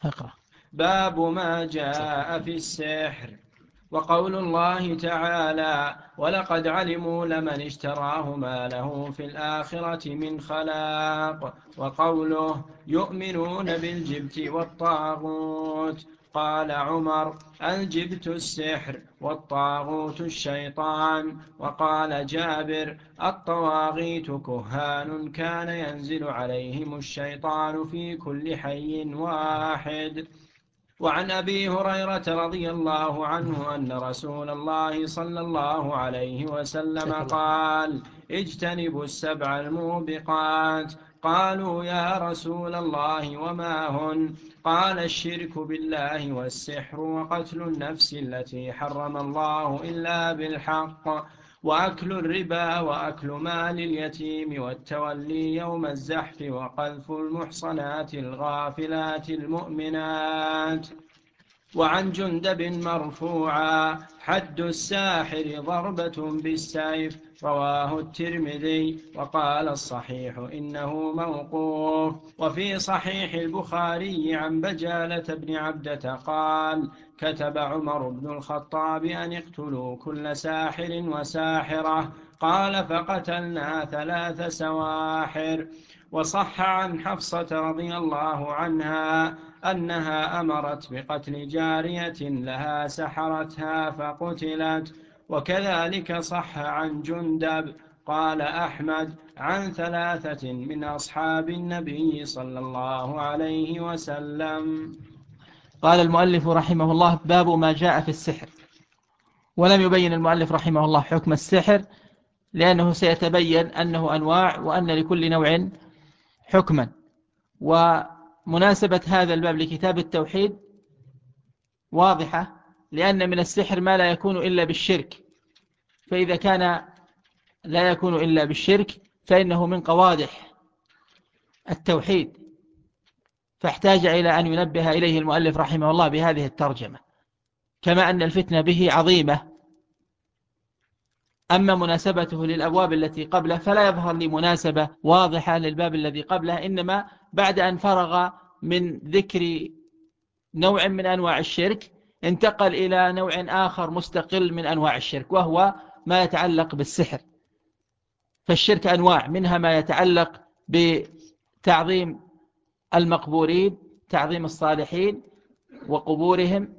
اقرأ. باب ما جاء في السحر. وقول الله تعالى: ولقد علموا لمن اشتراه ما له في الآخرة من خلاق. وقوله: يؤمنون بالجبت والطاغوت. قال عمر: الجبت السحر والطاغوت الشيطان. وقال جابر: الطواغيت كهان كان ينزل عليهم الشيطان في كل حي واحد. وعن أبي هريرة رضي الله عنه أن رسول الله صلى الله عليه وسلم قال: اجتنبوا السبع الموبقات. قالوا: يا رسول الله وما هن؟ قال: الشرك بالله والسحر وقتل النفس التي حرم الله إلا بالحق وأكل الربا وأكل مال اليتيم والتولي يوم الزحف وقذف المحصنات الغافلات المؤمنات. وعن جندب مرفوعا: حد الساحر ضربة بالسيف. رواه الترمذي. وقال الصحيح إنه موقوف. وفي صحيح البخاري عن بجالة بن عبدة قال: كتب عمر بن الخطاب أن اقتلوا كل ساحر وساحرة. قال: فقتلنا 3 سواحر. وصح عن حفصة رضي الله عنها أنها أمرت بقتل جارية لها سحرتها فقتلت. وكذلك صح عن جندب. قال أحمد: عن 3 من أصحاب النبي صلى الله عليه وسلم. قال المؤلف رحمه الله: باب ما جاء في السحر. ولم يبين المؤلف رحمه الله حكم السحر، لأنه سيتبين أنه أنواع وأن لكل نوع حكما. ومناسبة هذا الباب لكتاب التوحيد واضحة، لأن من السحر ما لا يكون إلا بالشرك، فإذا كان لا يكون إلا بالشرك فإنه من قوادح التوحيد، فاحتاج إلى أن ينبه إليه المؤلف رحمه الله بهذه الترجمة، كما أن الفتنة به عظيمة. أما مناسبته للأبواب التي قبله فلا يظهر لي مناسبة واضحة للباب الذي قبله، إنما بعد أن فرغ من ذكر نوع من أنواع الشرك انتقل إلى نوع آخر مستقل من أنواع الشرك، وهو ما يتعلق بالسحر. فالشرك أنواع، منها ما يتعلق بتعظيم المقبورين، تعظيم الصالحين وقبورهم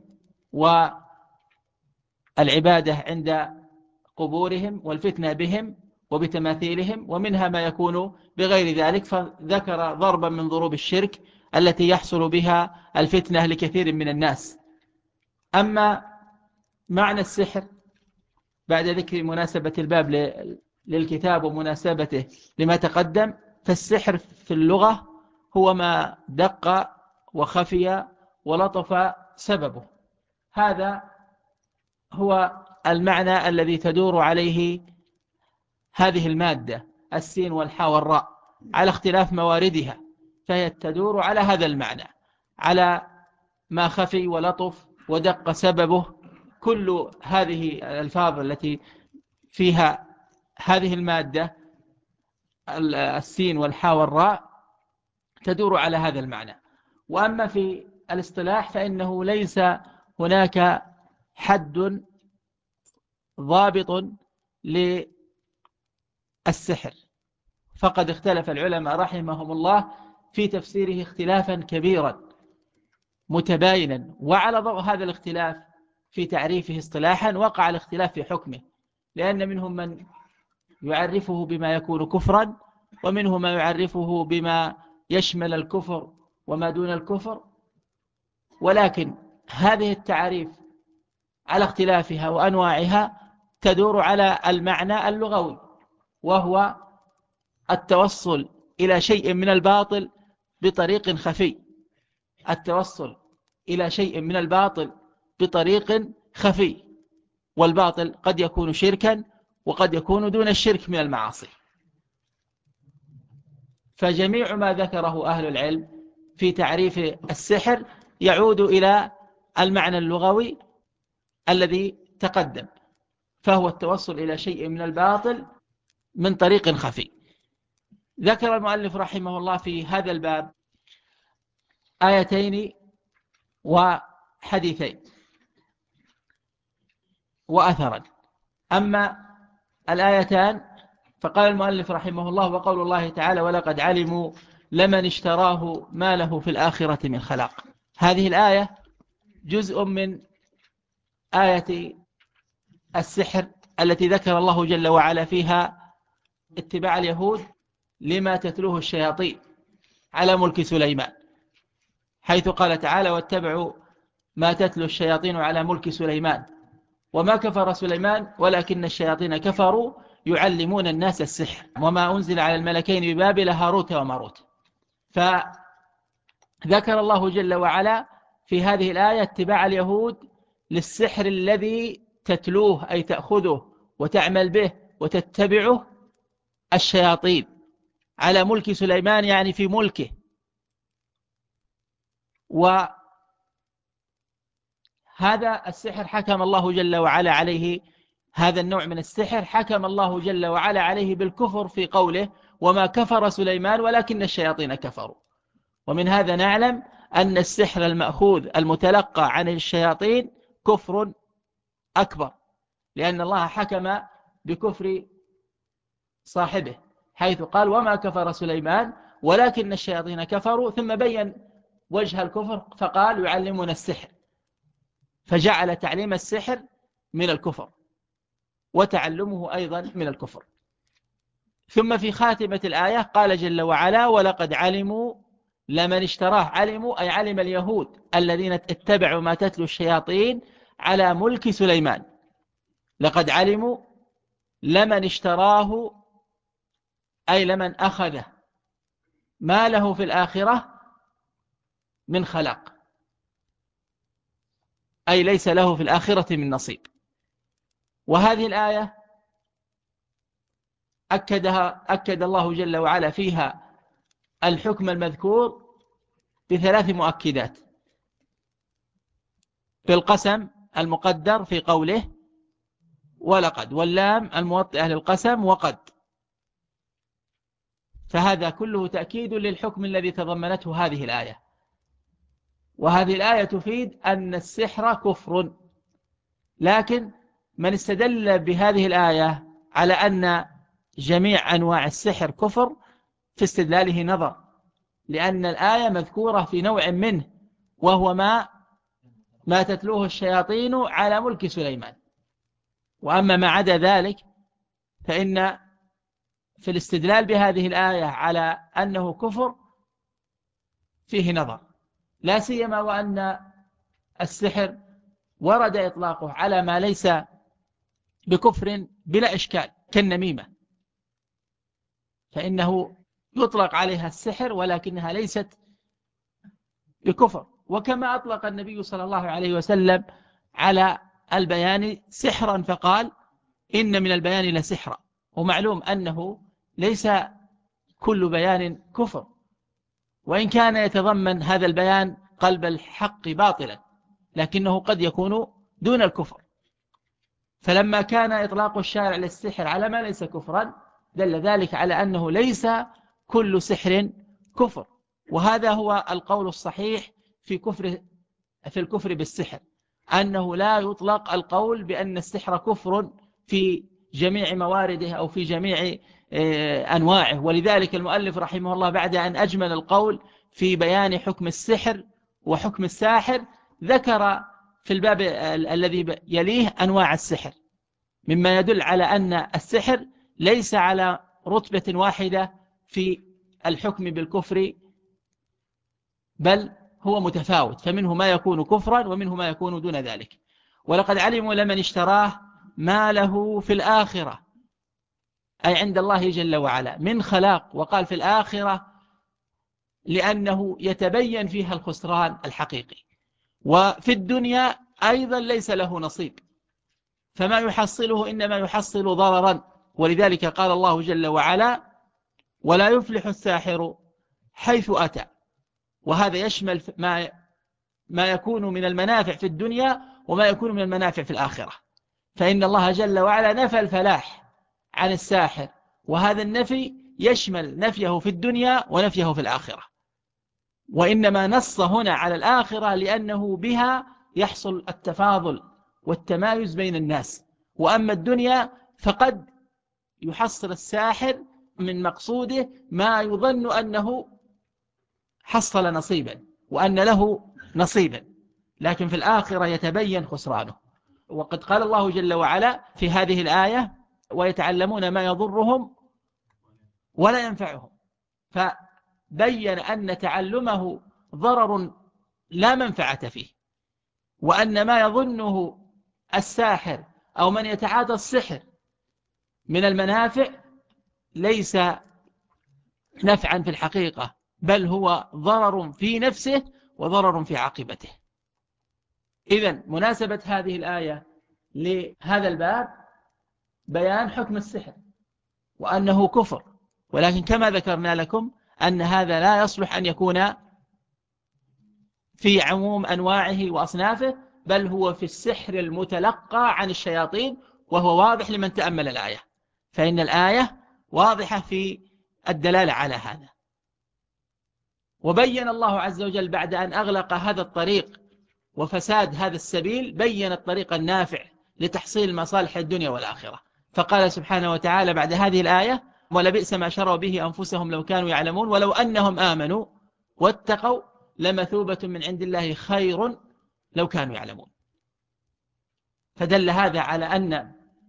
والعبادة عند قبورهم والفتنة بهم وبتماثيلهم، ومنها ما يكون بغير ذلك، فذكر ضربا من ضروب الشرك التي يحصل بها الفتنة لكثير من الناس. أما معنى السحر بعد ذكر مناسبة الباب للكتاب ومناسبته لما تقدم، فالسحر في اللغة هو ما دق وخفي ولطف سببه. هذا هو المعنى الذي تدور عليه هذه المادة السين والحاء والراء على اختلاف مواردها، فهي تدور على هذا المعنى، على ما خفي ولطف ودق سببه. كل هذه الألفاظ التي فيها هذه المادة السين والحاء والراء تدور على هذا المعنى. وأما في الاصطلاح فإنه ليس هناك حد ضابط للسحر، فقد اختلف العلماء رحمهم الله في تفسيره اختلافا كبيرا متباينا، وعلى ضوء هذا الاختلاف في تعريفه اصطلاحا وقع الاختلاف في حكمه، لأن منهم من يعرفه بما يكون كفرا، ومنهم ما يعرفه بما يشمل الكفر وما دون الكفر. ولكن هذه التعريف على اختلافها وأنواعها تدور على المعنى اللغوي، وهو التوصل إلى شيء من الباطل بطريق خفي. التوصل إلى شيء من الباطل بطريق خفي، والباطل قد يكون شركا وقد يكون دون الشرك من المعاصي. فجميع ما ذكره أهل العلم في تعريف السحر يعود إلى المعنى اللغوي الذي تقدم، فهو التوصل إلى شيء من الباطل من طريق خفي. ذكر المؤلف رحمه الله في هذا الباب آيتين وحديثين وأثرا. أما الآيتان فقال المؤلف رحمه الله: وقول الله تعالى: ولقد علموا لمن اشتراه ما له في الآخرة من خلاق. هذه الآية جزء من آية السحر التي ذكر الله جل وعلا فيها اتباع اليهود لما تتلوه الشياطين على ملك سليمان، حيث قال تعالى: واتبعوا ما تتلو الشياطين على ملك سليمان وما كفر سليمان ولكن الشياطين كفروا يعلمون الناس السحر وما أنزل على الملكين ببابل هاروت وماروت. فذكر الله جل وعلا في هذه الآية اتباع اليهود للسحر الذي تتلوه أي تأخذه وتعمل به وتتبعه الشياطين على ملك سليمان، يعني في ملكه. وهذا السحر حكم الله جل وعلا عليه، هذا النوع من السحر حكم الله جل وعلا عليه بالكفر في قوله: وما كفر سليمان ولكن الشياطين كفروا. ومن هذا نعلم أن السحر المأخوذ المتلقى عن الشياطين كفر أكبر، لأن الله حكم بكفر صاحبه، حيث قال: وما كفر سليمان ولكن الشياطين كفروا، ثم بين وجه الكفر فقال: يعلمون السحر، فجعل تعليم السحر من الكفر وتعلمه أيضا من الكفر. ثم في خاتمة الآية قال جل وعلا: ولقد علموا لمن اشتراه. علموا أي علم اليهود الذين اتبعوا ما تتلو الشياطين على ملك سليمان. لقد علموا لمن اشتراه أي لمن أخذه ما له في الآخرة من خلاق، أي ليس له في الآخرة من نصيب. وهذه الآية أكد الله جل وعلا فيها الحكم المذكور بثلاث مؤكدات: بالقسم المقدر في قوله ولقد، واللام الموطئة للقسم، وقد. فهذا كله تأكيد للحكم الذي تضمنته هذه الآية. وهذه الآية تفيد أن السحر كفر، لكن من استدل بهذه الآية على أن جميع أنواع السحر كفر في استدلاله نظر، لأن الآية مذكورة في نوع منه وهو ما تتلوه الشياطين على ملك سليمان. وأما ما عدا ذلك فإن في الاستدلال بهذه الآية على أنه كفر فيه نظر، لا سيما وأن السحر ورد إطلاقه على ما ليس بكفر بلا إشكال كالنميمة، فإنه يطلق عليها السحر ولكنها ليست بكفر. وكما أطلق النبي صلى الله عليه وسلم على البيان سحرا فقال: إن من البيان لسحرا. ومعلوم أنه ليس كل بيان كفر، وإن كان يتضمن هذا البيان قلب الحق باطلا، لكنه قد يكون دون الكفر. فلما كان إطلاق الشارع للسحر على ما ليس كفرا دل ذلك على أنه ليس كل سحر كفر. وهذا هو القول الصحيح في الكفر بالسحر، أنه لا يطلق القول بأن السحر كفر في جميع موارده أو في جميع أنواعه. ولذلك المؤلف رحمه الله بعد أن أجمل القول في بيان حكم السحر وحكم الساحر ذكر في الباب الذي يليه أنواع السحر، مما يدل على أن السحر ليس على رتبة واحدة في الحكم بالكفر، بل هو متفاوت، فمنه ما يكون كفرا ومنه ما يكون دون ذلك. ولقد علموا لمن اشتراه ما له في الآخرة، أي عند الله جل وعلا، من خلاق. وقال في الآخرة لأنه يتبين فيها الخسران الحقيقي، وفي الدنيا أيضا ليس له نصيب، فما يحصله إنما يحصل ضررا. ولذلك قال الله جل وعلا: ولا يفلح الساحر حيث أتى. وهذا يشمل ما يكون من المنافع في الدنيا وما يكون من المنافع في الآخرة، فإن الله جل وعلا نفى الفلاح عن الساحر، وهذا النفي يشمل نفيه في الدنيا ونفيه في الآخرة. وإنما نص هنا على الآخرة لأنه بها يحصل التفاضل والتمايز بين الناس. وأما الدنيا فقد يحصل الساحر من مقصوده ما يظن أنه حصل نصيبا وأن له نصيبا، لكن في الآخرة يتبين خسرانه. وقد قال الله جل وعلا في هذه الآية: ويتعلمون ما يضرهم ولا ينفعهم. فبين أن تعلمه ضرر لا منفعة فيه، وأن ما يظنه الساحر أو من يتعاطى السحر من المنافع ليس نفعا في الحقيقة، بل هو ضرر في نفسه وضرر في عاقبته. إذن مناسبة هذه الآية لهذا الباب بيان حكم السحر وأنه كفر، ولكن كما ذكرنا لكم أن هذا لا يصلح أن يكون في عموم أنواعه وأصنافه، بل هو في السحر المتلقى عن الشياطين، وهو واضح لمن تأمل الآية، فإن الآية واضحة في الدلالة على هذا. وبين الله عز وجل بعد أن أغلق هذا الطريق وفساد هذا السبيل، بين الطريق النافع لتحصيل مصالح الدنيا والآخرة، فقال سبحانه وتعالى بعد هذه الآية: ولبئس ما شروا به أنفسهم لو كانوا يعلمون ولو أنهم آمنوا واتقوا لمثوبة من عند الله خير لو كانوا يعلمون. فدل هذا على أن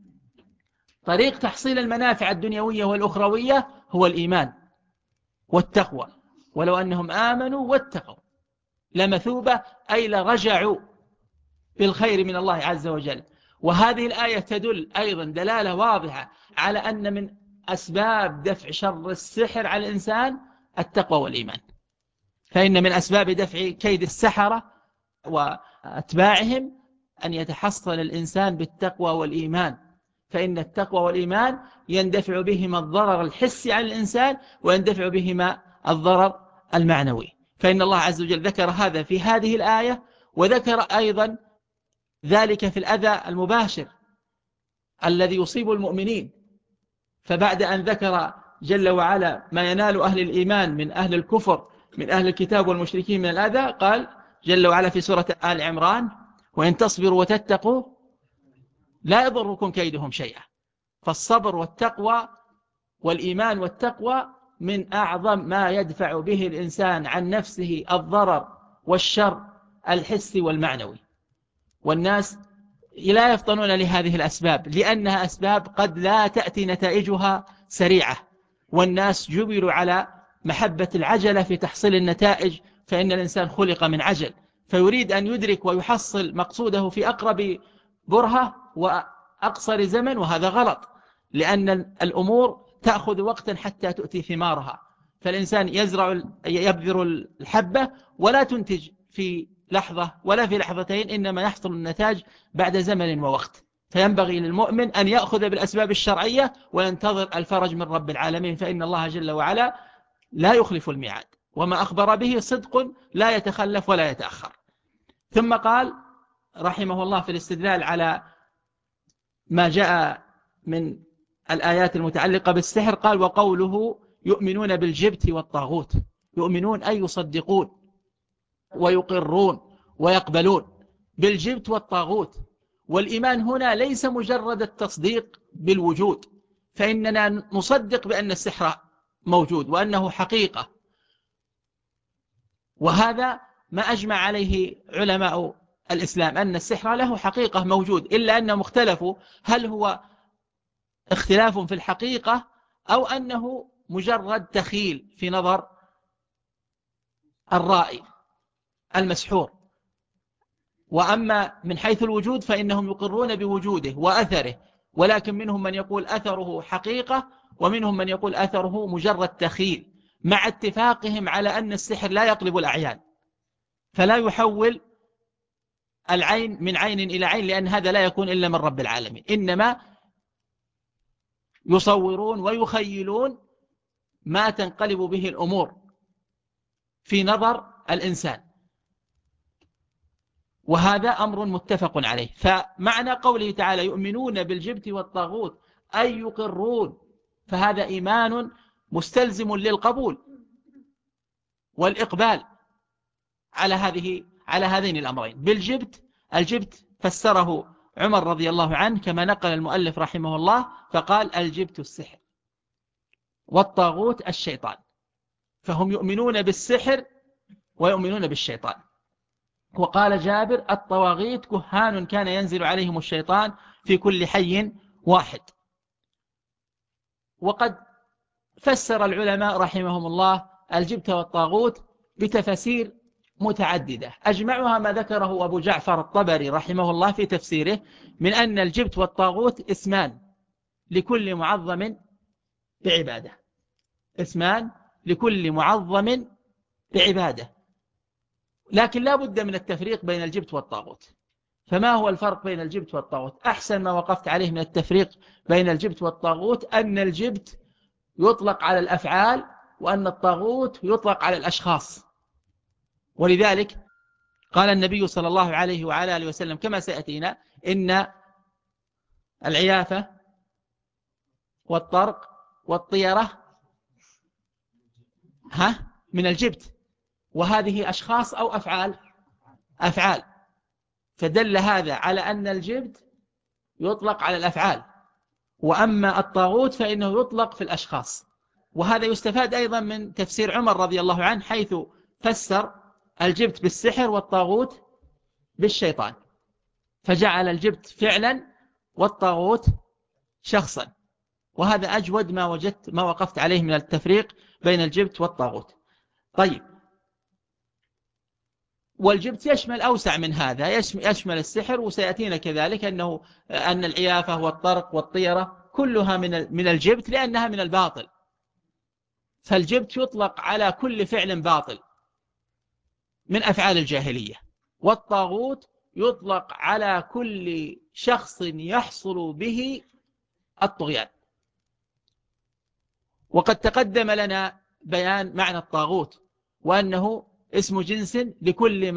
طريق تحصيل المنافع الدنيوية والأخروية هو الإيمان والتقوى، ولو أنهم آمنوا واتقوا لمثوبة أي لرجعوا بالخير من الله عز وجل. وهذه الآية تدل أيضا دلالة واضحة على أن من أسباب دفع شر السحر على الإنسان التقوى والإيمان، فإن من أسباب دفع كيد السحرة وأتباعهم أن يتحصن الإنسان بالتقوى والإيمان، فإن التقوى والإيمان يندفع بهما الضرر الحسي على الإنسان ويندفع بهما الضرر المعنوي. فإن الله عز وجل ذكر هذا في هذه الآية، وذكر أيضا ذلك في الأذى المباشر الذي يصيب المؤمنين. فبعد أن ذكر جل وعلا ما ينال أهل الإيمان من أهل الكفر من أهل الكتاب والمشركين من الأذى، قال جل وعلا في سورة آل عمران: وإن تصبروا وتتقوا لا يضركم كيدهم شيئا. فالصبر والتقوى والإيمان والتقوى من أعظم ما يدفع به الإنسان عن نفسه الضرر والشر الحسي والمعنوي. والناس لا يفطنون لهذه الأسباب لأنها أسباب قد لا تأتي نتائجها سريعة، والناس جبلوا على محبة العجلة في تحصيل النتائج، فإن الإنسان خلق من عجل، فيريد أن يدرك ويحصل مقصوده في أقرب برهة وأقصر زمن، وهذا غلط، لأن الأمور تأخذ وقتا حتى تؤتي ثمارها. فالإنسان يبذر الحبة ولا تنتج في لحظة ولا في لحظتين، إنما يحصل النتاج بعد زمن ووقت. فينبغي للمؤمن أن يأخذ بالأسباب الشرعية وينتظر الفرج من رب العالمين، فإن الله جل وعلا لا يخلف الميعاد، وما أخبر به صدق لا يتخلف ولا يتأخر. ثم قال رحمه الله في الاستدلال على ما جاء من الآيات المتعلقة بالسحر، قال: وقوله يؤمنون بالجبت والطاغوت. يؤمنون أي يصدقون ويقرون ويقبلون بالجبت والطاغوت. والإيمان هنا ليس مجرد التصديق بالوجود، فإننا نصدق بأن السحر موجود وأنه حقيقة، وهذا ما أجمع عليه علماء الإسلام أن السحر له حقيقة موجود، إلا أنهم اختلفوا هل هو اختلاف في الحقيقة أو أنه مجرد تخيل في نظر الرائي المسحور. وأما من حيث الوجود فإنهم يقرون بوجوده وأثره، ولكن منهم من يقول أثره حقيقة، ومنهم من يقول أثره مجرد تخيل، مع اتفاقهم على أن السحر لا يقلب الأعيان، فلا يحول العين من عين إلى عين، لأن هذا لا يكون إلا من رب العالمين، إنما يصورون ويخيلون ما تنقلب به الأمور في نظر الإنسان، وهذا أمر متفق عليه. فمعنى قوله تعالى يؤمنون بالجبت والطاغوت أي يقرون، فهذا إيمان مستلزم للقبول والإقبال، على هذين الأمرين بالجبت. الجبت فسره عمر رضي الله عنه كما نقل المؤلف رحمه الله، فقال الجبت السحر والطاغوت الشيطان، فهم يؤمنون بالسحر ويؤمنون بالشيطان. وقال جابر الطواغيت كهان كان ينزل عليهم الشيطان في كل حي واحد. وقد فسر العلماء رحمهم الله الجبت والطاغوت بتفسير متعددة، أجمعها ما ذكره أبو جعفر الطبري رحمه الله في تفسيره من أن الجبت والطاغوت اسمان لكل معظم بعبادة، اسمان لكل معظم بعبادة، لكن لا بد من التفريق بين الجبت والطاغوت. فما هو الفرق بين الجبت والطاغوت؟ أحسن ما وقفت عليه من التفريق بين الجبت والطاغوت أن الجبت يطلق على الأفعال وأن الطاغوت يطلق على الأشخاص. ولذلك قال النبي صلى الله عليه وعلى آله وسلم كما سيأتينا إن العيافة والطرق والطيرة من الجبت، وهذه أشخاص أو أفعال، فدل هذا على أن الجبت يطلق على الأفعال، وأما الطاغوت فإنه يطلق في الأشخاص. وهذا يستفاد أيضا من تفسير عمر رضي الله عنه حيث فسر الجبت بالسحر والطاغوت بالشيطان، فجعل الجبت فعلا والطاغوت شخصا. وهذا أجود ما وقفت عليه من التفريق بين الجبت والطاغوت. طيب، والجبت يشمل أوسع من هذا، يشمل السحر، وسيأتينا كذلك أن العيافة والطرق والطيرة كلها من الجبت لأنها من الباطل، فالجبت يطلق على كل فعل باطل من أفعال الجاهلية، والطاغوت يطلق على كل شخص يحصل به الطغيان. وقد تقدم لنا بيان معنى الطاغوت وأنه اسم جنس لكل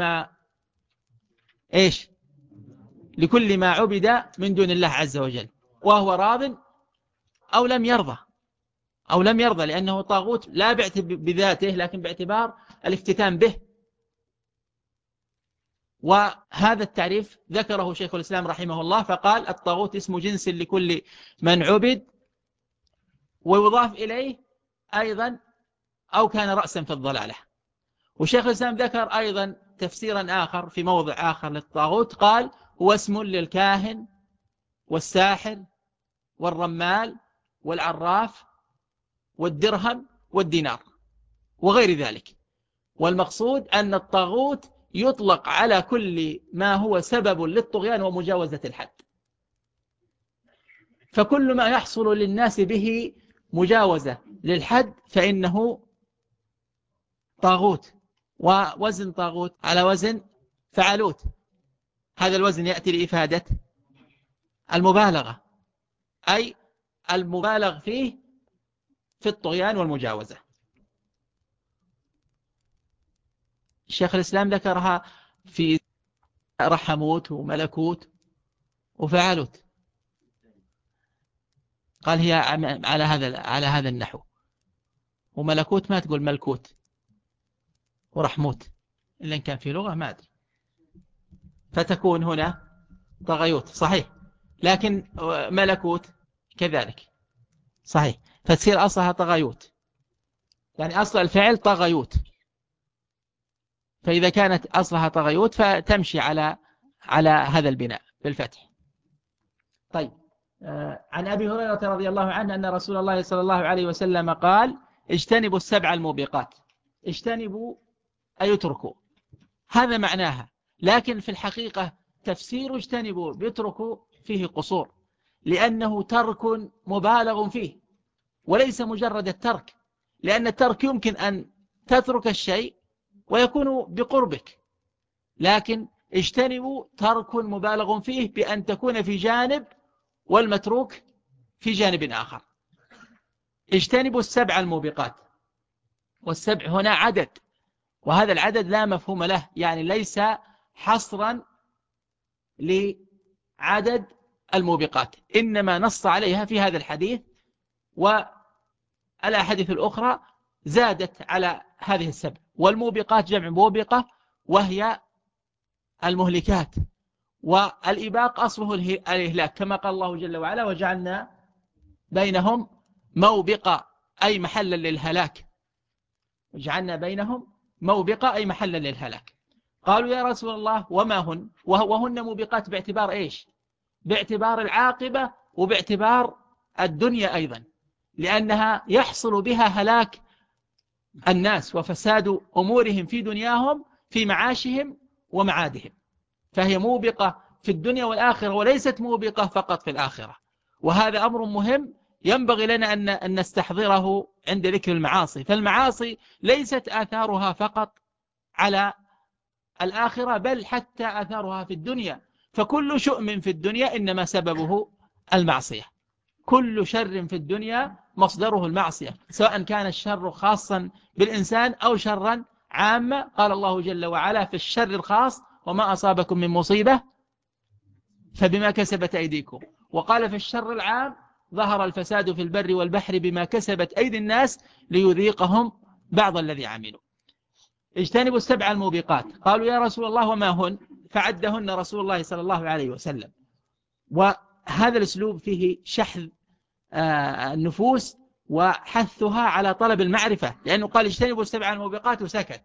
ما عبد من دون الله عز وجل، وهو راض أو لم يرضى لأنه طاغوت لا بذاته لكن باعتبار الافتتان به. وهذا التعريف ذكره شيخ الإسلام رحمه الله، فقال الطاغوت اسم جنس لكل من عبد، ويضاف إليه أيضا أو كان رأسا في الضلالة. وشيخ الإسلام ذكر أيضا تفسيرا آخر في موضع آخر للطاغوت، قال هو اسم للكاهن والساحر والرمال والعراف والدرهم والدينار وغير ذلك. والمقصود أن الطاغوت يطلق على كل ما هو سبب للطغيان ومجاوزة الحد، فكل ما يحصل للناس به مجاوزة للحد فإنه طاغوت. ووزن طاغوت على وزن فعلوت، هذا الوزن يأتي لإفادة المبالغة، أي المبالغ فيه في الطغيان والمجاوزة. الشيخ الإسلام ذكرها في رحموت وملكوت وفعلوت، قال هي على هذا النحو، وملكوت ما تقول ملكوت، ورحموت إلا إن كان في لغة ما أدري، فتكون هنا طغيوت صحيح، لكن ملكوت كذلك صحيح، فتصير أصلها طغيوت، يعني أصل الفعل طغيوت، فإذا كانت أصلها طغيوت فتمشي على هذا البناء بالفتح. طيب، عن أبي هريرة رضي الله عنه أن رسول الله صلى الله عليه وسلم قال اجتنبوا السبع الموبقات. اجتنبوا أي اتركوا، هذا معناها، لكن في الحقيقة تفسير اجتنبوا بيتركوا فيه قصور، لأنه ترك مبالغ فيه وليس مجرد الترك، لأن الترك يمكن أن تترك الشيء ويكون بقربك، لكن اجتنبوا ترك مبالغ فيه بأن تكون في جانب والمتروك في جانب آخر. اجتنبوا السبع الموبقات، والسبع هنا عدد، وهذا العدد لا مفهوم له، يعني ليس حصرا لعدد الموبقات، إنما نص عليها في هذا الحديث، والأحاديث الأخرى زادت على هذه السبع. والموبقات جمع موبقة، وهي المهلكات. والإباق أصله الإهلاك، كما قال الله جل وعلا: وجعلنا بينهم موبقا أي محلا للهلاك. وجعلنا بينهم موبقا أي محلا للهلاك. قالوا: يا رسول الله وما هن؟ وهن موبقات باعتبار إيش؟ باعتبار العاقبة وباعتبار الدنيا أيضا، لأنها يحصل بها هلاك الناس وفساد أمورهم في دنياهم في معاشهم ومعادهم، فهي موبقة في الدنيا والآخرة، وليست موبقة فقط في الآخرة. وهذا أمر مهم ينبغي لنا أن نستحضره عند ذكر المعاصي. فالمعاصي ليست آثارها فقط على الآخرة، بل حتى آثارها في الدنيا. فكل شؤم في الدنيا إنما سببه المعصية. كل شر في الدنيا مصدره المعصية، سواء كان الشر خاصا بالإنسان أو شرا عاما. قال الله جل وعلا في الشر الخاص: وما أصابكم من مصيبة فبما كسبت أيديكم. وقال في الشر العام: ظهر الفساد في البر والبحر بما كسبت أيدي الناس ليذيقهم بعض الذي عملوا. اجتنبوا السبع الموبقات. قالوا: يا رسول الله وما هن؟ فعدهن رسول الله صلى الله عليه وسلم. وهذا الأسلوب فيه شحذ النفوس وحثها على طلب المعرفة، لأنه قال: اجتنبوا السبع الموبقات وسكت،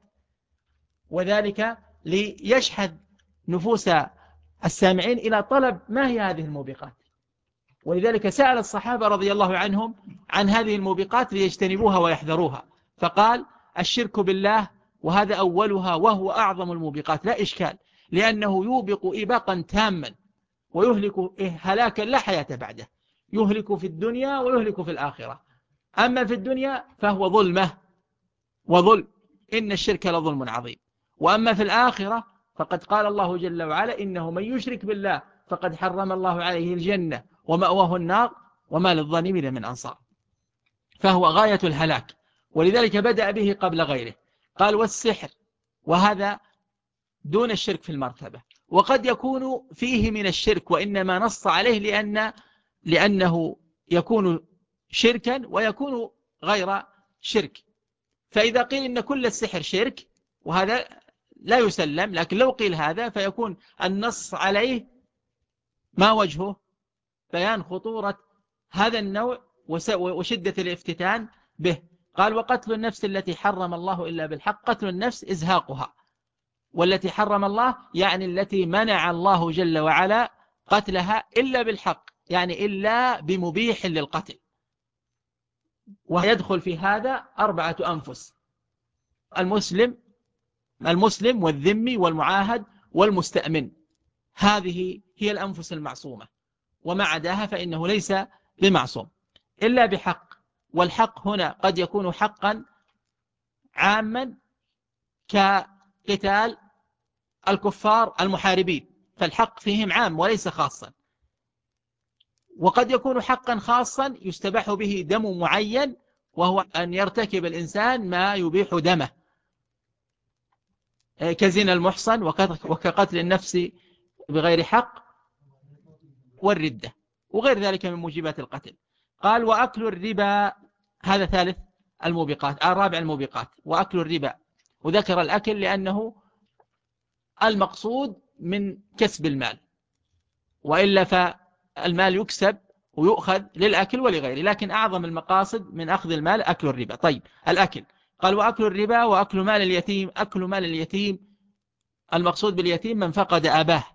وذلك ليشحذ نفوس السامعين إلى طلب ما هي هذه الموبقات. ولذلك سأل الصحابة رضي الله عنهم عن هذه الموبقات ليجتنبوها ويحذروها، فقال: الشرك بالله، وهذا أولها وهو أعظم الموبقات لا إشكال، لأنه يوبق إباقا تاما ويهلك هلاكا لا حياة بعده، يهلك في الدنيا ويهلك في الآخرة. أما في الدنيا فهو ظلمة وظلم، إن الشرك لظلم عظيم. وأما في الآخرة فقد قال الله جل وعلا: إنه من يشرك بالله فقد حرم الله عليه الجنة ومأواه النار وما للظالمين من أنصار. فهو غاية الهلاك، ولذلك بدأ به قبل غيره. قال: والسحر، وهذا دون الشرك في المرتبة، وقد يكون فيه من الشرك، وإنما نص عليه لأنه يكون شركا ويكون غير شرك. فإذا قيل إن كل السحر شرك، وهذا لا يسلم، لكن لو قيل هذا فيكون النص عليه ما وجهه؟ بيان خطورة هذا النوع وشدة الافتتان به. قال: وقتل النفس التي حرم الله إلا بالحق. قتل النفس إزهاقها، والتي حرم الله يعني التي منع الله جل وعلا قتلها إلا بالحق، يعني إلا بمبيح للقتل. ويدخل في هذا 4 أنفس: المسلم والذمي والمعاهد والمستأمن. هذه هي الأنفس المعصومة، وما عداها فإنه ليس بمعصوم إلا بحق. والحق هنا قد يكون حقا عاما كقتال الكفار المحاربين، فالحق فيهم عام وليس خاصا. وقد يكون حقا خاصا يستباح به دم معين، وهو أن يرتكب الإنسان ما يبيح دمه، كزنا المحصن وكقتل النفس بغير حق والردة وغير ذلك من موجبات القتل. قال: وأكل الربا، هذا ثالث الموبقات، رابع الموبقات، وأكل الربا. وذكر الأكل لأنه المقصود من كسب المال، وإلا فالمال يكسب ويؤخذ للأكل ولغيره، لكن أعظم المقاصد من أخذ المال أكل الربا. طيب، الأكل. قال: وأكل الربا وأكل مال اليتيم. أكل مال اليتيم المقصود باليتيم من فقد أباه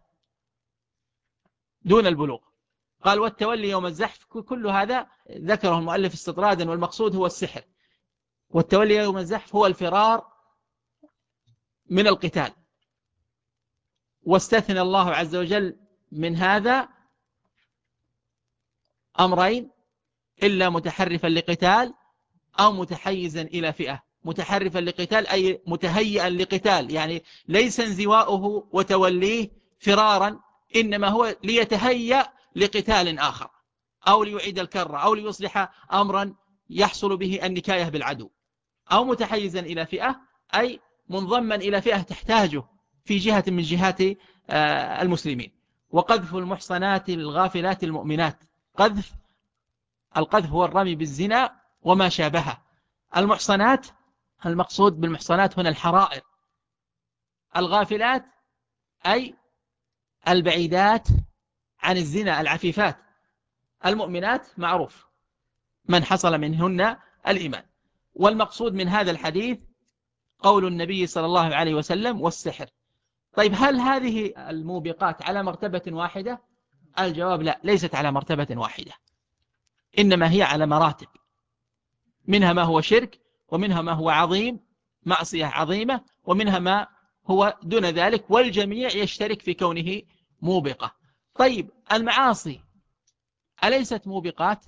دون البلوغ. قال: والتولي يوم الزحف. كل هذا ذكره المؤلف استطرادا، والمقصود هو السحر. والتولي يوم الزحف هو الفرار من القتال. واستثنى الله عز وجل من هذا أمرين: إلا متحرفا لقتال أو متحيزا إلى فئة. متحرفا لقتال أي متهيئا لقتال، يعني ليس انزواؤه وتوليه فرارا، إنما هو ليتهيأ لقتال آخر، أو ليعيد الكرة، أو ليصلح أمرا يحصل به النكاية بالعدو. أو متحيزا إلى فئة أي منضما إلى فئة تحتاجه في جهة من جهات المسلمين. وقذف المحصنات الغافلات المؤمنات. القذف هو الرمي بالزنا وما شابهه. المحصنات، المقصود بالمحصنات هنا الحرائر، الغافلات أي البعيدات عن الزنا، العفيفات. المؤمنات معروف من حصل منهن الإيمان. والمقصود من هذا الحديث قول النبي صلى الله عليه وسلم والسحر. طيب هل هذه الموبقات على مرتبة واحدة؟ الجواب لا، ليست على مرتبة واحدة، إنما هي على مراتب، منها ما هو شرك، ومنها ما هو عظيم معصية عظيمة، ومنها ما هو دون ذلك، والجميع يشترك في كونه موبقة. طيب المعاصي أليست موبقات؟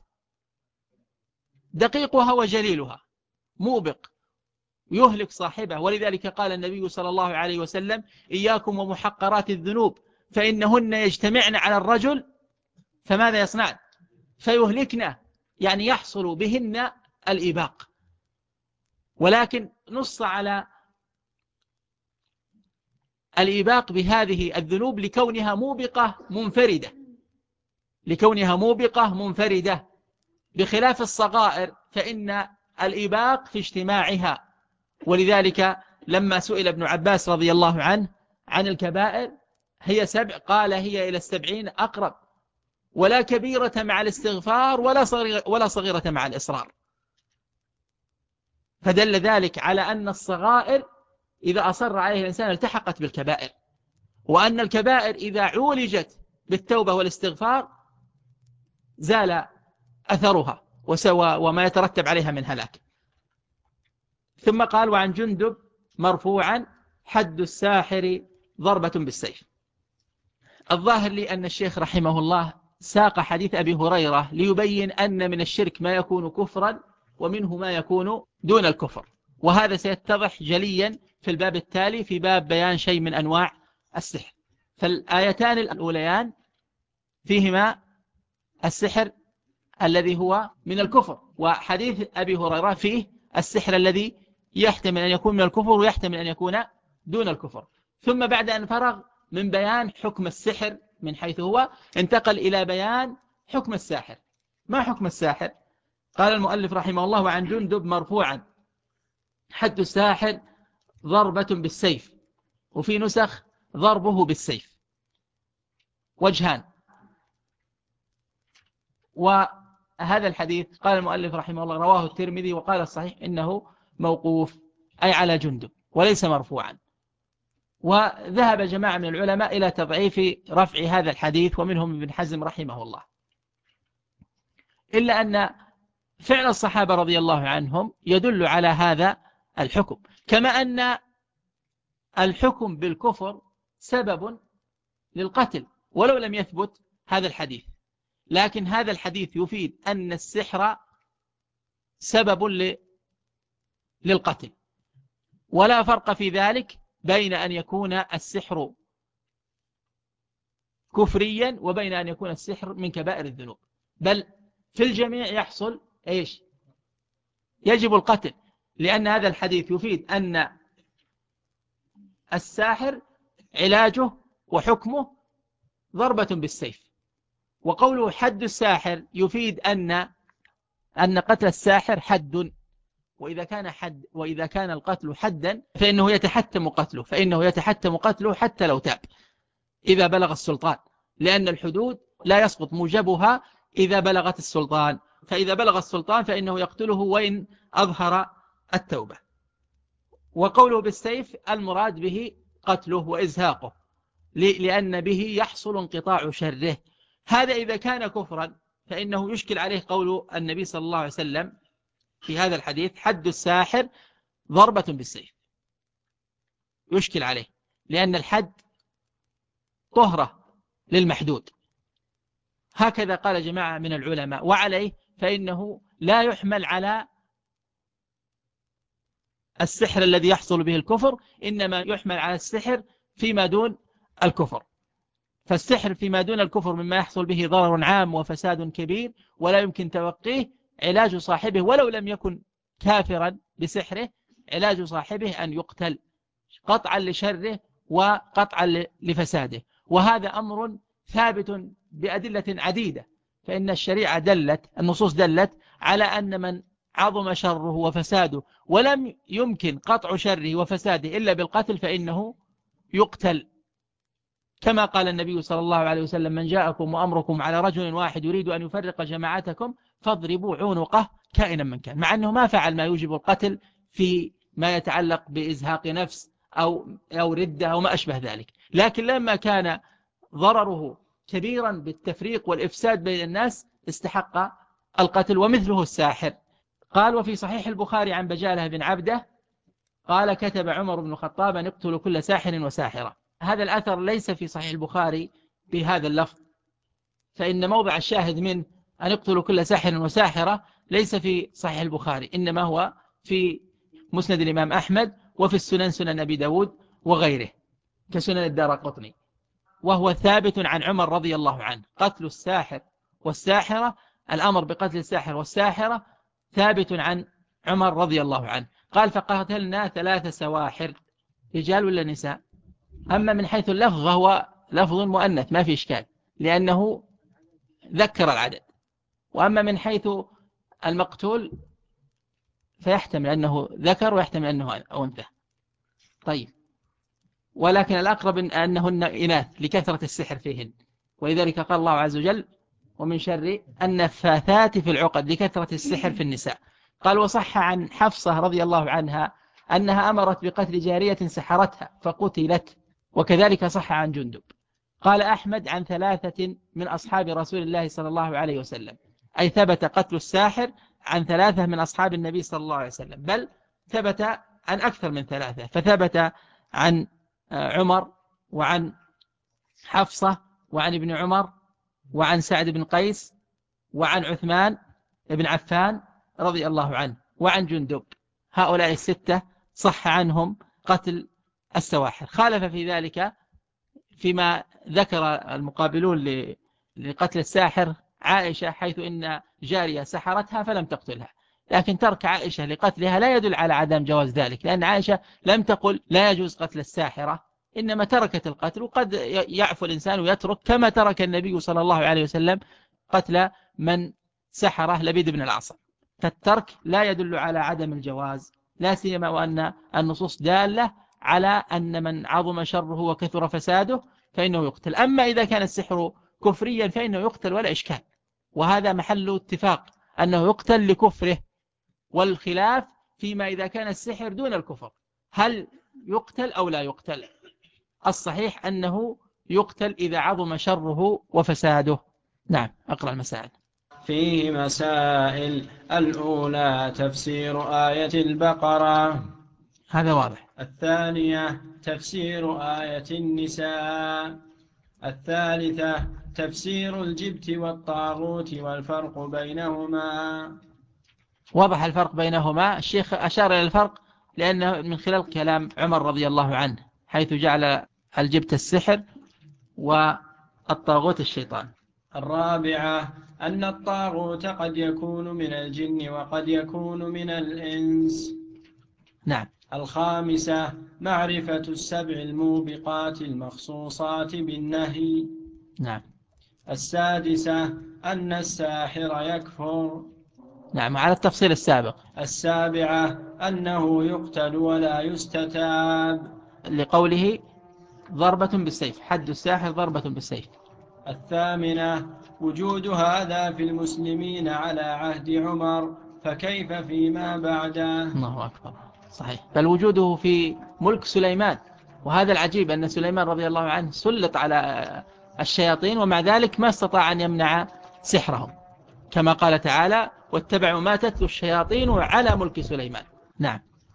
دقيقها وجليلها موبق يهلك صاحبه، ولذلك قال النبي صلى الله عليه وسلم إياكم ومحقرات الذنوب فإنهن يجتمعن على الرجل فماذا يصنعن؟ فيهلكنا، يعني يحصل بهن الإباق. ولكن نص على الإباق بهذه الذنوب لكونها موبقة منفردة، لكونها موبقة منفردة، بخلاف الصغائر فإن الإباق في اجتماعها. ولذلك لما سئل ابن عباس رضي الله عنه عن الكبائر هي 7، قال هي إلى 70 أقرب، ولا كبيرة مع الاستغفار ولا صغيرة مع الإصرار. فدل ذلك على أن الصغائر إذا أصر عليه الإنسان التحقت بالكبائر، وأن الكبائر إذا عولجت بالتوبة والاستغفار زال أثرها وما يترتب عليها من هلاك. ثم قال وعن جندب مرفوعا حد الساحر ضربة بالسيف. الظاهر لي أن الشيخ رحمه الله ساق حديث أبي هريرة ليبين أن من الشرك ما يكون كفرا ومنه ما يكون دون الكفر، وهذا سيتضح جليا في الباب التالي في باب بيان شيء من أنواع السحر. فالآيتان الأوليان فيهما السحر الذي هو من الكفر، وحديث أبي هريرة فيه السحر الذي يحتمل أن يكون من الكفر ويحتمل أن يكون دون الكفر. ثم بعد أن فرغ من بيان حكم السحر من حيث هو انتقل إلى بيان حكم الساحر. ما حكم الساحر؟ قال المؤلف رحمه الله وعن جندب مرفوعا حد الساحر ضربة بالسيف، وفي نسخ ضربه بالسيف، وجهان. وهذا الحديث قال المؤلف رحمه الله رواه الترمذي وقال الصحيح إنه موقوف أي على جندب وليس مرفوعا. وذهب جماعة من العلماء إلى تضعيف رفع هذا الحديث ومنهم ابن حزم رحمه الله، إلا أن فعل الصحابة رضي الله عنهم يدل على هذا الحكم، كما أن الحكم بالكفر سبب للقتل ولو لم يثبت هذا الحديث. لكن هذا الحديث يفيد أن السحر سبب للقتل، ولا فرق في ذلك بين أن يكون السحر كفريا وبين أن يكون السحر من كبائر الذنوب، بل في الجميع يحصل إيش؟ يجب القتل، لأن هذا الحديث يفيد أن الساحر علاجه وحكمه ضربة بالسيف. وقوله حد الساحر يفيد أن قتل الساحر حد، وإذا كان القتل حدا فإنه يتحتم قتله حتى لو تاب إذا بلغ السلطان، لأن الحدود لا يسقط موجبها إذا بلغت السلطان، فإذا بلغ السلطان فإنه يقتله وإن أظهر التوبة. وقوله بالسيف المراد به قتله وإزهاقه، لأن به يحصل انقطاع شره. هذا إذا كان كفرا فإنه يشكل عليه قول النبي صلى الله عليه وسلم في هذا الحديث حد الساحر ضربة بالسيف، يشكل عليه لأن الحد طهرة للمحدود، هكذا قال جماعة من العلماء. وعليه فإنه لا يحمل على السحر الذي يحصل به الكفر، إنما يحمل على السحر فيما دون الكفر. فالسحر فيما دون الكفر مما يحصل به ضرر عام وفساد كبير ولا يمكن توقيه، علاج صاحبه ولو لم يكن كافرا بسحره علاج صاحبه أن يقتل قطعا لشره وقطعا لفساده. وهذا أمر ثابت بأدلة عديدة، فإن الشريعة النصوص دلت على أن من عظم شره وفساده ولم يمكن قطع شره وفساده إلا بالقتل فإنه يقتل، كما قال النبي صلى الله عليه وسلم: من جاءكم وأمركم على رجل واحد يريد أن يفرق جماعتكم فاضربوا عنقه كائنا من كان، مع أنه ما فعل ما يوجب القتل في ما يتعلق بإزهاق نفس أو ردة أو ما أشبه ذلك، لكن لما كان ضرره كبيرا بالتفريق والإفساد بين الناس استحق القتل، ومثله الساحر. قال: وفي صحيح البخاري عن بجالة بن عبده قال: كتب عمر بن الخطاب أن يقتل كل ساحر وساحرة. هذا الأثر ليس في صحيح البخاري بهذا اللفظ، فإن موضع الشاهد من أن يقتل كل ساحر وساحرة ليس في صحيح البخاري، إنما هو في مسند الإمام أحمد وفي السنن، سنن أبي داود وغيره كسنن الدارقطني، وهو ثابت عن عمر رضي الله عنه. قتل الساحر والساحرة، الأمر بقتل الساحر والساحرة ثابت عن عمر رضي الله عنه. قال: فقتلنا 3 سواحر، رجال ولا نساء؟ أما من حيث اللفظ فهو لفظ مؤنث ما في إشكال، لأنه ذكر العدد. وأما من حيث المقتول فيحتمل أنه ذكر ويحتمل أنه أنثى. طيب، ولكن الأقرب أنهن إناث لكثرة السحر فيهن، ولذلك قال الله عز وجل: ومن شر النفاثات في العقد، لكثرة السحر في النساء. قال: وصح عن حفصة رضي الله عنها أنها أمرت بقتل جارية سحرتها فقتلت، وكذلك صح عن جندب. قال أحمد: عن 3 من أصحاب رسول الله صلى الله عليه وسلم، أي ثبت قتل الساحر عن 3 من أصحاب النبي صلى الله عليه وسلم، بل ثبت عن أكثر من 3، فثبت عن عمر وعن حفصة وعن ابن عمر وعن سعد بن قيس وعن عثمان بن عفان رضي الله عنه وعن جندب. هؤلاء 6 صح عنهم قتل السواحر. خالف في ذلك فيما ذكر المقابلون لقتل الساحر عائشة، حيث إن جارية سحرتها فلم تقتلها، لكن ترك عائشة لقتلها لا يدل على عدم جواز ذلك، لأن عائشة لم تقل لا يجوز قتل الساحرة، إنما تركت القتل. وقد يعفو الإنسان ويترك، كما ترك النبي صلى الله عليه وسلم قتل من سحره لبيد بن الأعصم. فالترك لا يدل على عدم الجواز، لا سيما وأن النصوص دالة على أن من عظم شره وكثر فساده فإنه يقتل. أما إذا كان السحر كفريا فإنه يقتل ولا إشكال، وهذا محل اتفاق أنه يقتل لكفره، والخلاف فيما إذا كان السحر دون الكفر هل يقتل أو لا يقتل. الصحيح أنه يقتل إذا عظم شره وفساده. نعم، أقرأ المسائل. فيه مسائل: الأولى تفسير آية البقرة، هذا واضح. الثانية تفسير آية النساء، الثالثة تفسير الجبت والطاغوت والفرق بينهما. وضح الفرق بينهما، الشيخ أشار إلى الفرق لأنه من خلال كلام عمر رضي الله عنه، حيث جعل الجبت السحر والطاغوت الشيطان. الرابعة أن الطاغوت قد يكون من الجن وقد يكون من الإنس. نعم. الخامسة معرفة السبع الموبقات المخصوصات بالنهي. نعم. السادسة أن الساحر يكفر. نعم، على التفصيل السابق. السابعة أنه يقتل ولا يستتاب، لقوله ضربة بالسيف، حد الساحر ضربة بالسيف. الثامنة وجود هذا في المسلمين على عهد عمر، فكيف فيما بعده. الله أكبر، صحيح، بل وجوده في ملك سليمان. وهذا العجيب أن سليمان رضي الله عنه سلط على الشياطين ومع ذلك ما استطاع أن يمنع سحرهم، كما قال تعالى: واتبعوا ما تتلو الشياطين على ملك سليمان. نعم.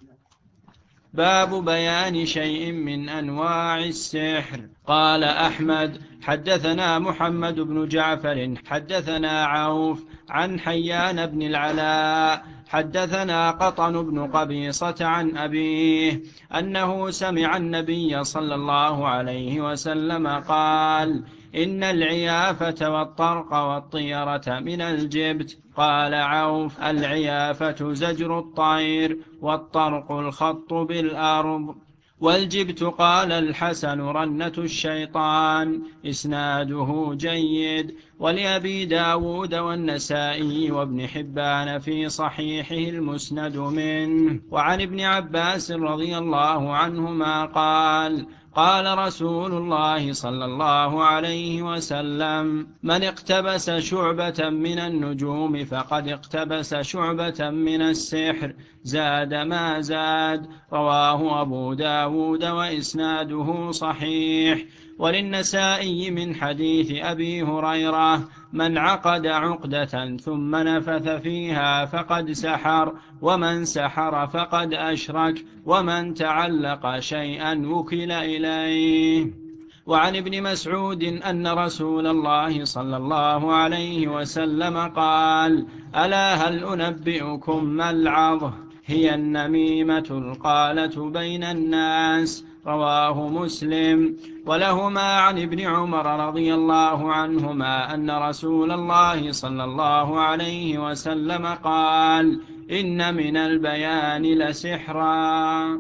باب بيان شيء من أنواع السحر. قال أحمد: حدثنا محمد بن جعفر حدثنا عوف عن حيان بن العلاء حدثنا قطن بن قبيصة عن أبيه أنه سمع النبي صلى الله عليه وسلم قال: إن العيافة والطرق والطيرة من الجبت. قال عوف: العيافة زجر الطير، والطرق الخط بالأرض، والجبت قال الحسن رنة الشيطان. إسناده جيد. ولأبي داود والنسائي وابن حبان في صحيحه المسند منه. وعن ابن عباس رضي الله عنهما قال: قال رسول الله صلى الله عليه وسلم: من اقتبس شعبة من النجوم فقد اقتبس شعبة من السحر، زاد ما زاد. رواه أبو داود وإسناده صحيح. وللنسائي من حديث أبي هريرة: من عقد عقدة ثم نفث فيها فقد سحر، ومن سحر فقد أشرك، ومن تعلق شيئا وكل إليه. وعن ابن مسعود أن رسول الله صلى الله عليه وسلم قال: ألا هل أنبئكم ما العظة؟ هي النميمة القالة بين الناس. رواه مسلم. ولهما عن ابن عمر رضي الله عنهما أن رسول الله صلى الله عليه وسلم قال: إن من البيان لسحرا.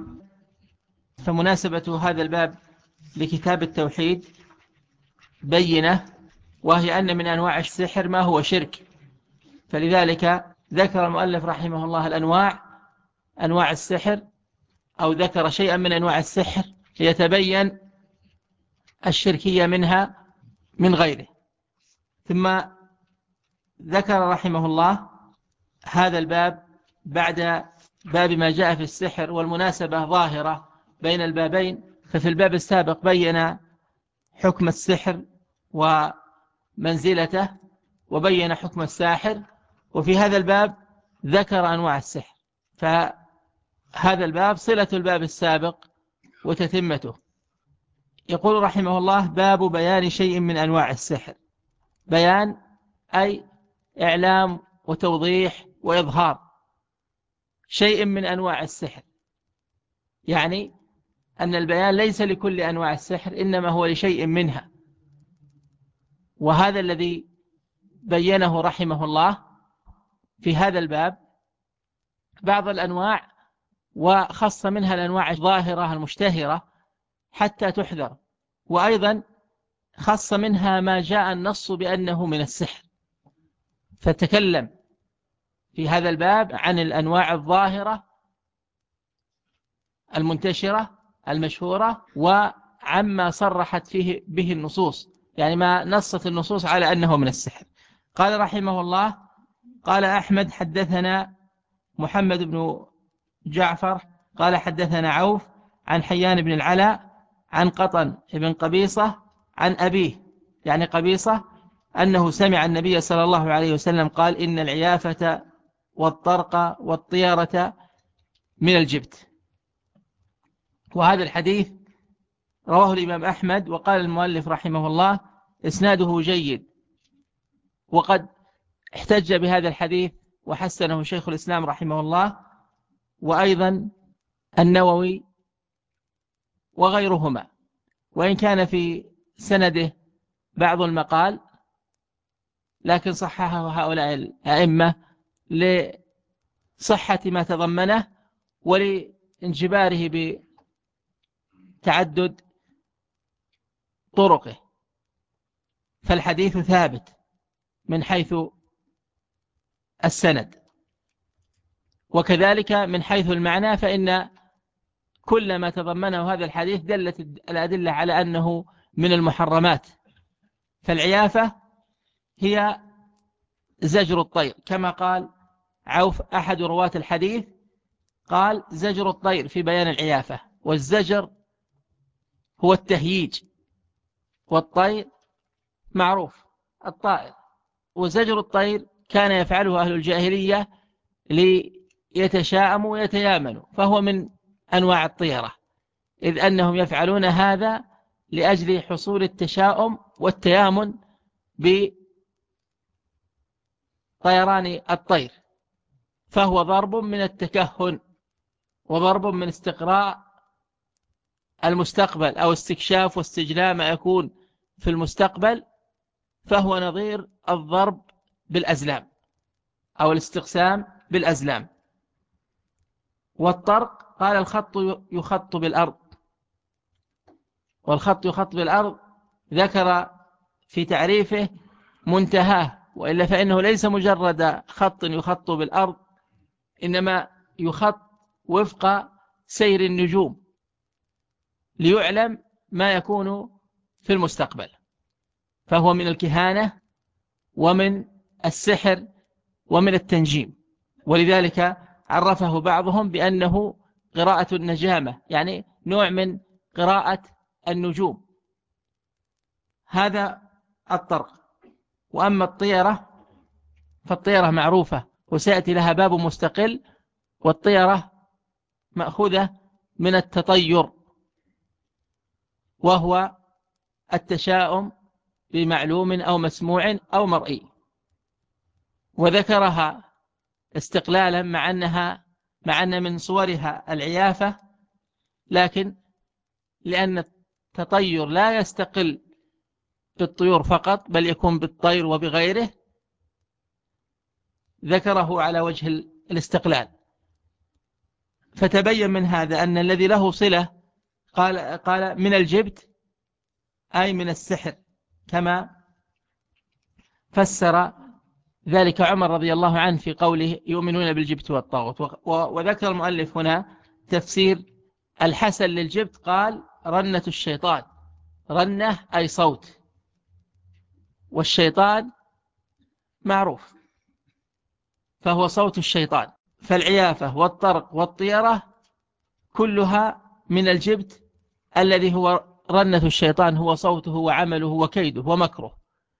فمناسبة هذا الباب لكتاب التوحيد بينة، وهي أن من أنواع السحر ما هو شرك، فلذلك ذكر المؤلف رحمه الله أنواع السحر، أو ذكر شيئا من أنواع السحر ليتبين الشركية منها من غيره. ثم ذكر رحمه الله هذا الباب بعد باب ما جاء في السحر، والمناسبة ظاهرة بين البابين. ففي الباب السابق بين حكم السحر ومنزلته، وبين حكم الساحر، وفي هذا الباب ذكر أنواع السحر. فهذا الباب صلة الباب السابق وتتمته. يقول رحمه الله: باب بيان شيء من أنواع السحر. بيان أي إعلام وتوضيح وإظهار شيء من أنواع السحر، يعني أن البيان ليس لكل أنواع السحر، إنما هو لشيء منها. وهذا الذي بينه رحمه الله في هذا الباب بعض الأنواع، وخص منها الأنواع الظاهرة المشتهرة حتى تحذر، وأيضا خص منها ما جاء النص بأنه من السحر. فتكلم في هذا الباب عن الأنواع الظاهرة المنتشرة المشهورة، وعما صرحت فيه به النصوص، يعني ما نصت النصوص على أنه من السحر. قال رحمه الله: قال أحمد حدثنا محمد بن جعفر قال حدثنا عوف عن حيان بن العلاء عن قطن بن قبيصة عن أبيه، يعني قبيصة، أنه سمع النبي صلى الله عليه وسلم قال: إن العيافة والطرق والطيرة من الجبت. وهذا الحديث رواه الإمام أحمد، وقال المؤلف رحمه الله: إسناده جيد. وقد احتج بهذا الحديث وحسنه شيخ الإسلام رحمه الله، وأيضا النووي وغيرهما، وإن كان في سنده بعض المقال، لكن صححه هؤلاء الأئمة لصحة ما تضمنه ولانجباره بتعدد طرقه. فالحديث ثابت من حيث السند، وكذلك من حيث المعنى، فإن كل ما تضمنه هذا الحديث دلت الأدلة على أنه من المحرمات. فالعيافة هي زجر الطير، كما قال عوف أحد رواة الحديث، قال: زجر الطير في بيان العيافة. والزجر هو التهييج، والطير معروف الطائر. وزجر الطير كان يفعله أهل الجاهلية ليتشاءموا ويتيامنوا، فهو من أنواع الطيرة، إذ أنهم يفعلون هذا لأجل حصول التشاؤم والتيامن بطيران الطير. فهو ضرب من التكهن، وضرب من استقراء المستقبل، أو استكشاف واستجلاء ما يكون في المستقبل. فهو نظير الضرب بالأزلام أو الاستقسام بالأزلام. والطرق قال: الخط يخط بالأرض. والخط يخط بالأرض ذكر في تعريفه منتهاه، وإلا فإنه ليس مجرد خط يخط بالأرض، إنما يخط وفق سير النجوم، ليعلم ما يكون في المستقبل، فهو من الكهانة ومن السحر ومن التنجيم. ولذلك عرفه بعضهم بأنه قراءة النجامة، يعني نوع من قراءة النجوم. هذا الطرق. وأما الطيرة فالطيرة معروفة وسيأتي لها باب مستقل، والطيرة مأخوذة من التطير، وهو التشاؤم بمعلوم أو مسموع أو مرئي. وذكرها استقلالا مع أن من صورها العيافة، لكن لأن التطير لا يستقل بالطيور فقط بل يكون بالطير وبغيره، ذكره على وجه الاستقلال. فتبين من هذا أن الذي له صلة قال من الجبت أي من السحر، كما فسر ذلك عمر رضي الله عنه في قوله يؤمنون بالجبت والطاغوت. وذكر المؤلف هنا تفسير الحسن للجبت، قال رنة الشيطان، رنة أي صوت، والشيطان معروف فهو صوت الشيطان. فالعيافة والطرق والطيرة كلها من الجبت الذي هو رنة الشيطان، هو صوته وعمله وكيده ومكره.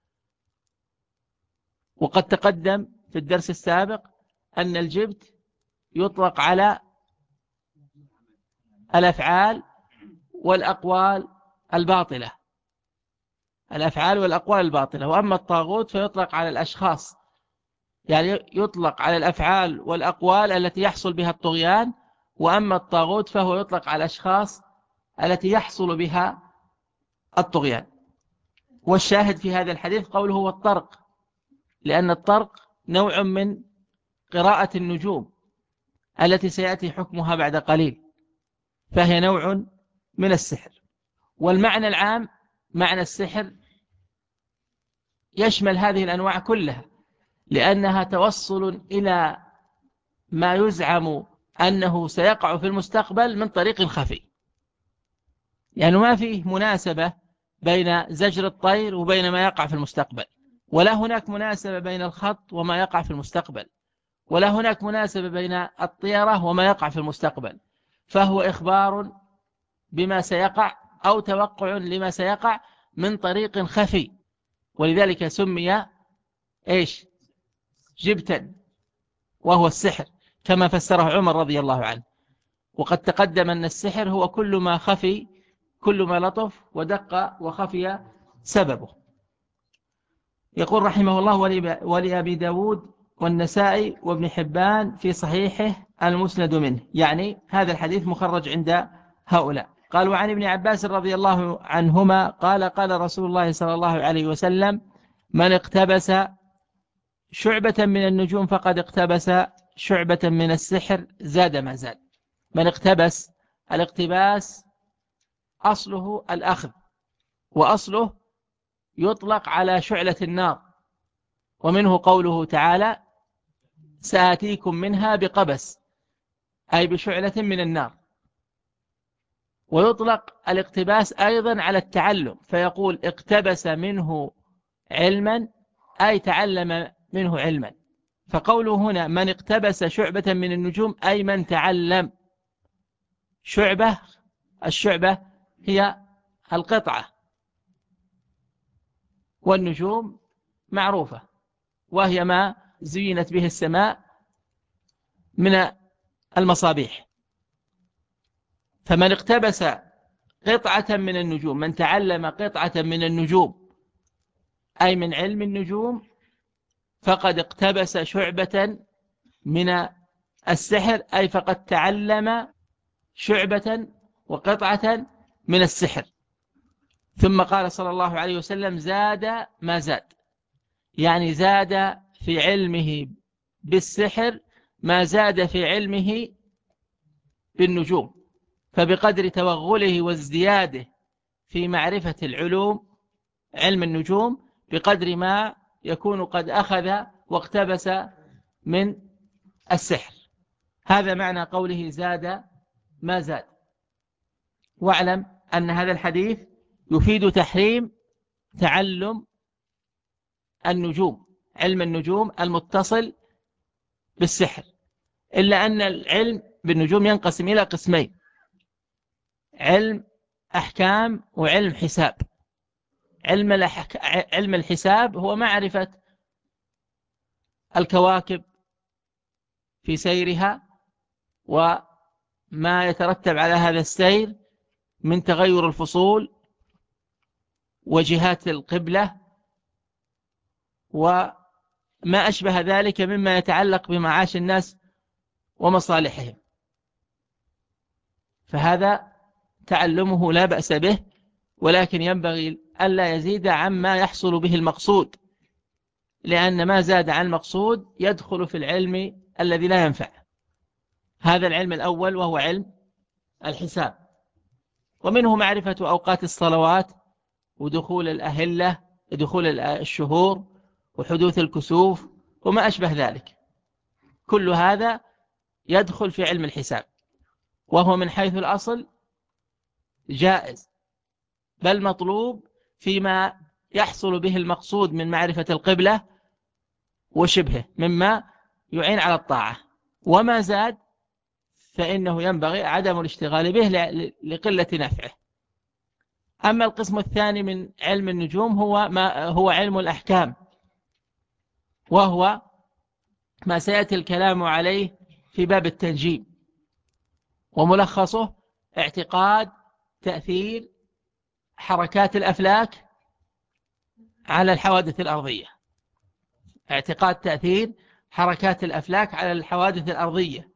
وقد تقدم في الدرس السابق أن الجبت يطلق على الأفعال والأقوال الباطلة، الأفعال والأقوال الباطلة. وأما الطاغوت فيطلق على الأشخاص، يعني يطلق على الأفعال والأقوال التي يحصل بها الطغيان. وأما الطاغوت فهو يطلق على الأشخاص التي يحصل بها الطغيان. والشاهد في هذا الحديث قوله هو الطرق، لأن الطرق نوع من قراءة النجوم التي سيأتي حكمها بعد قليل، فهي نوع من السحر. والمعنى العام معنى السحر يشمل هذه الأنواع كلها، لأنها توصل إلى ما يزعم أنه سيقع في المستقبل من طريق خفي. يعني ما فيه مناسبة بين زجر الطير وبين ما يقع في المستقبل، ولا هناك مناسبة بين الخط وما يقع في المستقبل، ولا هناك مناسبة بين الطيرة وما يقع في المستقبل. فهو إخبار بما سيقع أو توقع لما سيقع من طريق خفي، ولذلك سمي إيش؟ جبتا، وهو السحر كما فسره عمر رضي الله عنه. وقد تقدم أن السحر هو كل ما خفي، كل ما لطف ودق وخفي سببه. يقول رحمه الله ولأبي داود والنسائي وابن حبان في صحيحه المسند منه، يعني هذا الحديث مخرج عند هؤلاء. قال وعن ابن عباس رضي الله عنهما قال قال رسول الله صلى الله عليه وسلم من اقتبس شعبة من النجوم فقد اقتبس شعبة من السحر زاد ما زاد. من اقتبس، الاقتباس أصله الأخذ، وأصله يطلق على شعلة النار، ومنه قوله تعالى سآتيكم منها بقبس، أي بشعلة من النار. ويطلق الاقتباس أيضا على التعلم، فيقول اقتبس منه علما أي تعلم منه علما. فقوله هنا من اقتبس شعبة من النجوم أي من تعلم شعبة. الشعبة هي القطعة، والنجوم معروفة وهي ما زينت به السماء من المصابيح. فمن اقتبس قطعة من النجوم، من تعلم قطعة من النجوم أي من علم النجوم، فقد اقتبس شعبة من السحر، أي فقد تعلم شعبة وقطعة من السحر. ثم قال صلى الله عليه وسلم زاد ما زاد، يعني زاد في علمه بالسحر ما زاد في علمه بالنجوم. فبقدر توغله وازدياده في معرفة العلوم، علم النجوم، بقدر ما يكون قد أخذ واقتبس من السحر. هذا معنى قوله زاد ما زاد. واعلم أن هذا الحديث يفيد تحريم تعلم النجوم، علم النجوم المتصل بالسحر، إلا أن العلم بالنجوم ينقسم إلى قسمين: علم أحكام وعلم حساب. علم الحساب هو معرفة الكواكب في سيرها وما يترتب على هذا السير من تغير الفصول وجهات القبلة وما أشبه ذلك مما يتعلق بمعاش الناس ومصالحهم، فهذا تعلمه لا بأس به، ولكن ينبغي ألا يزيد عما يحصل به المقصود، لأن ما زاد عن المقصود يدخل في العلم الذي لا ينفع. هذا العلم الأول وهو علم الحساب، ومنه معرفة أوقات الصلوات ودخول الأهلة، دخول الشهور وحدوث الكسوف وما أشبه ذلك، كل هذا يدخل في علم الحساب، وهو من حيث الأصل جائز بل مطلوب فيما يحصل به المقصود من معرفة القبلة وشبهه مما يعين على الطاعة، وما زاد فإنه ينبغي عدم الاشتغال به لقلة نفعه. أما القسم الثاني من علم النجوم هو علم الأحكام، وهو ما سيأتي الكلام عليه في باب التنجيم، وملخصه اعتقاد تأثير حركات الأفلاك على الحوادث الأرضية، اعتقاد تأثير حركات الأفلاك على الحوادث الأرضية،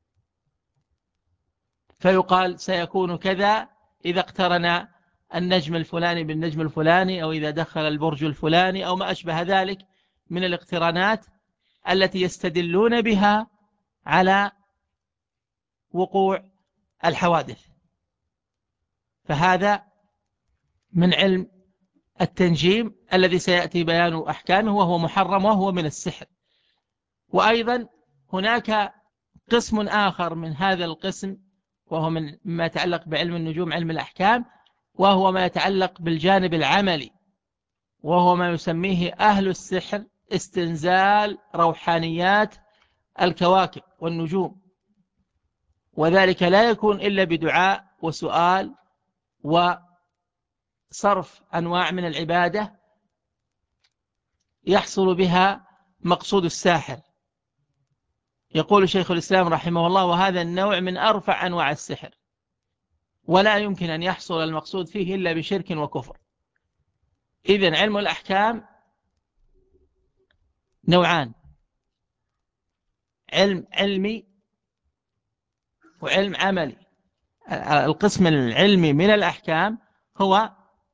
فيقال سيكون كذا إذا اقترن النجم الفلاني بالنجم الفلاني، أو إذا دخل البرج الفلاني، أو ما أشبه ذلك من الاقترانات التي يستدلون بها على وقوع الحوادث. فهذا من علم التنجيم الذي سيأتي بيان أحكامه، وهو محرم وهو من السحر. وأيضا هناك قسم آخر من هذا القسم، وهو مما يتعلق بعلم النجوم، علم الأحكام، وهو ما يتعلق بالجانب العملي، وهو ما يسميه أهل السحر استنزال روحانيات الكواكب والنجوم، وذلك لا يكون إلا بدعاء وسؤال وصرف أنواع من العبادة يحصل بها مقصود الساحر. يقول شيخ الإسلام رحمه الله: وهذا النوع من أرفع أنواع السحر، ولا يمكن أن يحصل المقصود فيه إلا بشرك وكفر. إذن علم الأحكام نوعان: علم علمي وعلم عملي. القسم العلمي من الأحكام هو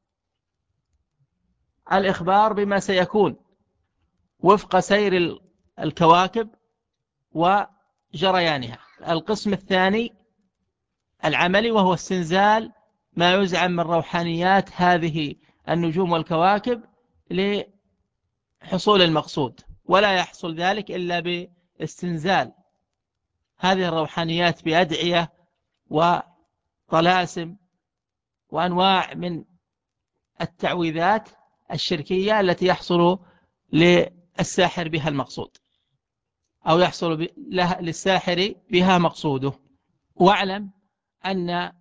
الإخبار بما سيكون وفق سير الكواكب وجريانها. القسم الثاني العملي، وهو استنزال ما يزعم من روحانيات هذه النجوم والكواكب لحصول المقصود، ولا يحصل ذلك إلا باستنزال هذه الروحانيات بأدعية وطلاسم وأنواع من التعويذات الشركية التي يحصل للساحر بها المقصود، أو يحصل للساحر بها مقصوده. واعلم أن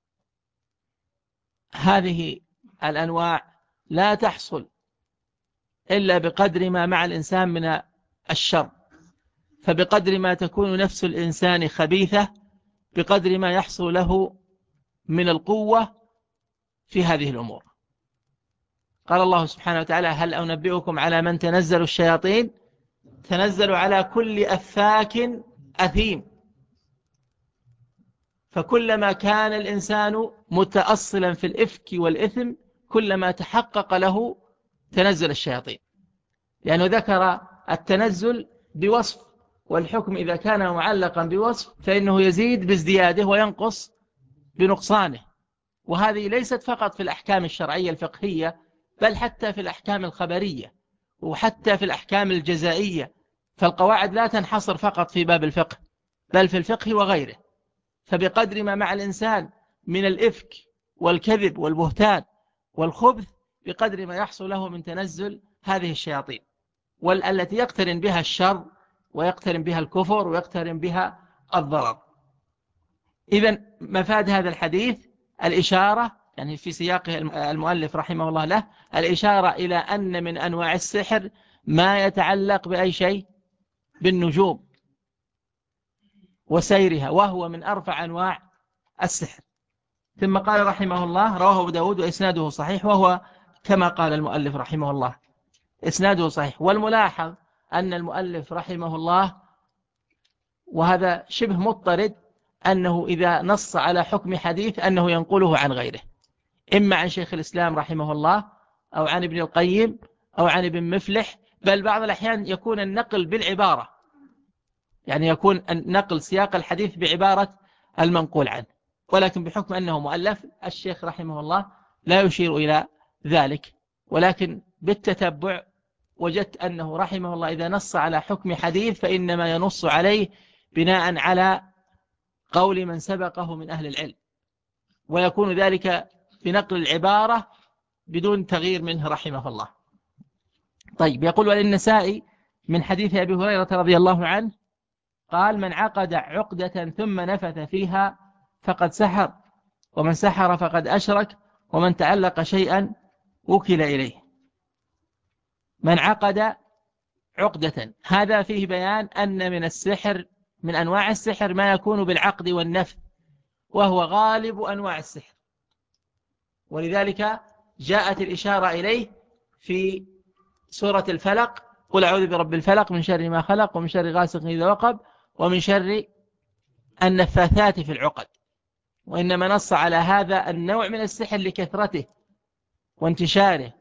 هذه الأنواع لا تحصل إلا بقدر ما مع الإنسان من الشر، فبقدر ما تكون نفس الإنسان خبيثة بقدر ما يحصل له من القوة في هذه الأمور. قال الله سبحانه وتعالى: هل أنبئكم على من تنزل الشياطين؟ تنزل على كل أفاك أثيم. فكلما كان الإنسان متأصلا في الإفك والإثم كلما تحقق له تنزل الشياطين، لأنه ذكر التنزل بوصف، والحكم إذا كان معلقا بوصف فإنه يزيد بازدياده وينقص بنقصانه. وهذه ليست فقط في الأحكام الشرعية الفقهية، بل حتى في الأحكام الخبرية وحتى في الأحكام الجزائية. فالقواعد لا تنحصر فقط في باب الفقه، بل في الفقه وغيره. فبقدر ما مع الإنسان من الإفك والكذب والبهتان والخبث بقدر ما يحصل له من تنزل هذه الشياطين، والتي يقترن بها الشر ويقترن بها الكفر ويقترن بها الضرر. إذن مفاد هذا الحديث الإشارة، يعني في سياقه المؤلف رحمه الله له الإشارة إلى أن من أنواع السحر ما يتعلق بأي شيء بالنجوم وسيرها، وهو من أرفع أنواع السحر. ثم قال رحمه الله: رواه أبو داود وإسناده صحيح، وهو كما قال المؤلف رحمه الله إسناده صحيح. والملاحظ أن المؤلف رحمه الله، وهذا شبه مضطرد، أنه إذا نص على حكم حديث أنه ينقله عن غيره، إما عن شيخ الإسلام رحمه الله أو عن ابن القيم أو عن ابن مفلح، بل بعض الأحيان يكون النقل بالعبارة، يعني يكون نقل سياق الحديث بعبارة المنقول عنه، ولكن بحكم أنه مؤلف الشيخ رحمه الله لا يشير إلى ذلك. ولكن بالتتبع وجدت أنه رحمه الله إذا نص على حكم حديث فإنما ينص عليه بناء على قول من سبقه من أهل العلم، ويكون ذلك بنقل العبارة بدون تغيير منه رحمه الله. طيب، يقول: وللنسائي من حديث أبي هريرة رضي الله عنه قال: من عقد عقدة ثم نفث فيها فقد سحر، ومن سحر فقد أشرك، ومن تعلق شيئا وكل إليه. من عقد عقدة، هذا فيه بيان أن من السحر، من أنواع السحر، ما يكون بالعقد والنفث، وهو غالب أنواع السحر، ولذلك جاءت الإشارة إليه في سورة الفلق: قل أعوذ برب الفلق من شر ما خلق ومن شر غاسق إذا وقب ومن شر النفاثات في العقد. وإنما نص على هذا النوع من السحر لكثرته وانتشاره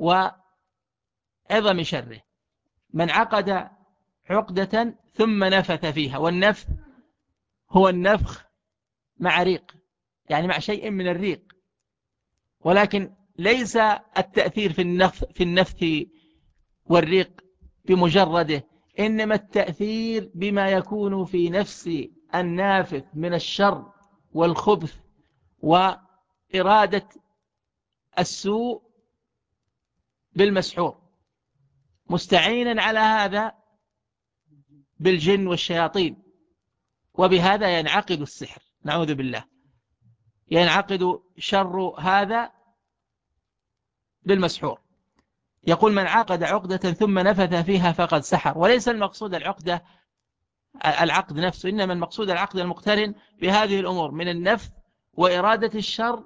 وعظم شره. من عقد عقدة ثم نفث فيها، والنفث هو النفخ مع ريق، يعني مع شيء من الريق، ولكن ليس التأثير في النفث والريق بمجرده، إنما التأثير بما يكون في نفس النافث من الشر والخبث وإرادة السوء بالمسحور، مستعينا على هذا بالجن والشياطين، وبهذا ينعقد السحر، نعوذ بالله، ينعقد شر هذا بالمسحور. يقول: من عقد عقدة ثم نفث فيها فقد سحر. وليس المقصود العقد نفسه، إنما المقصود العقد المقترن بهذه الأمور من النفث وإرادة الشر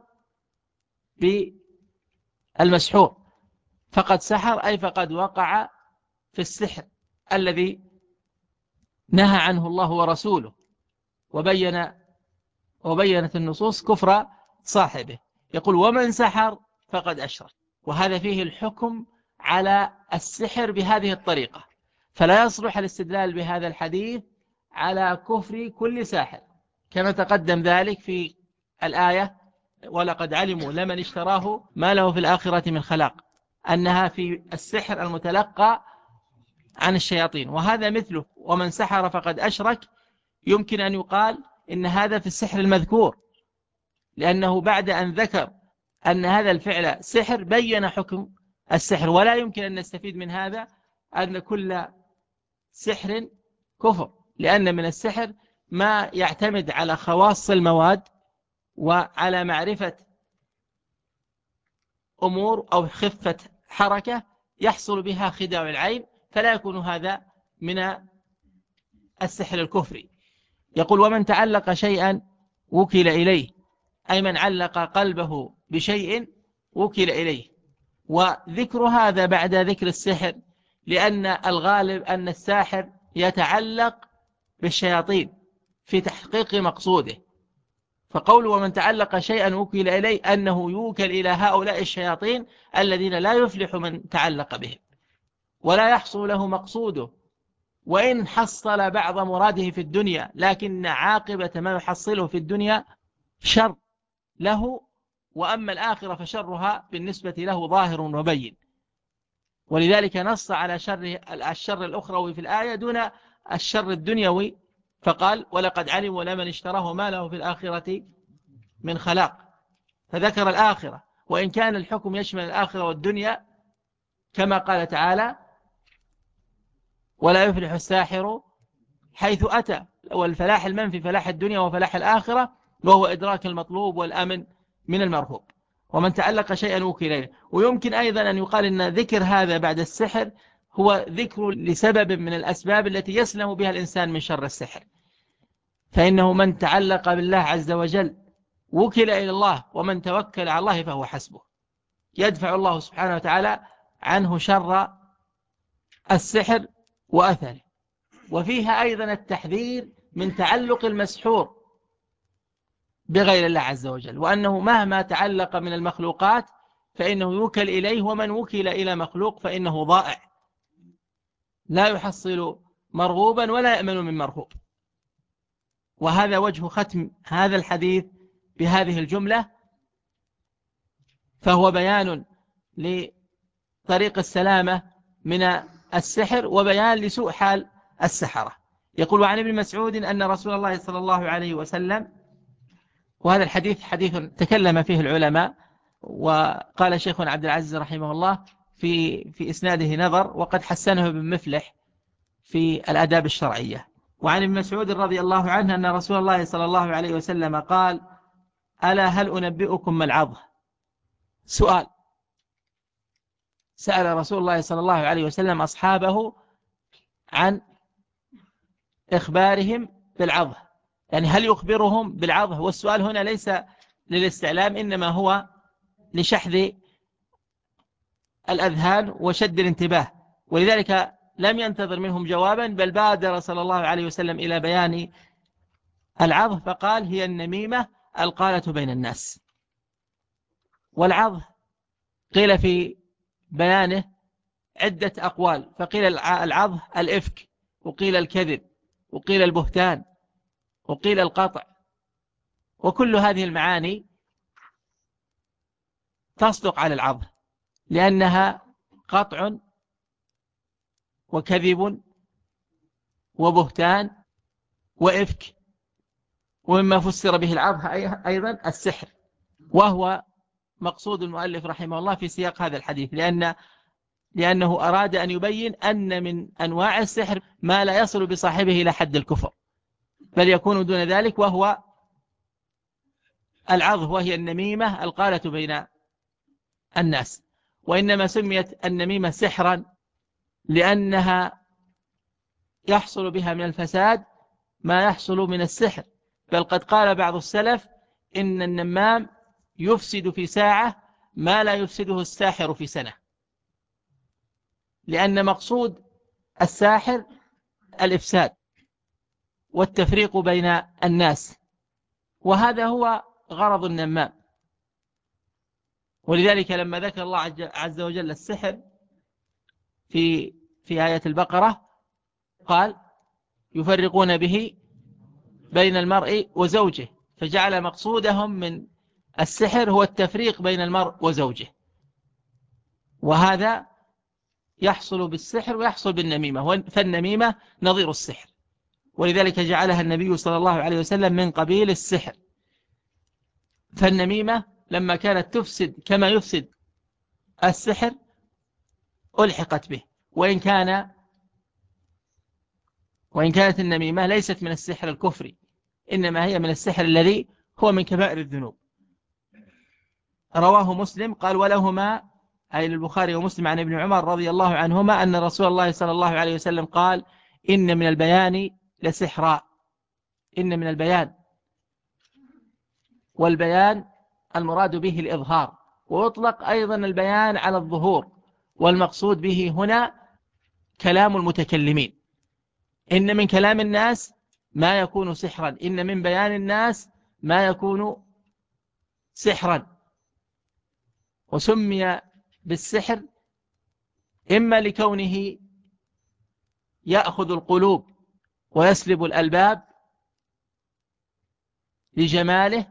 بالمسحور. فقد سحر أي فقد وقع في السحر الذي نهى عنه الله ورسوله، وبينت النصوص كفر صاحبه. يقول: ومن سحر فقد أشرك. وهذا فيه الحكم على السحر بهذه الطريقة، فلا يصلح الاستدلال بهذا الحديث على كفر كل ساحر، كما تقدم ذلك في الآية: ولقد علموا لمن اشتراه ما له في الآخرة من خلاق، أنها في السحر المتلقى عن الشياطين. وهذا مثله: ومن سحر فقد أشرك، يمكن أن يقال إن هذا في السحر المذكور، لأنه بعد أن ذكر أن هذا الفعل سحر بين حكم السحر. ولا يمكن أن نستفيد من هذا أن كل سحر كفر، لأن من السحر ما يعتمد على خواص المواد وعلى معرفة أمور أو خفة حركة يحصل بها خداع العين، فلا يكون هذا من السحر الكفري. يقول: ومن تعلق شيئا وكل إليه، أي من علق قلبه بشيء وكل إليه. وذكر هذا بعد ذكر السحر لأن الغالب أن الساحر يتعلق بالشياطين في تحقيق مقصوده، فقول ومن تعلق شيئا وكل إليه أنه يوكل إلى هؤلاء الشياطين الذين لا يفلح من تعلق بهم ولا يحصل له مقصوده، وإن حصل بعض مراده في الدنيا، لكن عاقبة ما يحصله في الدنيا شر له، وأما الآخرة فشرها بالنسبة له ظاهر وبين. ولذلك نص على الشر الأخروي في الآية دون الشر الدنيوي، فقال: ولقد علموا لمن اشتراه ما له في الآخرة من خلاق. فذكر الآخرة، وإن كان الحكم يشمل الآخرة والدنيا كما قال تعالى: ولا يفلح الساحر حيث أتى. والفلاح المنفي فلاح الدنيا وفلاح الآخرة، وهو إدراك المطلوب والأمن من المرهوب، ومن تعلق شيئا وكل إليه. ويمكن أيضا أن يقال أن ذكر هذا بعد السحر هو ذكر لسبب من الأسباب التي يسلم بها الإنسان من شر السحر، فإنه من تعلق بالله عز وجل وكل إلى الله، ومن توكل على الله فهو حسبه، يدفع الله سبحانه وتعالى عنه شر السحر وأثره. وفيها أيضا التحذير من تعلق المسحور بغير الله عز وجل، وأنه مهما تعلق من المخلوقات فإنه يوكل إليه، ومن وكل إلى مخلوق فإنه ضائع، لا يحصل مرغوبا ولا يأمن من مرهوب. وهذا وجه ختم هذا الحديث بهذه الجملة، فهو بيان لطريق السلامة من السحر، وبيان لسوء حال السحرة. يقول: وعن ابن مسعود أن رسول الله صلى الله عليه وسلم، وهذا الحديث حديث تكلم فيه العلماء، وقال شيخنا عبد العزيز رحمه الله في إسناده نظر، وقد حسنه ابن مفلح في الآداب الشرعية. وعن ابن مسعود رضي الله عنه أن رسول الله صلى الله عليه وسلم قال: ألا هل أنبئكم ما العظة؟ سؤال، سأل رسول الله صلى الله عليه وسلم أصحابه عن إخبارهم بالعظة، يعني هل يخبرهم بالعظة؟ والسؤال هنا ليس للاستعلام، إنما هو لشحذ الأذهان وشد الانتباه، ولذلك لم ينتظر منهم جوابا، بل بادر صلى الله عليه وسلم إلى بيان العظة، فقال: هي النميمة القالة بين الناس. والعظة قيل في بيانه عدة أقوال، فقيل العظة الإفك، وقيل الكذب، وقيل البهتان، وقيل القطع، وكل هذه المعاني تصدق على العظة، لأنها قطع وكذب وبهتان وإفك، ومما فسر به العظة أيضا السحر، وهو مقصود المؤلف رحمه الله في سياق هذا الحديث، لأنه أراد أن يبين أن من أنواع السحر ما لا يصل بصاحبه إلى حد الكفر، بل يكون دون ذلك، وهو العظة، وهي النميمة القالة بين الناس. وإنما سميت النميمة سحرا لأنها يحصل بها من الفساد ما يحصل من السحر، بل قد قال بعض السلف: إن النمام يفسد في ساعة ما لا يفسده الساحر في سنة، لأن مقصود الساحر الإفساد والتفريق بين الناس، وهذا هو غرض النمام. ولذلك لما ذكر الله عز وجل السحر في آية البقرة قال: يفرقون به بين المرء وزوجه، فجعل مقصودهم من السحر هو التفريق بين المرء وزوجه، وهذا يحصل بالسحر ويحصل بالنميمة، فالنميمة نظير السحر، ولذلك جعلها النبي صلى الله عليه وسلم من قبيل السحر. فالنميمة لما كانت تفسد كما يفسد السحر ألحقت به، وإن كانت النميمة ليست من السحر الكفري، إنما هي من السحر الذي هو من كبائر الذنوب. رواه مسلم قال: ولهما، أي البخاري ومسلم، عن ابن عمر رضي الله عنهما أن رسول الله صلى الله عليه وسلم قال: إن من البيان لسحرا. إن من البيان، والبيان المراد به الإظهار، ويطلق أيضا البيان على الظهور، والمقصود به هنا كلام المتكلمين. إن من كلام الناس ما يكون سحرا، إن من بيان الناس ما يكون سحرا. وسمي بالسحر إما لكونه يأخذ القلوب ويسلب الألباب لجماله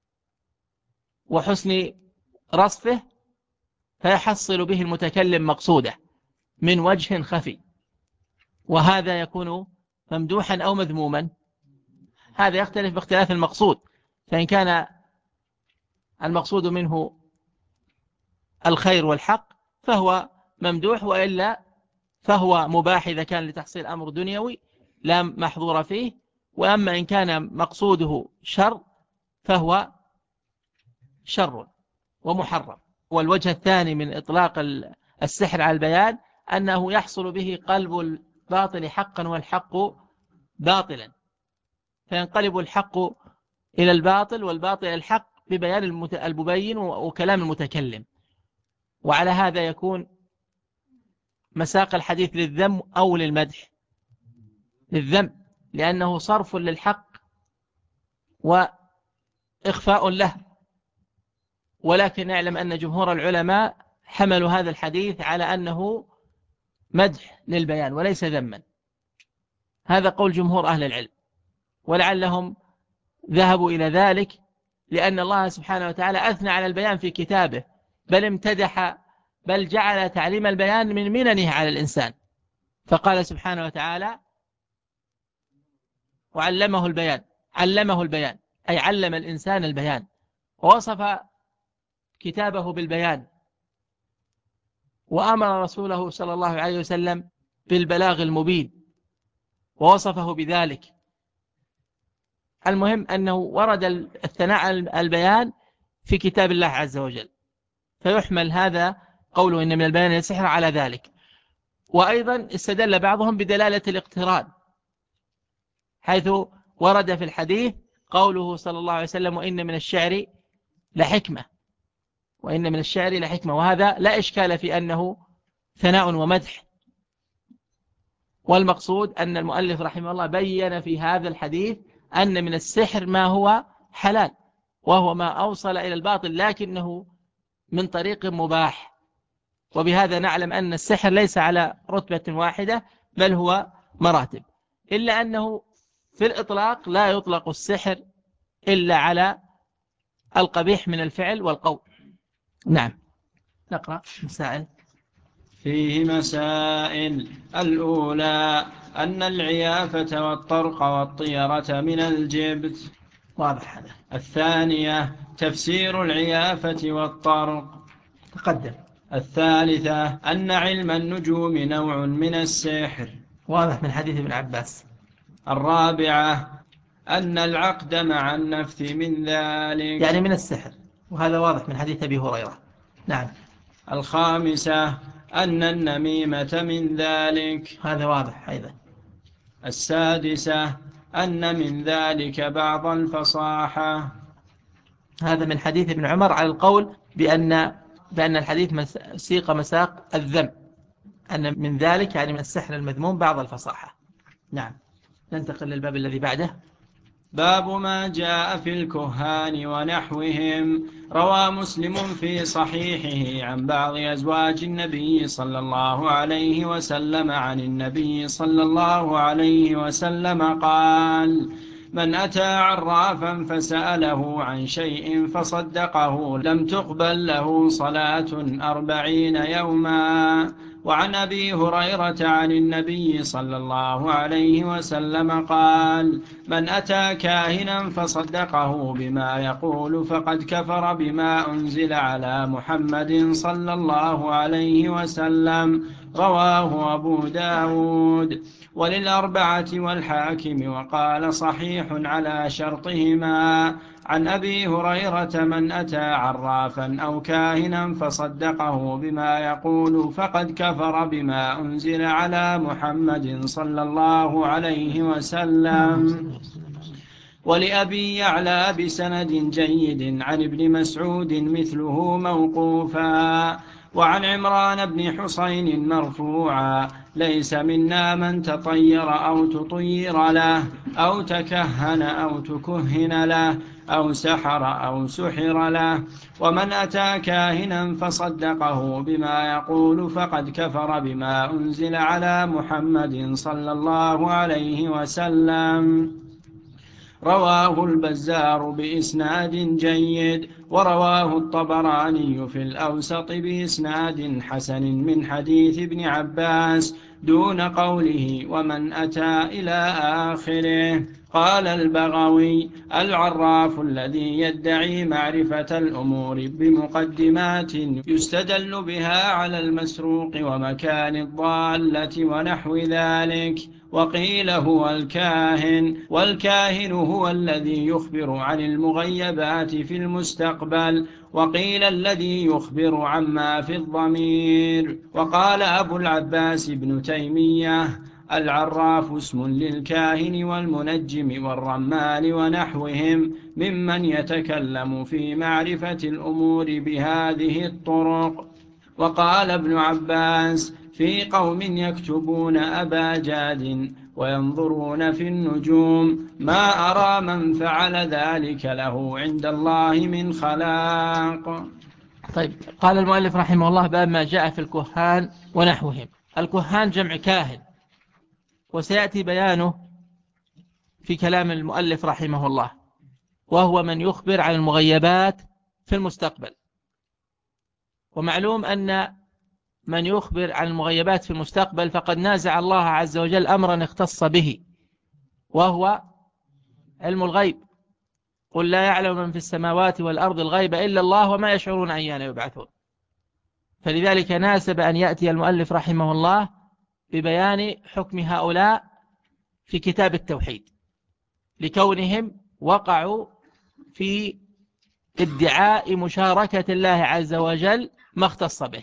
وحسن رصفه، فيحصل به المتكلم مقصوده من وجه خفي، وهذا يكون ممدوحا أو مذموما، هذا يختلف باختلاف المقصود. فإن كان المقصود منه الخير والحق فهو ممدوح، وإلا فهو مباح إذا كان لتحصيل أمر دنيوي لا محظور فيه. وأما إن كان مقصوده شر فهو شر ومحرم. والوجه الثاني من إطلاق السحر على البيان أنه يحصل به قلب الباطل حقا والحق باطلا، فينقلب الحق إلى الباطل والباطل إلى الحق ببيان المبين وكلام المتكلم. وعلى هذا يكون مساق الحديث للذم أو للمدح. للذم لأنه صرف للحق وإخفاء له. ولكن نعلم أن جمهور العلماء حملوا هذا الحديث على أنه مدح للبيان وليس ذما. هذا قول جمهور أهل العلم، ولعلهم ذهبوا إلى ذلك لأن الله سبحانه وتعالى أثنى على البيان في كتابه، بل امتدح، بل جعل تعليم البيان من مننه على الإنسان، فقال سبحانه وتعالى: وعلمه البيان. علمه البيان أي علم الإنسان البيان، ووصف كتابه بالبيان، وأمر رسوله صلى الله عليه وسلم بالبلاغ المبين ووصفه بذلك. المهم أنه ورد الثناء على البيان في كتاب الله عز وجل، فيحمل هذا قوله إن من البيان السحر على ذلك. وأيضا استدل بعضهم بدلالة الاقتران، حيث ورد في الحديث قوله صلى الله عليه وسلم: وإن من الشعر لحكمة، وإن من الشعر لحكمة، وهذا لا إشكال في أنه ثناء ومدح. والمقصود أن المؤلف رحمه الله بين في هذا الحديث أن من السحر ما هو حلال، وهو ما أوصل إلى الباطل لكنه من طريق مباح. وبهذا نعلم أن السحر ليس على رتبة واحدة، بل هو مراتب، إلا أنه في الإطلاق لا يطلق السحر إلا على القبيح من الفعل والقول. نعم، نقرأ مسائل. فيه مسائل. الأولى أن العيافة والطرق والطيرة من الجبت. واضح هذا. الثانية تفسير العيافة والطرق. تقدم. الثالثة أن علم النجوم نوع من السحر. واضح من حديث ابن عباس. الرابعة أن العقد مع النفث من ذلك، يعني من السحر، وهذا واضح من حديث أبي هريرة. نعم. الخامسة أن النميمة من ذلك، هذا واضح أيضا. السادسة أن من ذلك بعض الفصاحة. هذا من حديث ابن عمر على القول بأن الحديث سيق مساق الذم، أن من ذلك يعني من السحر المذموم بعض الفصاحة. نعم. ننتقل للباب الذي بعده. باب ما جاء في الكهان ونحوهم. روى مسلم في صحيحه عن بعض أزواج النبي صلى الله عليه وسلم عن النبي صلى الله عليه وسلم قال: من أتى عرافا فسأله عن شيء فصدقه لم تقبل له صلاة 40 يوما. وعن أبي هريرة عن النبي صلى الله عليه وسلم قال: من أتى كاهنا فصدقه بما يقول فقد كفر بما أنزل على محمد صلى الله عليه وسلم. رواه أبو داود وللأربعة والحاكم وقال صحيح على شرطهما. عن أبي هريرة: من أتى عرافا أو كاهنا فصدقه بما يقول فقد كفر بما أنزل على محمد صلى الله عليه وسلم. ولأبي يعلى بسند جيد عن ابن مسعود مثله موقوفا. وعن عمران بن حصين مرفوعا: ليس منا من تطير أو تطير له أو تكهن أو تكهن له أو سحر أو سحر له. ومن أتى كاهنا فصدقه بما يقول فقد كفر بما أنزل على محمد صلى الله عليه وسلم. رواه البزار بإسناد جيد، ورواه الطبراني في الأوسط بإسناد حسن من حديث ابن عباس. دون قوله ومن أتى إلى آخره. قال البغوي: العراف الذي يدعي معرفة الأمور بمقدمات يستدل بها على المسروق ومكان الضالة ونحو ذلك. وقيل هو الكاهن، والكاهن هو الذي يخبر عن المغيبات في المستقبل، وقيل الذي يخبر عما في الضمير. وقال أبو العباس ابن تيمية: العراف اسم للكاهن والمنجم والرمال ونحوهم ممن يتكلم في معرفة الأمور بهذه الطرق. وقال ابن عباس: في قوم يكتبون أباجاد وينظرون في النجوم ما أرى من فعل ذلك له عند الله من خلاق. طيب، قال المؤلف رحمه الله: باب ما جاء في الكهان ونحوهم. الكهان جمع كاهن، وسيأتي بيانه في كلام المؤلف رحمه الله، وهو من يخبر عن المغيبات في المستقبل. ومعلوم أن من يخبر عن المغيبات في المستقبل فقد نازع الله عز وجل أمرا اختص به، وهو علم الغيب. قل لا يعلم من في السماوات والأرض الغيب إلا الله وما يشعرون أيان يبعثون. فلذلك ناسب أن يأتي المؤلف رحمه الله ببيان حكم هؤلاء في كتاب التوحيد، لكونهم وقعوا في ادعاء مشاركة الله عز وجل ما اختص به،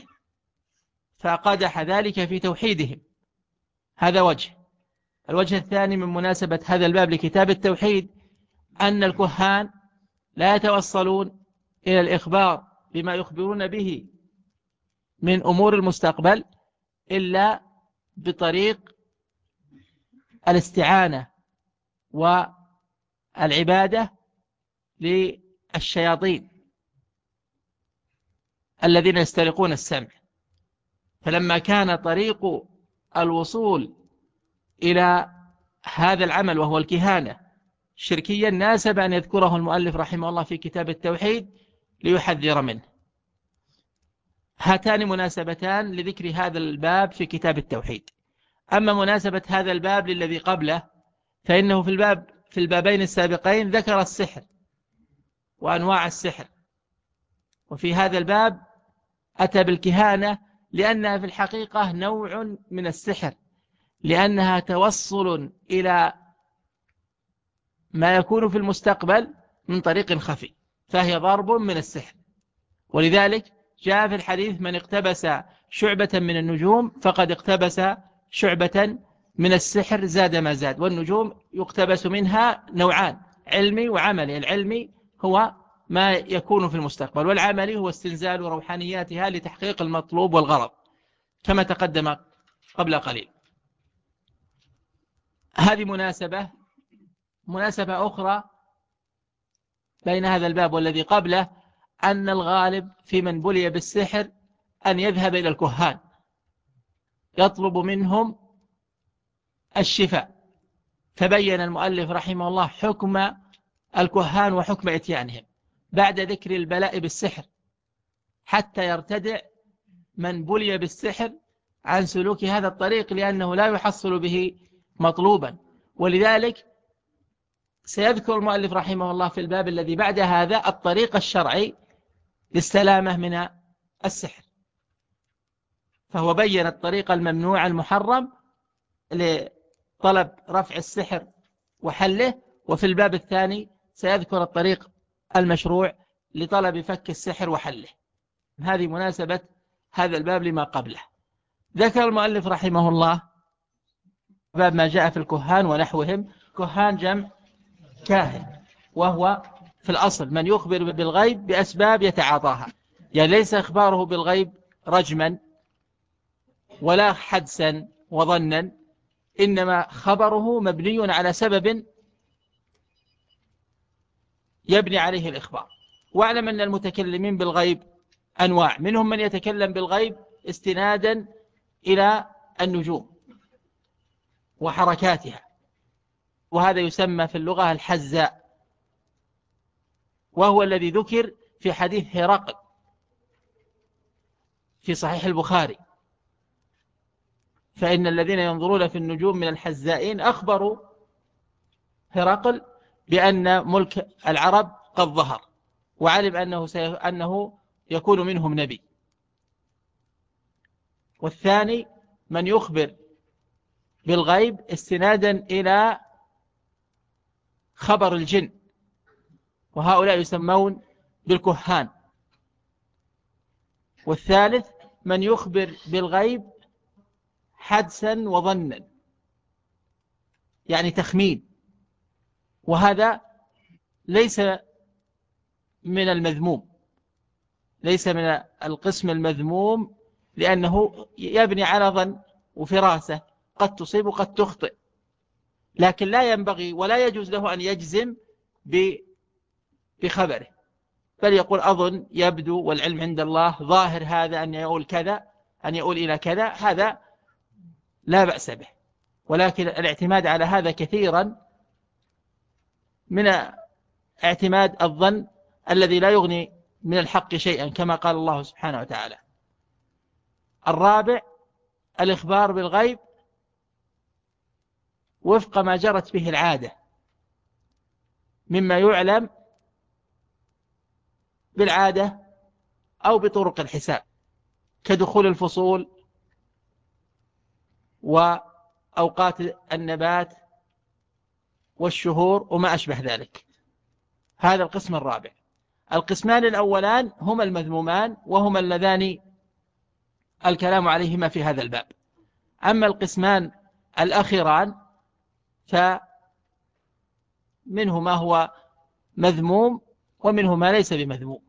فقدح ذلك في توحيدهم. هذا وجه. الوجه الثاني من مناسبة هذا الباب لكتاب التوحيد أن الكهان لا يتوصلون إلى الإخبار بما يخبرون به من أمور المستقبل إلا بطريق الاستعانة والعبادة للشياطين الذين يسترقون السمع. فلما كان طريق الوصول إلى هذا العمل وهو الكهانة شركيا، ناسب أن يذكره المؤلف رحمه الله في كتاب التوحيد ليحذر منه. هاتان مناسبتان لذكر هذا الباب في كتاب التوحيد. أما مناسبة هذا الباب للذي قبله فإنه في البابين السابقين ذكر السحر وأنواع السحر، وفي هذا الباب أتى بالكهانة لأنها في الحقيقة نوع من السحر، لأنها توصل إلى ما يكون في المستقبل من طريق خفي، فهي ضرب من السحر. ولذلك جاء في الحديث: من اقتبس شعبة من النجوم فقد اقتبس شعبة من السحر زاد ما زاد. والنجوم يقتبس منها نوعان: علمي وعملي. العلمي هو ما يكون في المستقبل، والعملي هو استنزال روحانياتها لتحقيق المطلوب والغرض، كما تقدم قبل قليل. هذه مناسبة أخرى بين هذا الباب والذي قبله، أن الغالب في من بلي بالسحر أن يذهب إلى الكهان يطلب منهم الشفاء. فبين المؤلف رحمه الله حكم الكهان وحكم اتيانهم بعد ذكر البلاء بالسحر، حتى يرتدع من بلي بالسحر عن سلوك هذا الطريق، لأنه لا يحصل به مطلوبا. ولذلك سيذكر المؤلف رحمه الله في الباب الذي بعد هذا الطريق الشرعي للسلامة من السحر، فهو بين الطريق الممنوع المحرم لطلب رفع السحر وحله، وفي الباب الثاني سيذكر الطريق المشروع لطلب فك السحر وحله. هذه مناسبة هذا الباب لما قبله. ذكر المؤلف رحمه الله باب ما جاء في الكهان ونحوهم. كهان جمع كاهن، وهو في الأصل من يخبر بالغيب بأسباب يتعاطاها، يعني ليس إخباره بالغيب رجما ولا حدسا وظنا، إنما خبره مبني على سبب يبني عليه الإخبار. واعلم أن المتكلمين بالغيب أنواع، منهم من يتكلم بالغيب استنادا إلى النجوم وحركاتها، وهذا يسمى في اللغة الحزاء، وهو الذي ذكر في حديث هرقل في صحيح البخاري، فإن الذين ينظرون في النجوم من الحزائين أخبروا هرقل بأن ملك العرب قد ظهر، وعلم أنه يكون منهم نبي. والثاني من يخبر بالغيب استنادا إلى خبر الجن، وهؤلاء يسمون بالكهان. والثالث من يخبر بالغيب حدسا وظنا، يعني تخمين، وهذا ليس من المذموم، ليس من القسم المذموم، لأنه يبني على ظن وفراسة قد تصيب وقد تخطئ، لكن لا ينبغي ولا يجوز له أن يجزم بخبره، بل يقول أظن، يبدو، والعلم عند الله، ظاهر هذا أن يقول كذا، أن يقول إلى كذا، هذا لا بأس به. ولكن الاعتماد على هذا كثيرا من اعتماد الظن الذي لا يغني من الحق شيئا، كما قال الله سبحانه وتعالى. الرابع الإخبار بالغيب وفق ما جرت به العادة مما يعلم بالعادة أو بطرق الحساب، كدخول الفصول وأوقات النبات والشهور وما أشبه ذلك. هذا القسم الرابع. القسمان الأولان هما المذمومان، وهما اللذان الكلام عليهما في هذا الباب. أما القسمان الأخيران فمنه ما هو مذموم ومنه ما ليس بمذموم.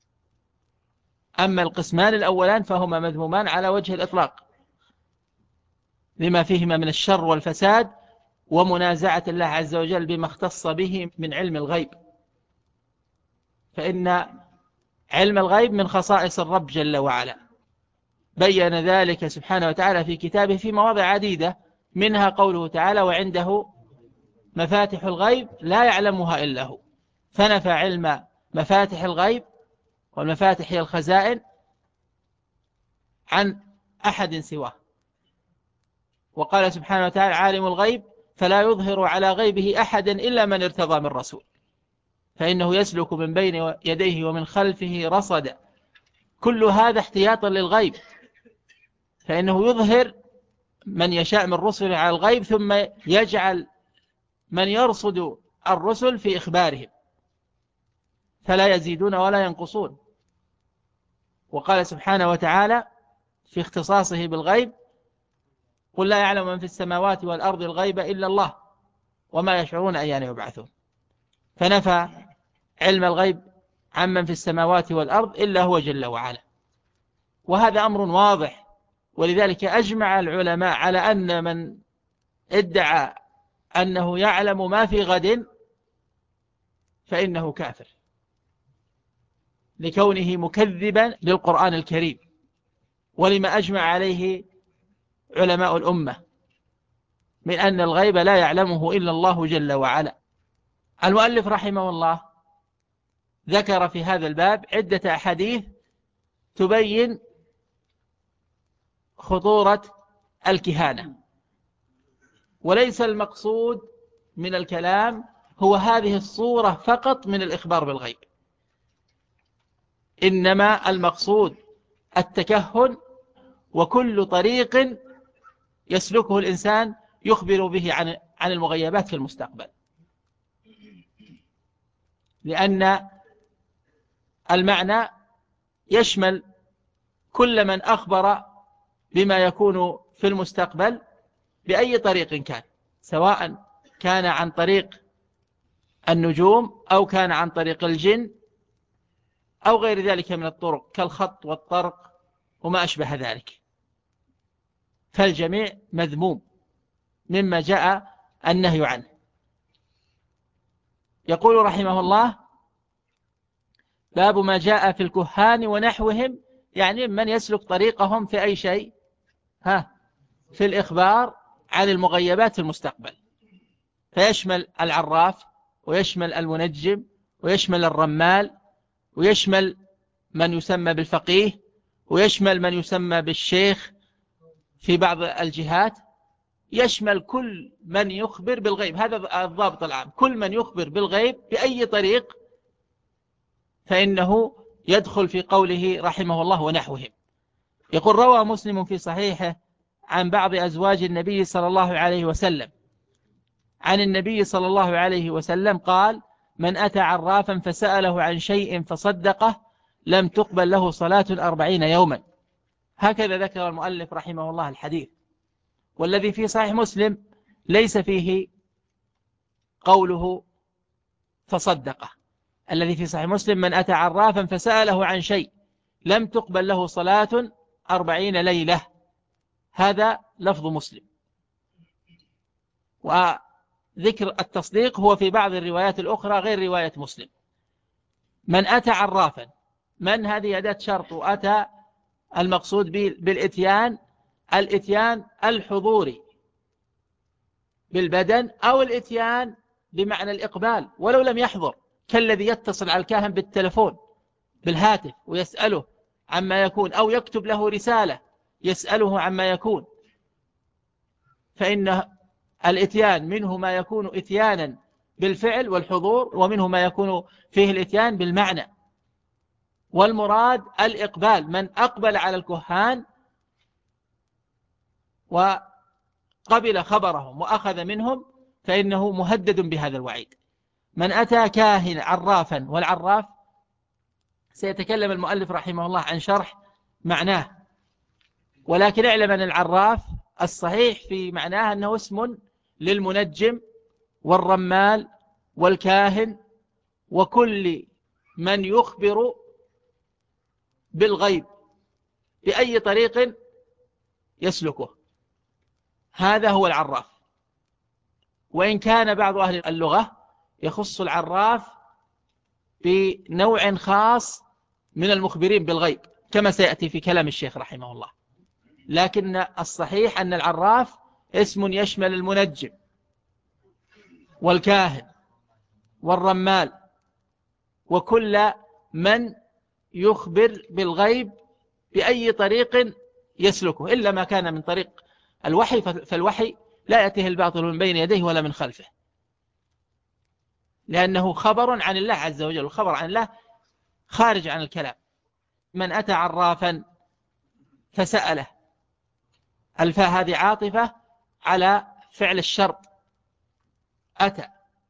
أما القسمان الأولان فهما مذمومان على وجه الإطلاق لما فيهما من الشر والفساد ومنازعة الله عز وجل بما اختص به من علم الغيب، فإن علم الغيب من خصائص الرب جل وعلا، بيّن ذلك سبحانه وتعالى في كتابه في مواضع عديدة، منها قوله تعالى: وعنده مفاتح الغيب لا يعلمها إلا هو، فنفى علم مفاتح الغيب، والمفاتح هي الخزائن، عن أحد سواه. وقال سبحانه وتعالى: عالم الغيب فلا يظهر على غيبه أحدا إلا من ارتضى من رسول، فإنه يسلك من بين يديه ومن خلفه رصدا. كل هذا احتياطا للغيب، فإنه يظهر من يشاء من رسله على الغيب، ثم يجعل من يرصد الرسل في إخبارهم فلا يزيدون ولا ينقصون. وقال سبحانه وتعالى في اختصاصه بالغيب: قل لا يعلم من في السماوات والأرض الغيب إلا الله وما يشعرون أيان يبعثون. فنفى علم الغيب عمن في السماوات والأرض إلا هو جل وعلا، وهذا أمر واضح. ولذلك أجمع العلماء على أن من ادعى أنه يعلم ما في غد فإنه كافر، لكونه مكذبا للقرآن الكريم، ولما أجمع عليه علماء الأمة من أن الغيب لا يعلمه إلا الله جل وعلا. المؤلف رحمه الله ذكر في هذا الباب عدة أحاديث تبين خطورة الكهانة، وليس المقصود من الكلام هو هذه الصورة فقط من الإخبار بالغيب، إنما المقصود التكهن وكل طريق يسلكه الإنسان يخبر به عن المغيبات في المستقبل، لأن المعنى يشمل كل من أخبر بما يكون في المستقبل بأي طريق كان، سواء كان عن طريق النجوم أو كان عن طريق الجن أو غير ذلك من الطرق كالخط والطرق وما أشبه ذلك، فالجميع مذموم مما جاء النهي عنه. يقول رحمه الله: باب ما جاء في الكهان ونحوهم، يعني من يسلك طريقهم في أي شيء، في الإخبار عن المغيبات في المستقبل، فيشمل العراف ويشمل المنجم ويشمل الرمال ويشمل من يسمى بالفقيه ويشمل من يسمى بالشيخ، في بعض الجهات يشمل كل من يخبر بالغيب، هذا الضابط العام، كل من يخبر بالغيب بأي طريق فإنه يدخل في قوله رحمه الله ونحوهم. يقول: روى مسلم في صحيحه عن بعض أزواج النبي صلى الله عليه وسلم عن النبي صلى الله عليه وسلم قال: من أتى عرافا فسأله عن شيء فصدقه لم تقبل له صلاة 40 يوما. هكذا ذكر المؤلف رحمه الله الحديث، والذي في صحيح مسلم ليس فيه قوله فصدقه. الذي في صحيح مسلم: من أتى عرافا فسأله عن شيء لم تقبل له صلاة 40 ليلة. هذا لفظ مسلم. وذكر التصديق هو في بعض الروايات الأخرى غير رواية مسلم. من أتى عرافا، من هذه أداة شرط، وأتى المقصود بالإتيان الإتيان الحضوري بالبدن، أو الإتيان بمعنى الإقبال ولو لم يحضر، كالذي يتصل على الكاهن بالتلفون بالهاتف ويسأله عما يكون، أو يكتب له رسالة يسأله عما يكون. فإن الإتيان منه ما يكون إتيانا بالفعل والحضور، ومنه ما يكون فيه الإتيان بالمعنى. والمراد الإقبال، من أقبل على الكهان وقبل خبرهم وأخذ منهم فإنه مهدد بهذا الوعيد. من أتى كاهن عرافا، والعراف سيتكلم المؤلف رحمه الله عن شرح معناه، ولكن اعلم أن العراف الصحيح في معناه أنه اسم للمنجم والرمال والكاهن وكل من يخبر بالغيب بأي طريق يسلكه، هذا هو العراف. وإن كان بعض أهل اللغة يخص العراف بنوع خاص من المخبرين بالغيب كما سيأتي في كلام الشيخ رحمه الله، لكن الصحيح أن العراف اسم يشمل المنجم والكاهن والرمال وكل من يخبر بالغيب بأي طريق يسلكه، إلا ما كان من طريق الوحي، فالوحي لا يأتيه الباطل من بين يديه ولا من خلفه، لأنه خبر عن الله عز وجل، الخبر عن الله خارج عن الكلام. من أتى عرافا فسأله، الفاء هذه عاطفة على فعل الشرط، أتى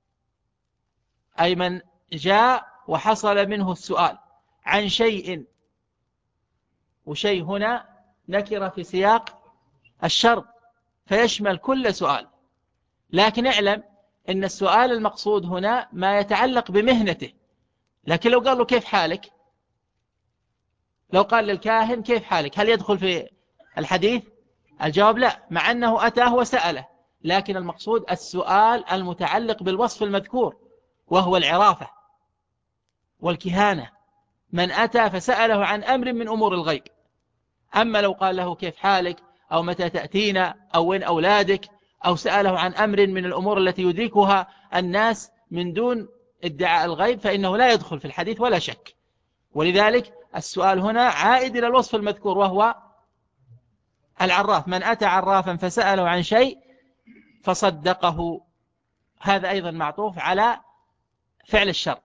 أي من جاء وحصل منه السؤال عن شيء، وشيء هنا نكر في سياق الشرط فيشمل كل سؤال، لكن اعلم أن السؤال المقصود هنا ما يتعلق بمهنته. لكن لو قال له كيف حالك، لو قال للكاهن كيف حالك، هل يدخل في الحديث؟ الجواب لا، مع أنه أتاه وسأله، لكن المقصود السؤال المتعلق بالوصف المذكور وهو العرافة والكهانة. من أتى فسأله عن أمر من أمور الغيب. أما لو قال له كيف حالك، أو متى تأتينا، أو وين أولادك، أو سأله عن أمر من الأمور التي يدركها الناس من دون ادعاء الغيب، فإنه لا يدخل في الحديث ولا شك. ولذلك السؤال هنا عائد إلى الوصف المذكور وهو العراف. من أتى عرافا فسأله عن شيء فصدقه، هذا أيضا معطوف على فعل الشرط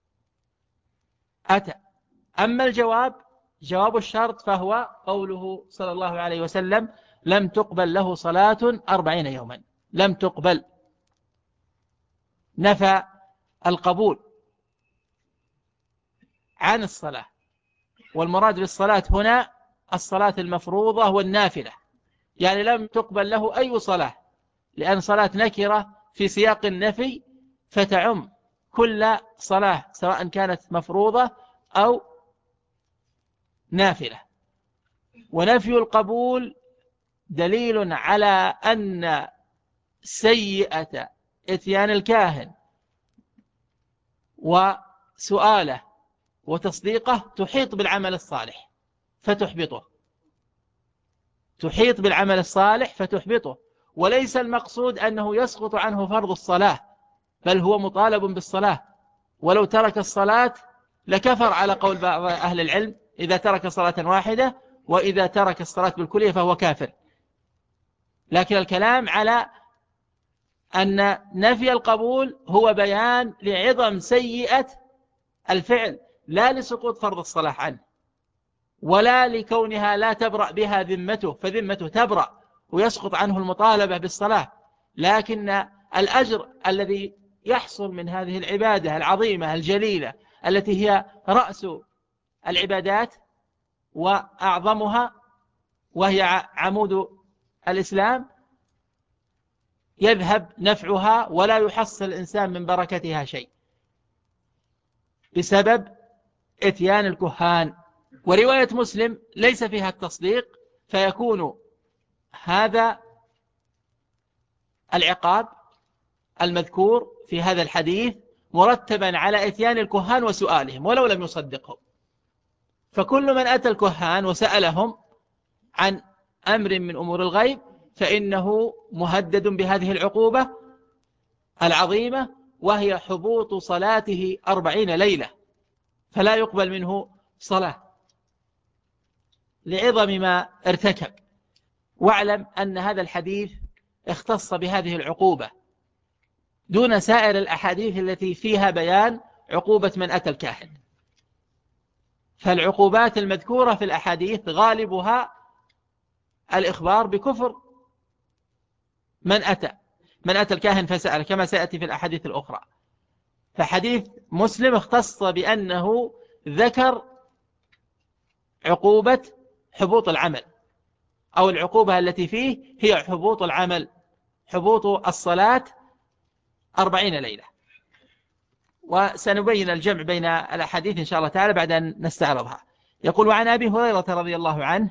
أتى. أما الجواب، جواب الشرط، فهو قوله صلى الله عليه وسلم: لم تقبل له صلاة 40 يوما. لم تقبل، نفى القبول عن الصلاة، والمراد بالصلاة هنا الصلاة المفروضة والنافلة، يعني لم تقبل له أي صلاة، لأن صلاة نكرة في سياق النفي فتعم كل صلاة سواء كانت مفروضة أو نافلة. ونفي القبول دليل على أن سيئة إتيان الكاهن وسؤاله وتصديقه تحيط بالعمل الصالح فتحبطه، تحيط بالعمل الصالح فتحبطه. وليس المقصود أنه يسقط عنه فرض الصلاة، بل هو مطالب بالصلاة، ولو ترك الصلاة لكفر على قول بعض أهل العلم إذا ترك صلاة واحدة، وإذا ترك الصلاة بالكلية فهو كافر. لكن الكلام على أن نفي القبول هو بيان لعظم سيئة الفعل، لا لسقوط فرض الصلاة عنه، ولا لكونها لا تبرأ بها ذمته، فذمته تبرأ ويسقط عنه المطالبة بالصلاة، لكن الأجر الذي يحصل من هذه العبادة العظيمة الجليلة التي هي رأس العبادات وأعظمها وهي عمود الإسلام يذهب نفعها ولا يحصل الإنسان من بركتها شيء بسبب إتيان الكهان. ورواية مسلم ليس فيها التصديق، فيكون هذا العقاب المذكور في هذا الحديث مرتبا على إتيان الكهان وسؤالهم ولو لم يصدقهم. فكل من أتى الكهان وسألهم عن أمر من أمور الغيب فإنه مهدد بهذه العقوبة العظيمة، وهي حبوط صلاته 40 ليلة، فلا يقبل منه صلاة لعظم ما ارتكب. واعلم أن هذا الحديث اختص بهذه العقوبة دون سائر الأحاديث التي فيها بيان عقوبة من أتى الكاهن. فالعقوبات المذكورة في الأحاديث غالبها الإخبار بكفر من أتى الكاهن فسأل، كما سيأتي في الأحاديث الأخرى. فحديث مسلم اختص بأنه ذكر عقوبة حبوط العمل، أو العقوبة التي فيه هي حبوط العمل، حبوط الصلاة 40 ليلة. وسنبين الجمع بين الأحاديث إن شاء الله تعالى بعد أن نستعرضها. يقول: وعن أبي هريرة رضي الله عنه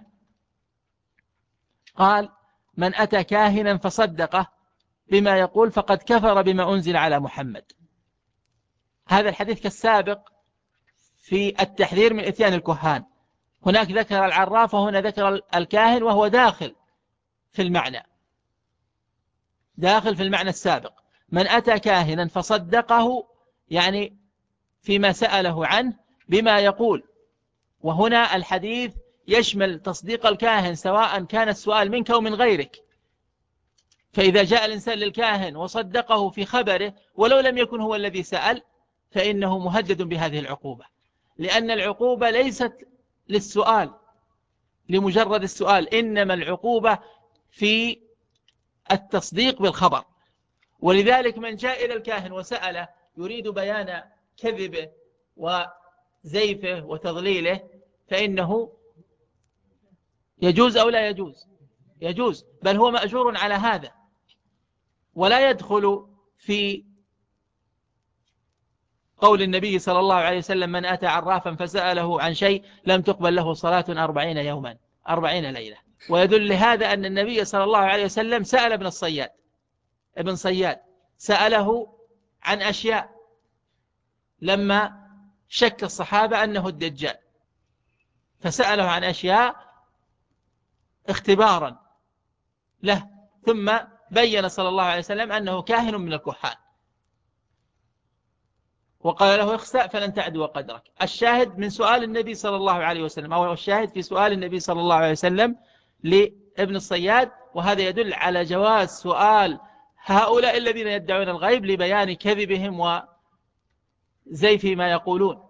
قال: من أتى كاهنا فصدقه بما يقول فقد كفر بما أنزل على محمد. هذا الحديث كالسابق في التحذير من إتيان الكهان. هناك ذكر العراف وهنا ذكر الكاهن، وهو داخل في المعنى، داخل في المعنى السابق. من أتى كاهنا فصدقه يعني فيما سأله عنه بما يقول، وهنا الحديث يشمل تصديق الكاهن سواء كان السؤال منك أو من غيرك. فإذا جاء الإنسان للكاهن وصدقه في خبره ولو لم يكن هو الذي سأل فإنه مهدد بهذه العقوبة، لأن العقوبة ليست للسؤال لمجرد السؤال، إنما العقوبة في التصديق بالخبر. ولذلك من جاء إلى الكاهن وسأله يريد بيان كذبه وزيفه وتضليله فإنه يجوز أو لا يجوز؟ يجوز، بل هو مأجور على هذا، ولا يدخل في قول النبي صلى الله عليه وسلم: من أتى عرافا فسأله عن شيء لم تقبل له صلاة 40 يوما 40 ليلة. ويدل لهذا أن النبي صلى الله عليه وسلم سأل ابن صياد سأله عن أشياء لما شك الصحابة أنه الدجال، فسأله عن أشياء اختبارا له، ثم بين صلى الله عليه وسلم أنه كاهن من الكهان، وقال له: اخسأ فلن تعدو قدرك. الشاهد من سؤال النبي صلى الله عليه وسلم، أو الشاهد في سؤال النبي صلى الله عليه وسلم لابن الصياد، وهذا يدل على جواز سؤال هؤلاء الذين يدعون الغيب لبيان كذبهم وزيف ما يقولون،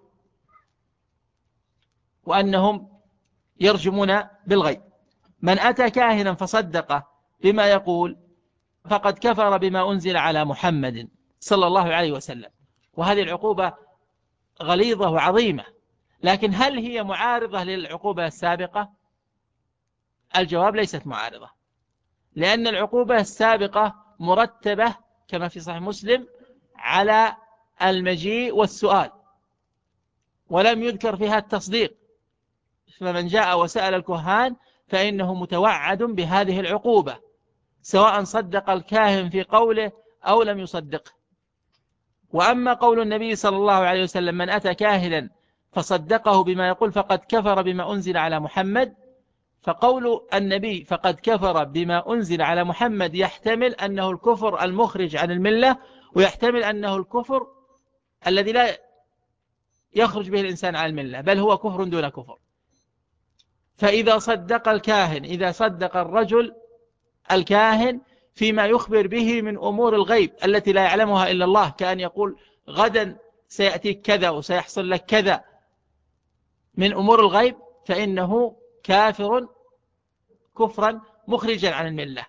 وأنهم يرجمون بالغيب. من أتى كاهنا فصدقه بما يقول فقد كفر بما أنزل على محمد صلى الله عليه وسلم. وهذه العقوبة غليظة وعظيمة، لكن هل هي معارضة للعقوبة السابقة؟ الجواب: ليست معارضة، لأن العقوبة السابقة مرتبة كما في صحيح مسلم على المجيء والسؤال، ولم يذكر فيها التصديق. فمن جاء وسأل الكهان فإنه متوعد بهذه العقوبة، سواء صدق الكاهن في قوله أو لم يصدقه. وأما قول النبي صلى الله عليه وسلم: من أتى كاهنا فصدقه بما يقول فقد كفر بما أنزل على محمد، فقول النبي فقد كفر بما أنزل على محمد يحتمل أنه الكفر المخرج عن الملة، ويحتمل أنه الكفر الذي لا يخرج به الإنسان عن الملة، بل هو كفر دون كفر. فإذا صدق الكاهن، إذا صدق الرجل الكاهن فيما يخبر به من أمور الغيب التي لا يعلمها إلا الله، كأن يقول غدا سيأتيك كذا وسيحصل لك كذا من أمور الغيب، فإنه كافر كفرا مخرجا عن الملة،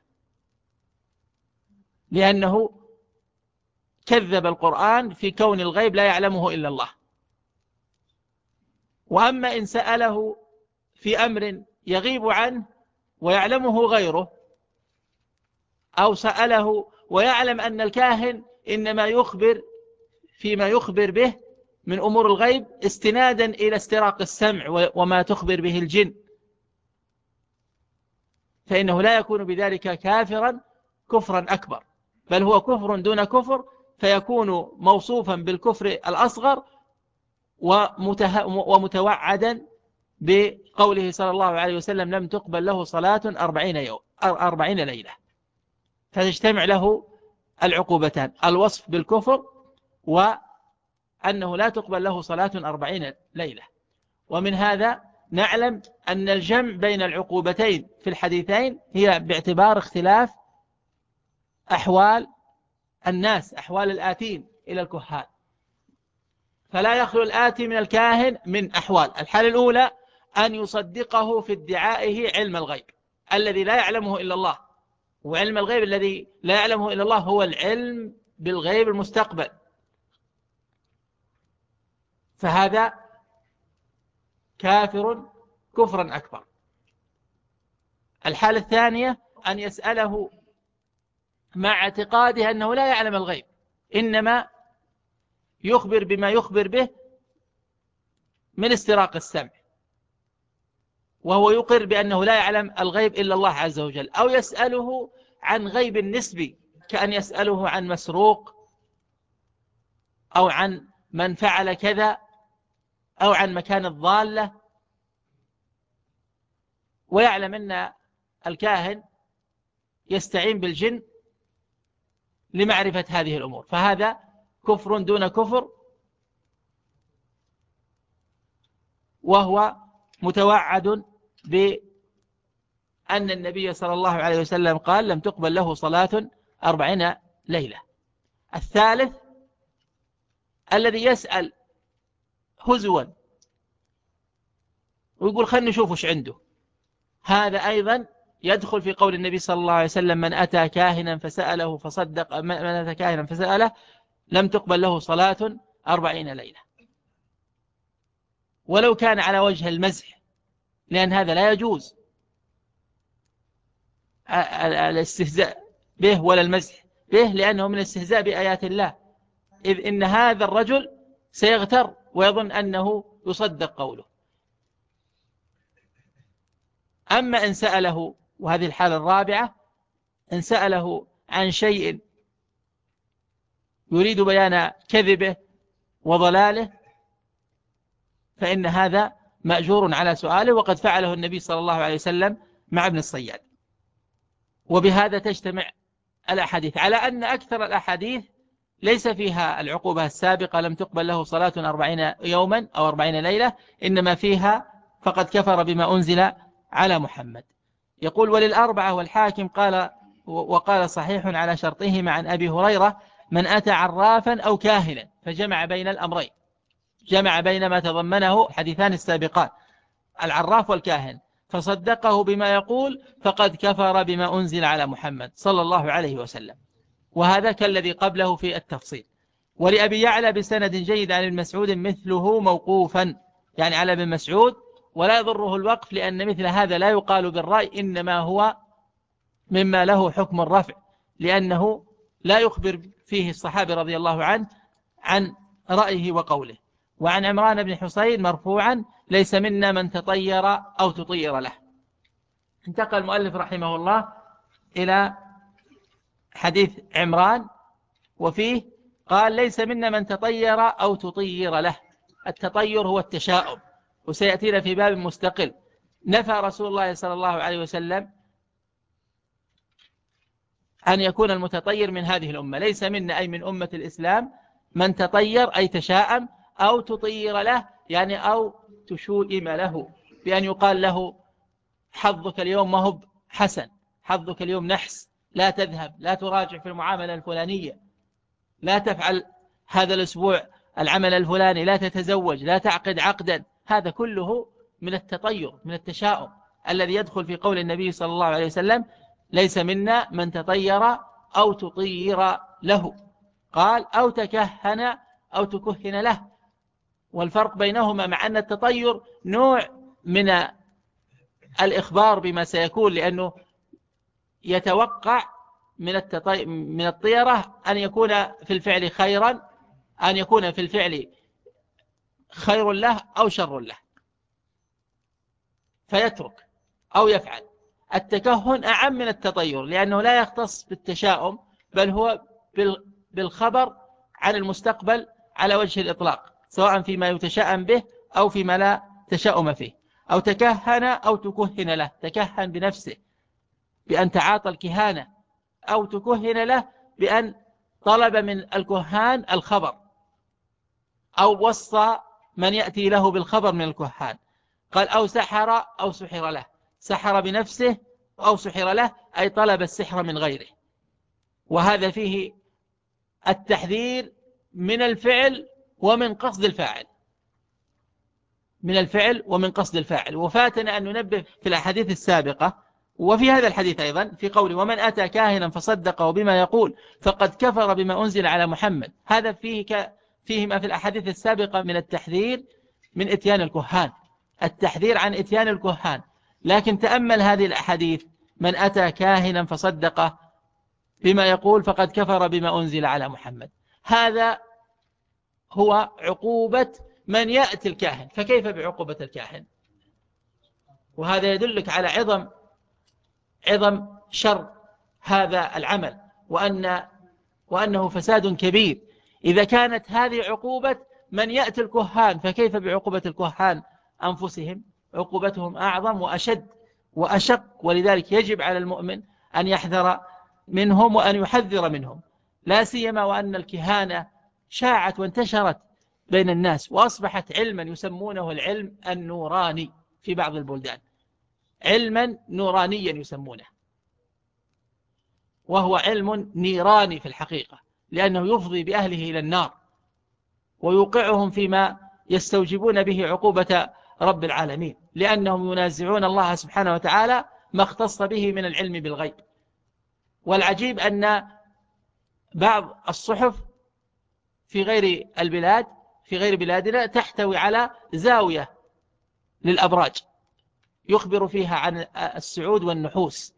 لأنه كذب القرآن في كون الغيب لا يعلمه إلا الله. وأما إن سأله في أمر يغيب عنه ويعلمه غيره، أو سأله ويعلم أن الكاهن إنما يخبر فيما يخبر به من أمور الغيب استنادا إلى استراق السمع وما تخبر به الجن، فإنه لا يكون بذلك كافرا كفرا أكبر، بل هو كفر دون كفر، فيكون موصوفا بالكفر الأصغر ومتوعدا بقوله صلى الله عليه وسلم لم تقبل له صلاة 40 ليلة، فتجتمع له العقوبتان: الوصف بالكفر، وأنه لا تقبل له صلاة 40 ليلة. ومن هذا نعلم أن الجمع بين العقوبتين في الحديثين هي باعتبار اختلاف أحوال الناس، أحوال الآتين إلى الكهان، فلا يخلو الآتي من الكاهن من أحوال: الحالة الأولى أن يصدقه في ادعائه علم الغيب الذي لا يعلمه إلا الله، وعلم الغيب الذي لا يعلمه إلا الله هو العلم بالغيب المستقبل، فهذا كافر كفرا أكبر. الحالة الثانية أن يسأله مع اعتقاده أنه لا يعلم الغيب، إنما يخبر بما يخبر به من استراق السمع، وهو يقر بأنه لا يعلم الغيب إلا الله عز وجل، أو يسأله عن غيب نسبي كأن يسأله عن مسروق، أو عن من فعل كذا، أو عن مكان الضالة، ويعلم أن الكاهن يستعين بالجن لمعرفة هذه الأمور، فهذا كفر دون كفر، وهو متوعد بأن النبي صلى الله عليه وسلم قال لم تقبل له صلاة 40 ليلة. الثالث الذي يسأل هزوا ويقول خلنا نشوف وش عنده، هذا أيضا يدخل في قول النبي صلى الله عليه وسلم من أتى كاهنا فسأله فصدق، من أتى كاهنا فسأله لم تقبل له صلاة 40 ليلة، ولو كان على وجه المزح، لأن هذا لا يجوز الاستهزاء به ولا المزح به، لأنه من الاستهزاء بآيات الله، إذ إن هذا الرجل سيغتر ويظن أنه يصدق قوله. أما إن سأله، وهذه الحالة الرابعة، إن سأله عن شيء يريد بيان كذبه وضلاله، فإن هذا مأجور على سؤاله، وقد فعله النبي صلى الله عليه وسلم مع ابن الصياد. وبهذا تجتمع الأحاديث على أن أكثر الأحاديث ليس فيها العقوبة السابقة لم تقبل له صلاة 40 يوما أو 40 ليلة، إنما فيها فقد كفر بما أنزل على محمد. يقول وللأربعة والحاكم قال وقال صحيح على شرطهما عن أبي هريرة من أتى عرافا أو كاهنا، فجمع بين الأمرين، جمع بين ما تضمنه حديثان السابقان العراف والكاهن، فصدقه بما يقول فقد كفر بما أنزل على محمد صلى الله عليه وسلم، وهذا كالذي قبله في التفصيل. ولأبي يعلى بسند جيد عن ابن مسعود مثله موقوفا، يعني على ابن مسعود، ولا يضره الوقف، لأن مثل هذا لا يقال بالرأي، إنما هو مما له حكم الرفع، لأنه لا يخبر فيه الصحابي رضي الله عنه عن رأيه وقوله. وعن عمران بن حسين مرفوعا ليس منا من تطير أو تطير له. انتقل المؤلف رحمه الله إلى حديث عمران، وفيه قال ليس منا من تطير أو تطير له. التطير هو التشاؤم، وسيأتينا في باب مستقل. نفى رسول الله صلى الله عليه وسلم أن يكون المتطير من هذه الأمة، ليس منا أي من أمة الإسلام من تطير أي تشاءم، أو تطير له يعني أو تشوئم له، بأن يقال له حظك اليوم ما هو حسن، حظك اليوم نحس، لا تذهب، لا تراجع في المعاملة الفلانية، لا تفعل هذا الأسبوع العمل الفلاني، لا تتزوج، لا تعقد عقدا. هذا كله من التطير، من التشاؤم الذي يدخل في قول النبي صلى الله عليه وسلم: ليس منا من تطير أو تطير له. قال: أو تكهن أو تكهن له. والفرق بينهما مع أن التطير نوع من الإخبار بما سيكون، لأنه يتوقع من الطيرة أن يكون في الفعل خيرا، أن يكون في الفعل خير له أو شر له فيترك أو يفعل. التكهن أعم من التطير، لأنه لا يختص بالتشاؤم، بل هو بالخبر عن المستقبل على وجه الإطلاق، سواء فيما يتشاءم به أو فيما لا تشاؤم فيه. أو تكهن أو تكهن له، تكهن بنفسه بأن تعاطى الكهانة، أو تكهن له بأن طلب من الكهان الخبر، أو وصى من يأتي له بالخبر من الكهان. قال: أو سحر أو سحر له، سحر بنفسه أو سحر له، أي طلب السحر من غيره. وهذا فيه التحذير من الفعل ومن قصد الفاعل، من الفعل ومن قصد الفاعل. وفاتنا أن ننبه في الأحاديث السابقة وفي هذا الحديث أيضا في قول: ومن أتى كاهنا فصدقه بما يقول فقد كفر بما أنزل على محمد. هذا فيه ما في الأحاديث السابقة من التحذير من إتيان الكهان، التحذير عن إتيان الكهان. لكن تأمل هذه الأحاديث: من أتى كاهنا فصدقه بما يقول فقد كفر بما أنزل على محمد. هذا هو عقوبة من يأتي الكاهن، فكيف بعقوبة الكاهن؟ وهذا يدلك على عظم شر هذا العمل، وأنه فساد كبير. إذا كانت هذه عقوبة من يأتي الكهان، فكيف بعقوبة الكهان أنفسهم؟ عقوبتهم أعظم وأشد وأشق. ولذلك يجب على المؤمن أن يحذر منهم وأن يحذر منهم، لا سيما وأن الكهانة شاعت وانتشرت بين الناس، وأصبحت علما يسمونه العلم النوراني في بعض البلدان، علما نورانيا يسمونه، وهو علم نيراني في الحقيقة، لأنه يفضي بأهله إلى النار ويوقعهم فيما يستوجبون به عقوبة رب العالمين، لأنهم ينازعون الله سبحانه وتعالى ما اختص به من العلم بالغيب. والعجيب أن بعض الصحف في غير البلاد، في غير بلادنا، تحتوي على زاوية للأبراج يخبر فيها عن السعود والنحوس: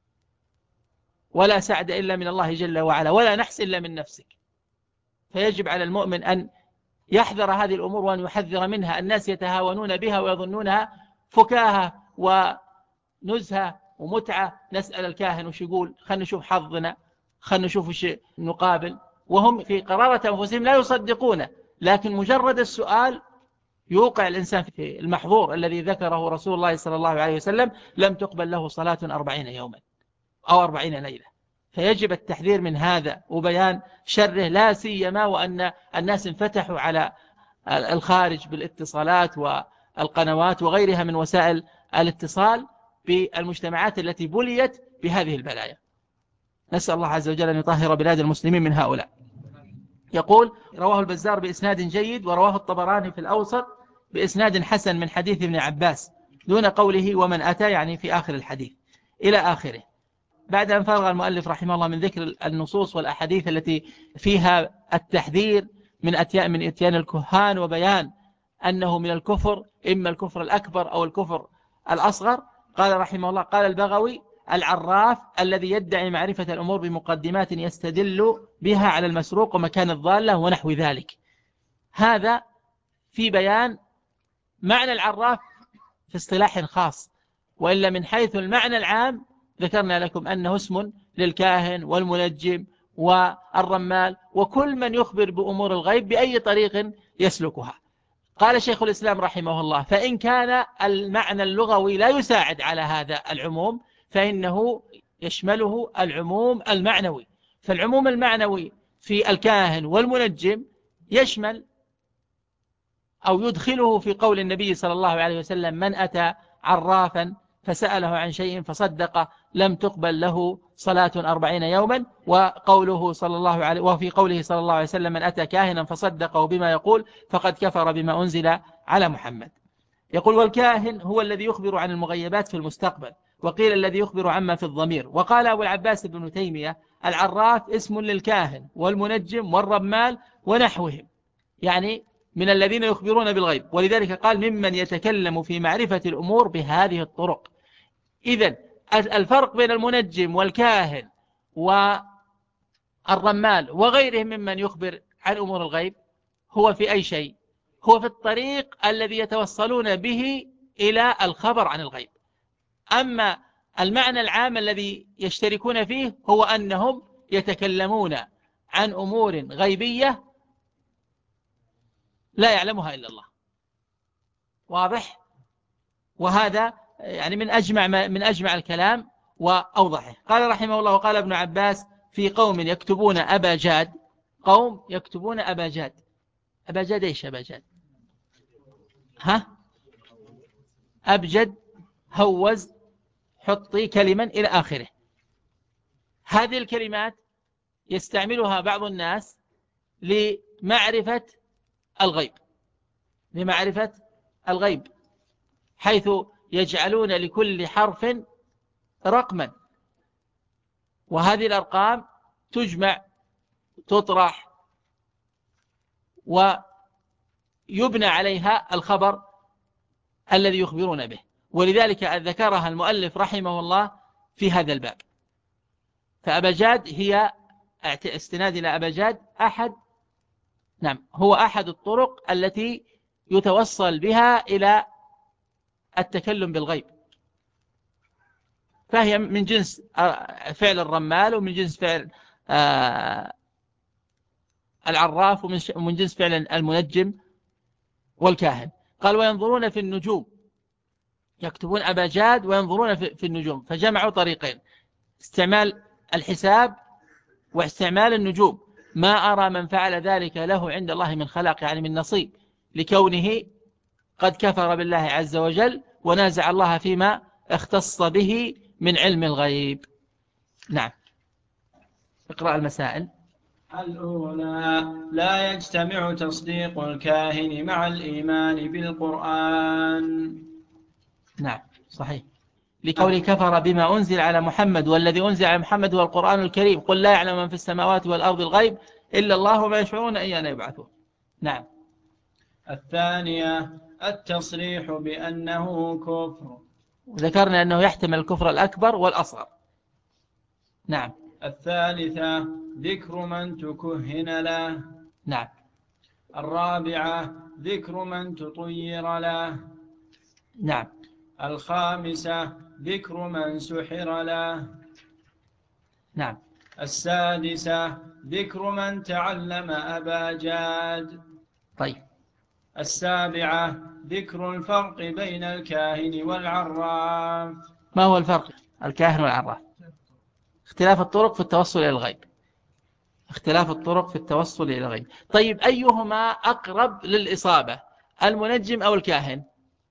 ولا سعد إلا من الله جل وعلا، ولا نحس إلا من نفسك. فيجب على المؤمن أن يحذر هذه الأمور وأن يحذر منها. الناس يتهاونون بها ويظنونها فكاهة ونزهة ومتعة. نسأل الكاهن وش يقول، خلنا نشوف حظنا، خلنا نشوف وش نقابل، وهم في قرارة أنفسهم لا يصدقونه، لكن مجرد السؤال يوقع الإنسان في المحظور الذي ذكره رسول الله صلى الله عليه وسلم: لم تقبل له صلاة 40 يوما أو 40 ليلة. فيجب التحذير من هذا وبيان شره، لا سيما وأن الناس انفتحوا على الخارج بالاتصالات والقنوات وغيرها من وسائل الاتصال بالمجتمعات التي بليت بهذه البلايا. نسأل الله عز وجل أن يطهر بلاد المسلمين من هؤلاء. يقول: رواه البزار بإسناد جيد، ورواه الطبراني في الأوسط بإسناد حسن من حديث ابن عباس دون قوله ومن أتى، يعني في آخر الحديث إلى آخره. بعد أن فرغ المؤلف رحمه الله من ذكر النصوص والأحاديث التي فيها التحذير من إتيان الكهان وبيان أنه من الكفر، إما الكفر الأكبر أو الكفر الأصغر، قال رحمه الله: قال البغوي: العراف الذي يدعي معرفة الأمور بمقدمات يستدل بها على المسروق ومكان الضالة ونحو ذلك. هذا في بيان معنى العراف في اصطلاح خاص، وإلا من حيث المعنى العام ذكرنا لكم أنه اسم للكاهن والمنجم والرمال وكل من يخبر بأمور الغيب بأي طريق يسلكها. قال شيخ الإسلام رحمه الله: فإن كان المعنى اللغوي لا يساعد على هذا العموم، فإنه يشمله العموم المعنوي. فالعموم المعنوي في الكاهن والمنجم يشمل أو يدخله في قول النبي صلى الله عليه وسلم: من أتى عرافا فسأله عن شيء فصدقه لم تقبل له صلاة 40 يوما. وقوله صلى الله عليه وفي قوله صلى الله عليه وسلم: من أتى كاهنا فصدقه بما يقول فقد كفر بما أنزل على محمد. يقول: والكاهن هو الذي يخبر عن المغيبات في المستقبل، وقيل الذي يخبر عما في الضمير. وقال أبو العباس بن تيمية: العراف اسم للكاهن والمنجم والرمال ونحوهم، يعني من الذين يخبرون بالغيب، ولذلك قال: ممن يتكلم في معرفة الأمور بهذه الطرق. إذن الفرق بين المنجم والكاهن والرمال وغيرهم ممن يخبر عن أمور الغيب هو في أي شيء؟ هو في الطريق الذي يتوصلون به إلى الخبر عن الغيب. أما المعنى العام الذي يشتركون فيه هو أنهم يتكلمون عن أمور غيبية لا يعلمها إلا الله. واضح؟ وهذا يعني من أجمع الكلام وأوضحه. قال رحمه الله: وقال ابن عباس في قوم يكتبون أبا جاد. قوم يكتبون أبا جاد. أبا جاد إيش أبا جاد؟ أبجد، هوز، حطي كلما إلى آخره. هذه الكلمات يستعملها بعض الناس لمعرفة الغيب، حيث يجعلون لكل حرف رقما، وهذه الأرقام تجمع تطرح ويبنى عليها الخبر الذي يخبرون به، ولذلك ذكرها المؤلف رحمه الله في هذا الباب. فأبا جاد هي استناد إلى أبا جاد هو أحد الطرق التي يتوصل بها إلى التكلم بالغيب، فهي من جنس فعل الرمال، ومن جنس فعل العراف، ومن جنس فعل المنجم والكاهن. قال: وينظرون في النجوم. يكتبون أبا جاد وينظرون في النجوم، فجمعوا طريقين: استعمال الحساب واستعمال النجوم. ما أرى من فعل ذلك له عند الله من خلاق، يعني من نصيب، لكونه قد كفر بالله عز وجل ونازع الله فيما اختص به من علم الغيب. نعم. اقرأ المسائل. الأولى: لا يجتمع تصديق الكاهن مع الإيمان بالقرآن. نعم صحيح، لقول كفر بما أنزل على محمد، والذي أنزل على محمد هو القرآن الكريم، قل لا يعلم من في السماوات والأرض الغيب إلا الله وما يشعرون أيان يبعثون. نعم. الثانية: التصريح بأنه كفر، ذكرنا أنه يحتمل الكفر الأكبر والأصغر. نعم. الثالثة: ذكر من تكهن له. نعم. الرابعة: ذكر من تطير له. نعم. الخامسة: ذكر من سحر له. نعم. السادسة: ذكر من تعلم أبا جاد. طيب. السابعة: ذكر الفرق بين الكاهن والعراف. ما هو الفرق الكاهن والعراف؟ اختلاف الطرق في التوصل إلى الغيب. طيب، أيهما أقرب للإصابة، المنجم أو الكاهن؟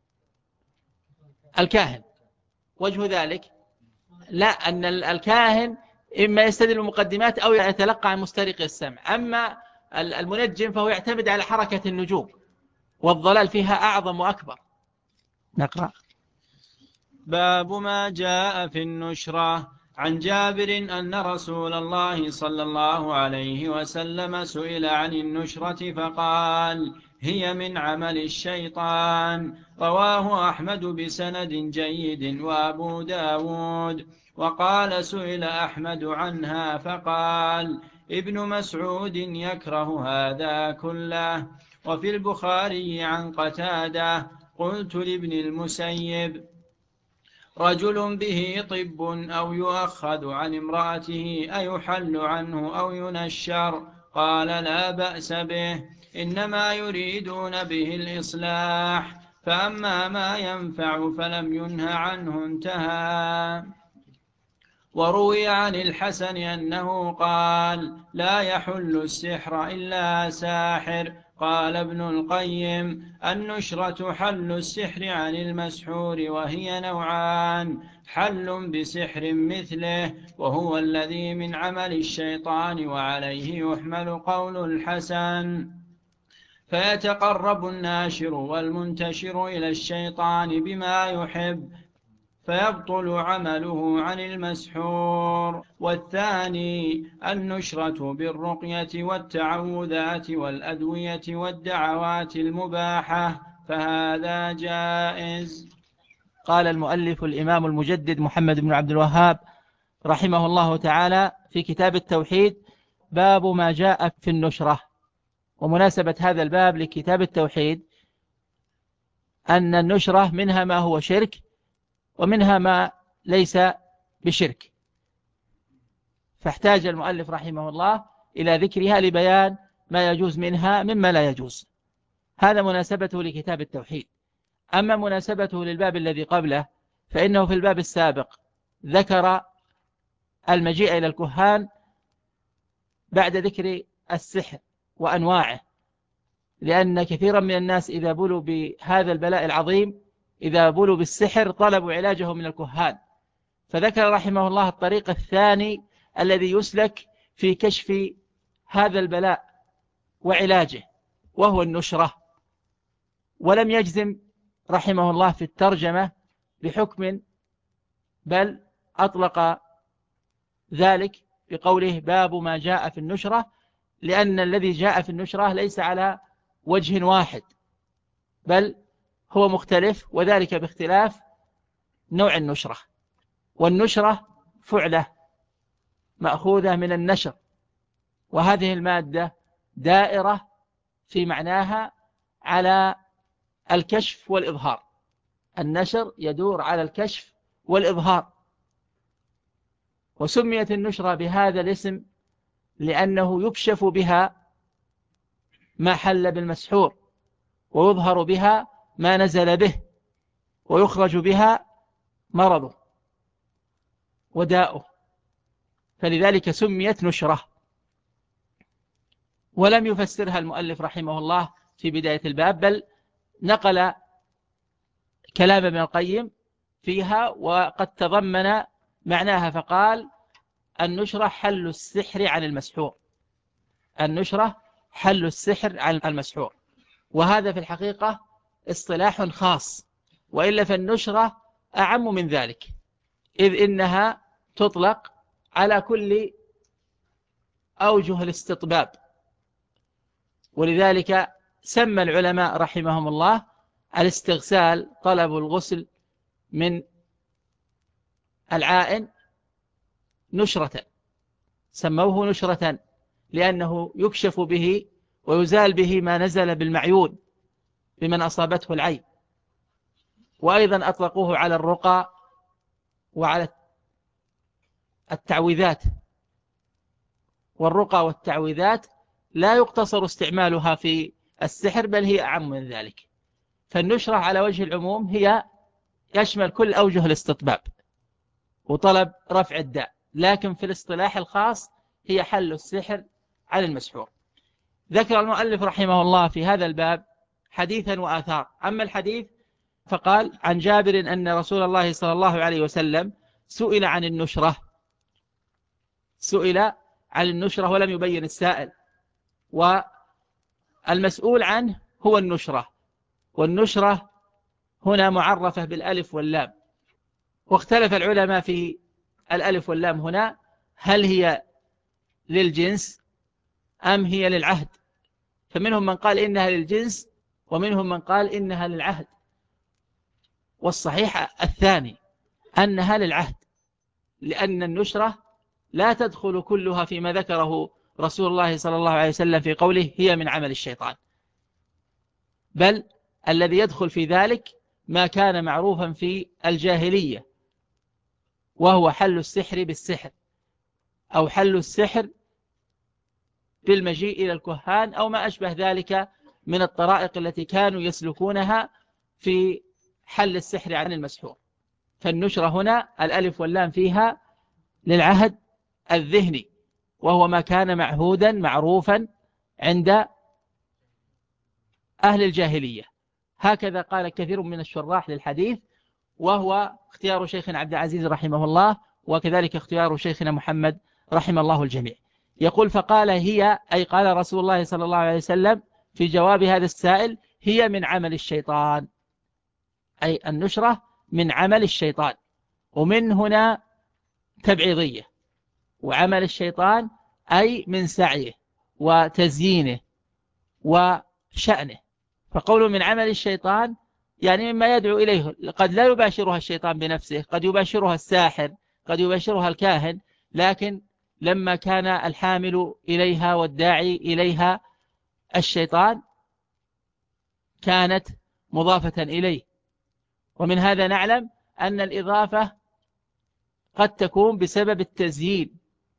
الكاهن. وجه ذلك لا، أن الكاهن إما يستدل بمقدمات أو يتلقى عن مسترق السمع، أما المنجم فهو يعتمد على حركة النجوم، والضلال فيها أعظم وأكبر. نقرأ. باب ما جاء في النشرة. عن جابر أن رسول الله صلى الله عليه وسلم سئل عن النشرة فقال: هي من عمل الشيطان. رواه أحمد بسند جيد وأبو داود. وقال: سئل أحمد عنها فقال: ابن مسعود يكره هذا كله. وفي البخاري عن قتادة: قلت لابن المسيب: رجل به طب أو يؤخذ عن امرأته أيحل عنه أو ينشر؟ قال: لا بأس به، إنما يريدون به الإصلاح، فأما ما ينفع فلم ينه عنه انتهى. وروي عن الحسن أنه قال: لا يحل السحر إلا ساحر. قال ابن القيم: النشرة حل السحر عن المسحور، وهي نوعان: حل بسحر مثله وهو الذي من عمل الشيطان، وعليه يحمل قول الحسن، فيتقرب الناشر والمنتشر إلى الشيطان بما يحب فيبطل عمله عن المسحور. والثاني النشرة بالرقية والتعوذات والأدوية والدعوات المباحة، فهذا جائز. قال المؤلف الإمام المجدد محمد بن عبد الوهاب رحمه الله تعالى في كتاب التوحيد: باب ما جاء في النشرة. ومناسبة هذا الباب لكتاب التوحيد أن النشرة منها ما هو شرك ومنها ما ليس بشرك، فاحتاج المؤلف رحمه الله إلى ذكرها لبيان ما يجوز منها مما لا يجوز. هذا مناسبته لكتاب التوحيد. أما مناسبته للباب الذي قبله فإنه في الباب السابق ذكر المجيء إلى الكهان بعد ذكر السحر وأنواعه، لأن كثيرا من الناس إذا بلوا بهذا البلاء العظيم، إذا بلوا بالسحر طلبوا علاجه من الكهان، فذكر رحمه الله الطريق الثاني الذي يسلك في كشف هذا البلاء وعلاجه، وهو النشرة. ولم يجزم رحمه الله في الترجمة بحكم، بل أطلق ذلك بقوله: باب ما جاء في النشرة، لأن الذي جاء في النشرة ليس على وجه واحد، بل هو مختلف، وذلك باختلاف نوع النشرة. والنشرة فعلة مأخوذة من النشر، وهذه المادة دائرة في معناها على الكشف والإظهار. النشر يدور على الكشف والإظهار. وسميت النشرة بهذا الاسم لأنه يكشف بها ما حل بالمسحور، ويظهر بها ما نزل به، ويخرج بها مرضه وداؤه، فلذلك سميت نشرة. ولم يفسرها المؤلف رحمه الله في بداية الباب، بل نقل كلام ابن القيم فيها وقد تضمن معناها، فقال: النشرة حل السحر عن المسحور. النشرة حل السحر عن المسحور، وهذا في الحقيقة اصطلاح خاص، وإلا فالنشرة أعم من ذلك، إذ إنها تطلق على كل أوجه الاستطباب. ولذلك سمى العلماء رحمهم الله الاستغسال، طلب الغسل من العائن، نشرة، سموه نشرة لأنه يكشف به ويزال به ما نزل بالمعيون بمن أصابته العين. وأيضا أطلقوه على الرقى وعلى التعويذات، والرقى والتعويذات لا يقتصر استعمالها في السحر، بل هي أعم من ذلك. فالنشرة على وجه العموم هي يشمل كل أوجه الاستطباب وطلب رفع الداء، لكن في الاصطلاح الخاص هي حل السحر على المسحور. ذكر المؤلف رحمه الله في هذا الباب حديثا وآثار. أما الحديث فقال: عن جابر أن رسول الله صلى الله عليه وسلم سئل عن النشرة. سئل عن النشرة ولم يبين السائل، والمسؤول عنه هو النشرة، والنشرة هنا معرفة بالألف واللام. واختلف العلماء في الألف واللام هنا، هل هي للجنس أم هي للعهد؟ فمنهم من قال إنها للجنس، ومنهم من قال إنها للعهد، والصحيح الثاني، أنها للعهد، لأن النشرة لا تدخل كلها فيما ذكره رسول الله صلى الله عليه وسلم في قوله: هي من عمل الشيطان، بل الذي يدخل في ذلك ما كان معروفا في الجاهلية، وهو حل السحر بالسحر، أو حل السحر بالمجيء إلى الكهان، أو ما أشبه ذلك من الطرائق التي كانوا يسلكونها في حل السحر عن المسحور. فالنشرة هنا الألف واللام فيها للعهد الذهني، وهو ما كان معهودا معروفا عند أهل الجاهلية. هكذا قال كثير من الشراح للحديث، وهو اختيار شيخنا عبد العزيز رحمه الله، وكذلك اختيار شيخنا محمد رحمه الله الجميع. يقول فقال هي، أي قال رسول الله صلى الله عليه وسلم في جواب هذا السائل: هي من عمل الشيطان، أي النشرة من عمل الشيطان. ومن هنا تبعيضية، وعمل الشيطان أي من سعيه وتزيينه وشأنه. فقوله من عمل الشيطان يعني مما يدعو إليه، قد لا يباشرها الشيطان بنفسه، قد يباشرها الساحر، قد يباشرها الكاهن، لكن لما كان الحامل إليها والداعي إليها الشيطان كانت مضافة إليه. ومن هذا نعلم أن الإضافة قد تكون بسبب التزيين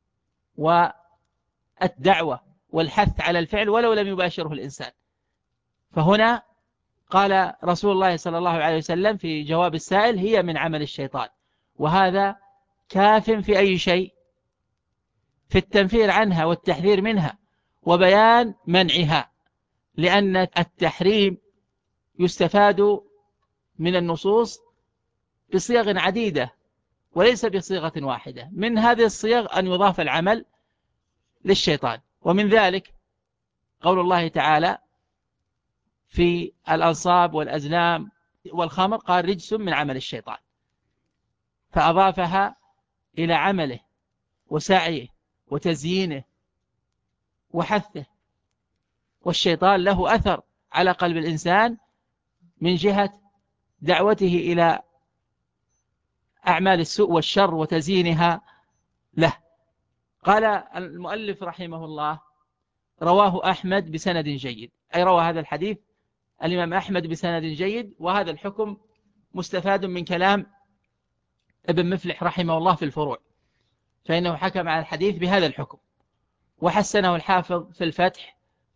والدعوة والحث على الفعل ولو لم يباشره الإنسان. فهنا قال رسول الله صلى الله عليه وسلم في جواب السائل: هي من عمل الشيطان. وهذا كاف في أي شيء؟ في التنفير عنها والتحذير منها وبيان منعها، لأن التحريم يستفاد من النصوص بصيغ عديدة وليس بصيغة واحدة. من هذه الصيغ أن يضاف العمل للشيطان، ومن ذلك قول الله تعالى في الأنصاب والأزلام والخمر قال: رجس من عمل الشيطان، فأضافها إلى عمله وسعيه وتزيينه وحثه. والشيطان له أثر على قلب الإنسان من جهة دعوته إلى أعمال السوء والشر وتزيينها له. قال المؤلف رحمه الله: رواه أحمد بسند جيد، أي روى هذا الحديث الإمام أحمد بسند جيد. وهذا الحكم مستفاد من كلام ابن مفلح رحمه الله في الفروع، فإنه حكم على الحديث بهذا الحكم، وحسنه الحافظ في الفتح،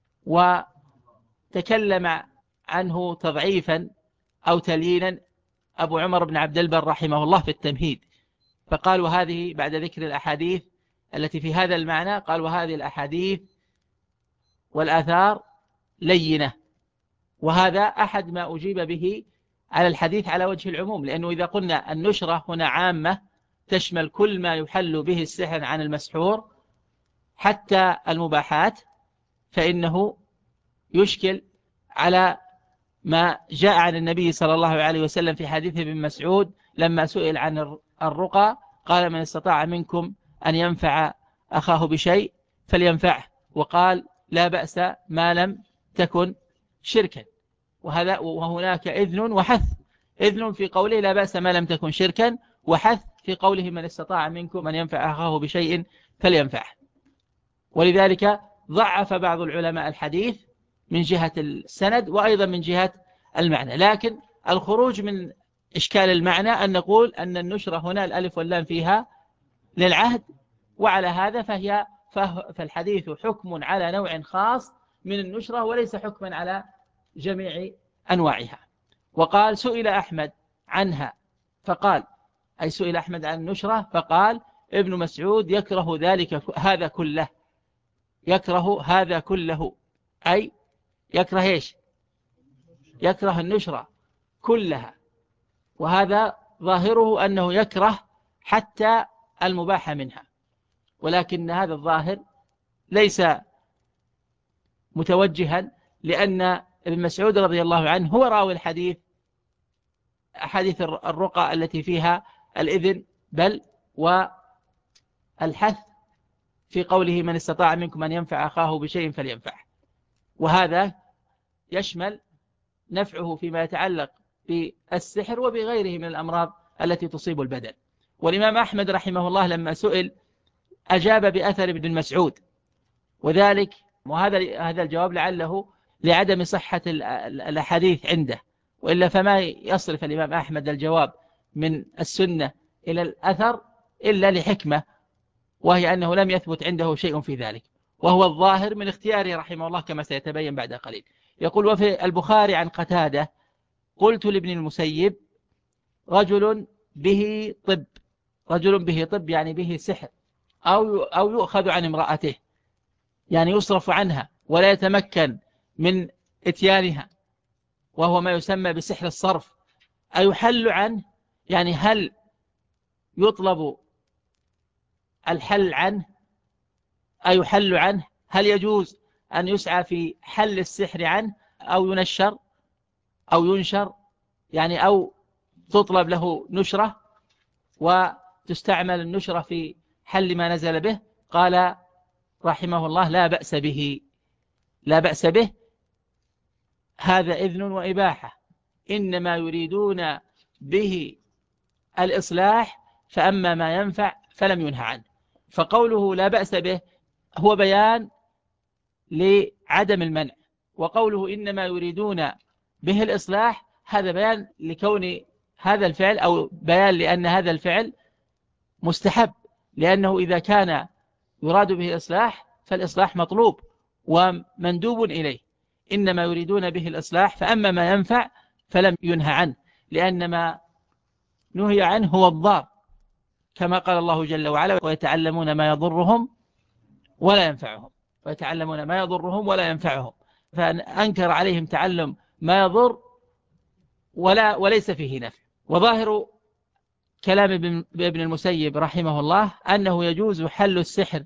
وتكلم عنه تضعيفا أو تليينا أبو عمر بن عبد البر رحمه الله في التمهيد، فقال: وهذه بعد ذكر الأحاديث التي في هذا المعنى، قال: وهذه الأحاديث والآثار لينة. وهذا أحد ما أجيب به على الحديث على وجه العموم، لأنه إذا قلنا النشرة هنا عامة تشمل كل ما يحل به السحر عن المسحور حتى المباحات، فإنه يشكل على ما جاء عن النبي صلى الله عليه وسلم في حديث ابن مسعود لما سئل عن الرقى قال: من استطاع منكم أن ينفع أخاه بشيء فلينفعه، وقال: لا بأس ما لم تكن شركا. وهناك إذن وحث، إذن في قوله لا بأس ما لم تكن شركا، وحث في قوله من استطاع منكم أن ينفع أخاه بشيء فلينفعه. ولذلك ضعف بعض العلماء الحديث من جهة السند وأيضا من جهة المعنى. لكن الخروج من إشكال المعنى أن نقول أن النشرة هنا الألف واللام فيها للعهد، وعلى هذا فالحديث حكم على نوع خاص من النشرة وليس حكما على جميع أنواعها. وقال: سئل أحمد عنها فقال، أي سئل أحمد عن النشرة فقال: ابن مسعود يكره هذا كله، يكره هذا كله، أي يكره إيش؟ يكره النشرة كلها. وهذا ظاهره أنه يكره حتى المباح منها، ولكن هذا الظاهر ليس متوجها، لأن ابن مسعود رضي الله عنه هو راوي الحديث، أحاديث الرقى التي فيها الإذن بل والحث في قوله من استطاع منكم أن ينفع أخاه بشيء فلينفعه. وهذا يشمل نفعه فيما يتعلق بالسحر وبغيره من الأمراض التي تصيب البدن. والإمام أحمد رحمه الله لما سئل أجاب بأثر ابن مسعود، وذلك وهذا الجواب لعله لعدم صحة الأحاديث عنده، وإلا فما يصرف الإمام أحمد الجواب من السنة إلى الأثر إلا لحكمة، وهي أنه لم يثبت عنده شيء في ذلك، وهو الظاهر من اختياره رحمه الله كما سيتبين بعد قليل. يقول: وفي البخاري عن قتادة: قلت لابن المسيب: رجل به طب رجل به طب يعني به سحر، أو يؤخذ عن امرأته يعني يصرف عنها ولا يتمكن من إتيانها، وهو ما يسمى بسحر الصرف، أيحل عنه؟ يعني هل يطلب الحل عنه؟ أيحل عنه؟ هل يجوز أن يسعى في حل السحر عنه، أو ينشر أو ينشر يعني، أو تطلب له نشرة وتستعمل النشرة في حل ما نزل به؟ قال رحمه الله لا بأس به، لا بأس به، هذا إذن وإباحة، إنما يريدون به الإصلاح، فأما ما ينفع فلم ينهى عنه. فقوله لا بأس به هو بيان لعدم المنع، وقوله إنما يريدون به الإصلاح هذا بيان لكون هذا الفعل، أو بيان لأن هذا الفعل مستحب، لأنه إذا كان يراد به الإصلاح فالإصلاح مطلوب ومندوب إليه. إنما يريدون به الإصلاح، فأما ما ينفع فلم ينهى عنه، لأن ما نهي عنه هو الضار، كما قال الله جل وعلا ويتعلمون ما يضرهم ولا ينفعهم، ويتعلمون ما يضرهم ولا ينفعهم، فأنكر عليهم تعلم ما يضر وليس فيه نفع. وظاهر كلام ابن المسيب رحمه الله أنه يجوز حل السحر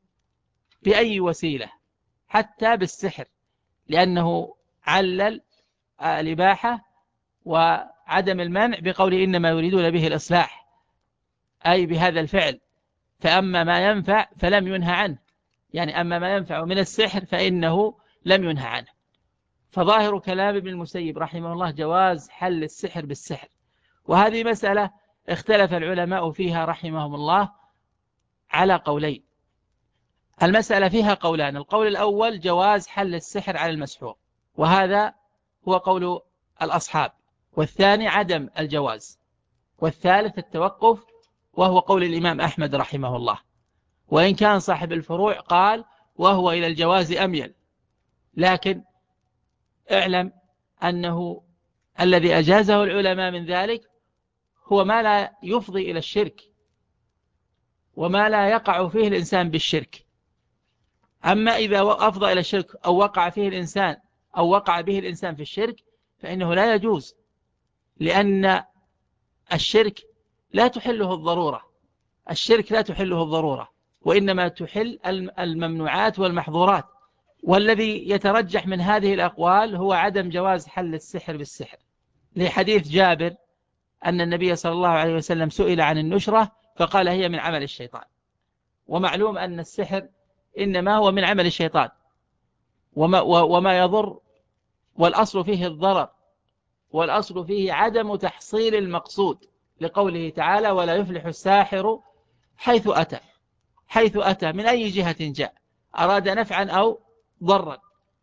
بأي وسيلة، حتى بالسحر، لأنه علل الإباحة وعدم المنع بقوله إنما يريدون به الإصلاح، أي بهذا الفعل. فأما ما ينفع فلم ينهى عنه، يعني أما ما ينفع من السحر فإنه لم ينهى عنه. فظاهر كلام ابن المسيب رحمه الله جواز حل السحر بالسحر. وهذه مسألة اختلف العلماء فيها رحمهم الله على قولين. المسألة فيها قولان: القول الأول جواز حل السحر على المسحور، وهذا هو قول الأصحاب، والثاني عدم الجواز، والثالث التوقف، وهو قول الإمام أحمد رحمه الله، وإن كان صاحب الفروع قال وهو إلى الجواز أميل. لكن اعلم أنه الذي أجازه العلماء من ذلك هو ما لا يفضي إلى الشرك، وما لا يقع فيه الإنسان بالشرك. أما إذا أفضى إلى الشرك أو وقع فيه الإنسان أو وقع به الإنسان في الشرك فإنه لا يجوز، لأن الشرك لا تحله الضرورة، الشرك لا تحله الضرورة، وإنما تحل الممنوعات والمحظورات. والذي يترجح من هذه الأقوال هو عدم جواز حل السحر بالسحر، لحديث جابر أن النبي صلى الله عليه وسلم سئل عن النشرة فقال هي من عمل الشيطان. ومعلوم أن السحر إنما هو من عمل الشيطان، وما يضر، والأصل فيه الضرر، والأصل فيه عدم تحصيل المقصود، لقوله تعالى ولا يفلح الساحر حيث أتى، حيث أتى من أي جهة جاء، أراد نفعا أو ضرا،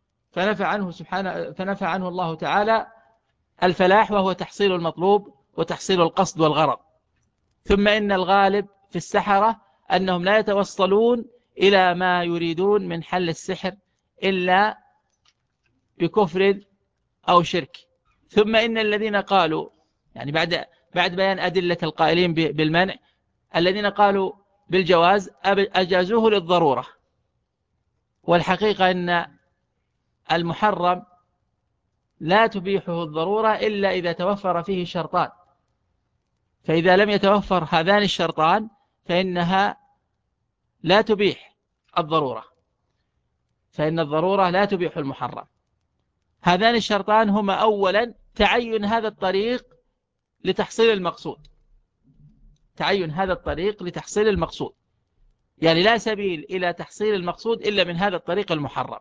فنفى عنه الله تعالى الفلاح، وهو تحصيل المطلوب وتحصيل القصد والغرض. ثم إن الغالب في السحرة أنهم لا يتوصلون إلى ما يريدون من حل السحر إلا بكفر أو شرك. ثم إن الذين قالوا، يعني بعد بيان أدلة القائلين بالمنع، الذين قالوا بالجواز أجازوه للضرورة. والحقيقة أن المحرم لا تبيحه الضرورة إلا إذا توفر فيه شرطان، فإذا لم يتوفر هذان الشرطان فإنها لا تبيح الضرورة، فإن الضرورة لا تبيح المحرم. هذان الشرطان هما أولا تعين هذا الطريق لتحصيل المقصود، تعين هذا الطريق لتحصيل المقصود، يعني لا سبيل إلى تحصيل المقصود إلا من هذا الطريق المحرم،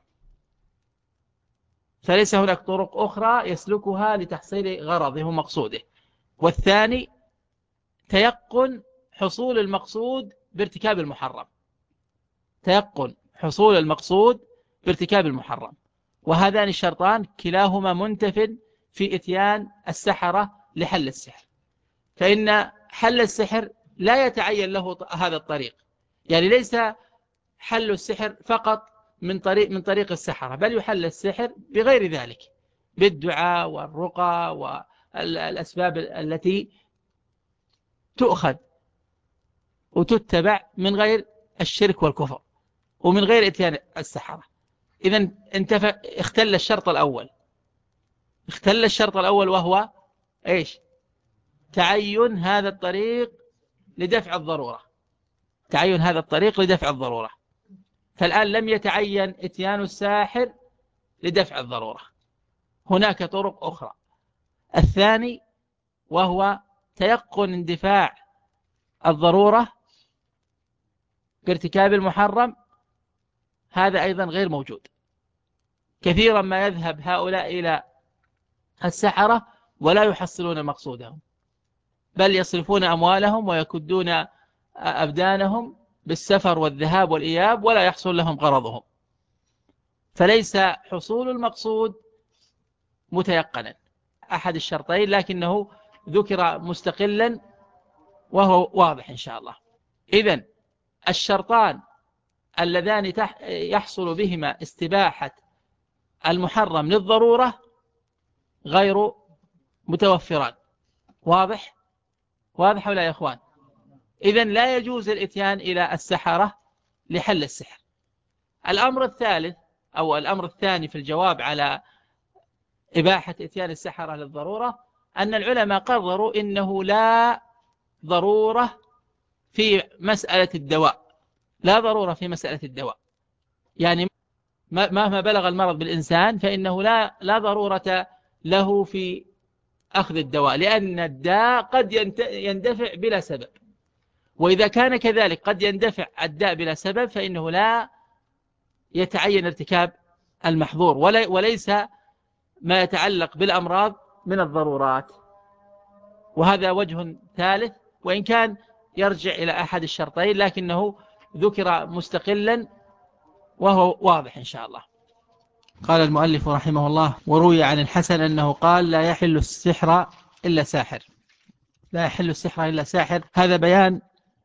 فليس هناك طرق أخرى يسلكها لتحصيل غرضه ومقصوده. والثاني تيقن حصول المقصود بارتكاب المحرم، تيقن حصول المقصود بارتكاب المحرم. وهذان الشرطان كلاهما منتف في إتيان السحرة لحل السحر، فإن حل السحر لا يتعين له هذا الطريق، يعني ليس حل السحر فقط من طريق السحرة، بل يحل السحر بغير ذلك، بالدعاء والرقى والأسباب التي تؤخذ وتتبع من غير الشرك والكفر ومن غير اتيان السحرة. إذن اختل الشرط الأول، اختل الشرط الأول وهو إيش؟ تعين هذا الطريق لدفع الضرورة، تعين هذا الطريق لدفع الضرورة. فالآن لم يتعين اتيان الساحر لدفع الضرورة، هناك طرق أخرى. الثاني وهو تيقن اندفاع الضرورة بارتكاب المحرم، هذا أيضا غير موجود. كثيرا ما يذهب هؤلاء إلى السحرة ولا يحصلون مقصودهم، بل يصرفون أموالهم ويكدون أبدانهم بالسفر والذهاب والإياب ولا يحصل لهم غرضهم. فليس حصول المقصود متيقنا، أحد الشرطين، لكنه ذكر مستقلا وهو واضح إن شاء الله. إذن الشرطان اللذان يحصل بهما استباحة المحرم للضرورة غير متوفران. واضح؟ واضح ولا يا إخوان؟ إذن لا يجوز الإتيان إلى السحرة لحل السحر. الأمر الثالث أو الأمر الثاني في الجواب على إباحة إتيان السحرة للضرورة، أن العلماء قرروا إنه لا ضرورة في مسألة الدواء، لا ضرورة في مسألة الدواء، يعني مهما بلغ المرض بالإنسان فإنه لا ضرورة له في أخذ الدواء، لأن الداء قد يندفع بلا سبب، وإذا كان كذلك قد يندفع الداء بلا سبب فإنه لا يتعين ارتكاب المحظور، وليس ما يتعلق بالأمراض من الضرورات. وهذا وجه ثالث وإن كان يرجع إلى أحد الشرطين، لكنه ذكر مستقلا وهو واضح إن شاء الله. قال المؤلف رحمه الله: وروي عن الحسن أنه قال: لا يحل السحر إلا ساحر. لا يحل السحر إلا ساحر، هذا بيان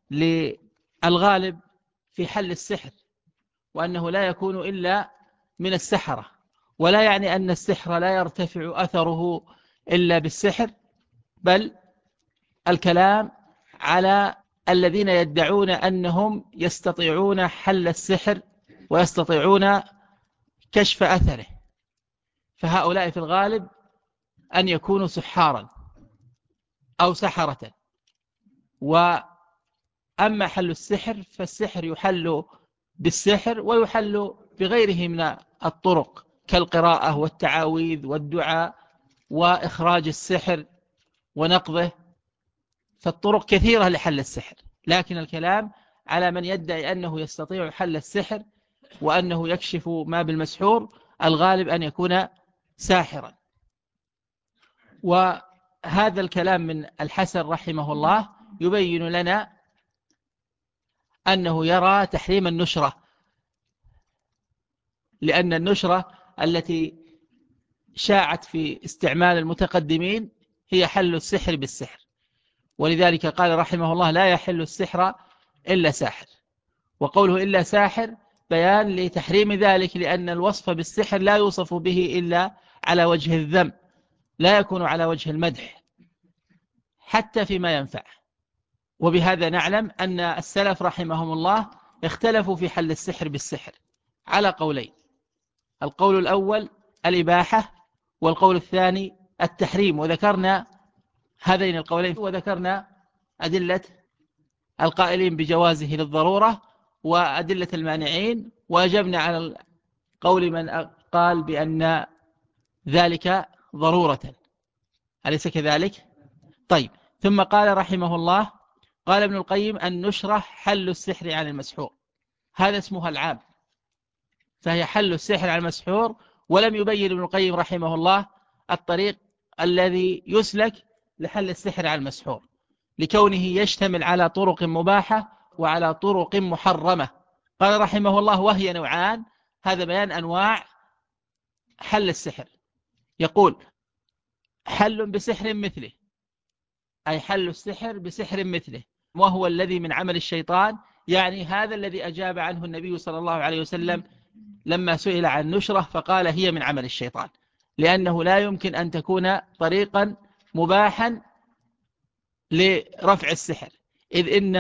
للغالب في حل السحر، وأنه لا يكون إلا من السحرة، ولا يعني أن السحر لا يرتفع أثره إلا بالسحر، بل الكلام على الذين يدعون أنهم يستطيعون حل السحر ويستطيعون كشف أثره، فهؤلاء في الغالب أن يكونوا سحارا أو سحرة. وأما حل السحر فالسحر يحل بالسحر ويحل بغيره من الطرق كالقراءة والتعاويذ والدعاء وإخراج السحر ونقضه، فالطرق كثيرة لحل السحر، لكن الكلام على من يدعي أنه يستطيع حل السحر وأنه يكشف ما بالمسحور، الغالب أن يكون ساحرا. وهذا الكلام من الحسن رحمه الله يبين لنا أنه يرى تحريم النشرة، لأن النشرة التي شاعت في استعمال المتقدمين هي حل السحر بالسحر، ولذلك قال رحمه الله: لا يحل السحر إلا ساحر. وقوله إلا ساحر بيان لتحريم ذلك، لأن الوصف بالسحر لا يوصف به إلا على وجه الذم، لا يكون على وجه المدح حتى فيما ينفع. وبهذا نعلم أن السلف رحمهم الله اختلفوا في حل السحر بالسحر على قولين: القول الأول الإباحة، والقول الثاني التحريم. وذكرنا هذين القولين، وذكرنا أدلة القائلين بجوازه للضرورة وأدلة المانعين، وأجبنا على قول من قال بأن ذلك ضرورة. أليس كذلك؟ طيب، ثم قال رحمه الله: قال ابن القيم: النشرة حل السحر عن المسحور، هذا اسمها العام، فهي حل السحر عن المسحور. ولم يبين ابن القيم رحمه الله الطريق الذي يسلك لحل السحر عن المسحور، لكونه يشتمل على طرق مباحة وعلى طرق محرمة. قال رحمه الله: وهي نوعان، هذا بيان أنواع حل السحر. يقول: حل بسحر مثله، أي حل السحر بسحر مثله، وهو الذي من عمل الشيطان، يعني هذا الذي أجاب عنه النبي صلى الله عليه وسلم لما سئل عن نشرة فقال: هي من عمل الشيطان، لأنه لا يمكن أن تكون طريقا مباحا لرفع السحر، إذ إن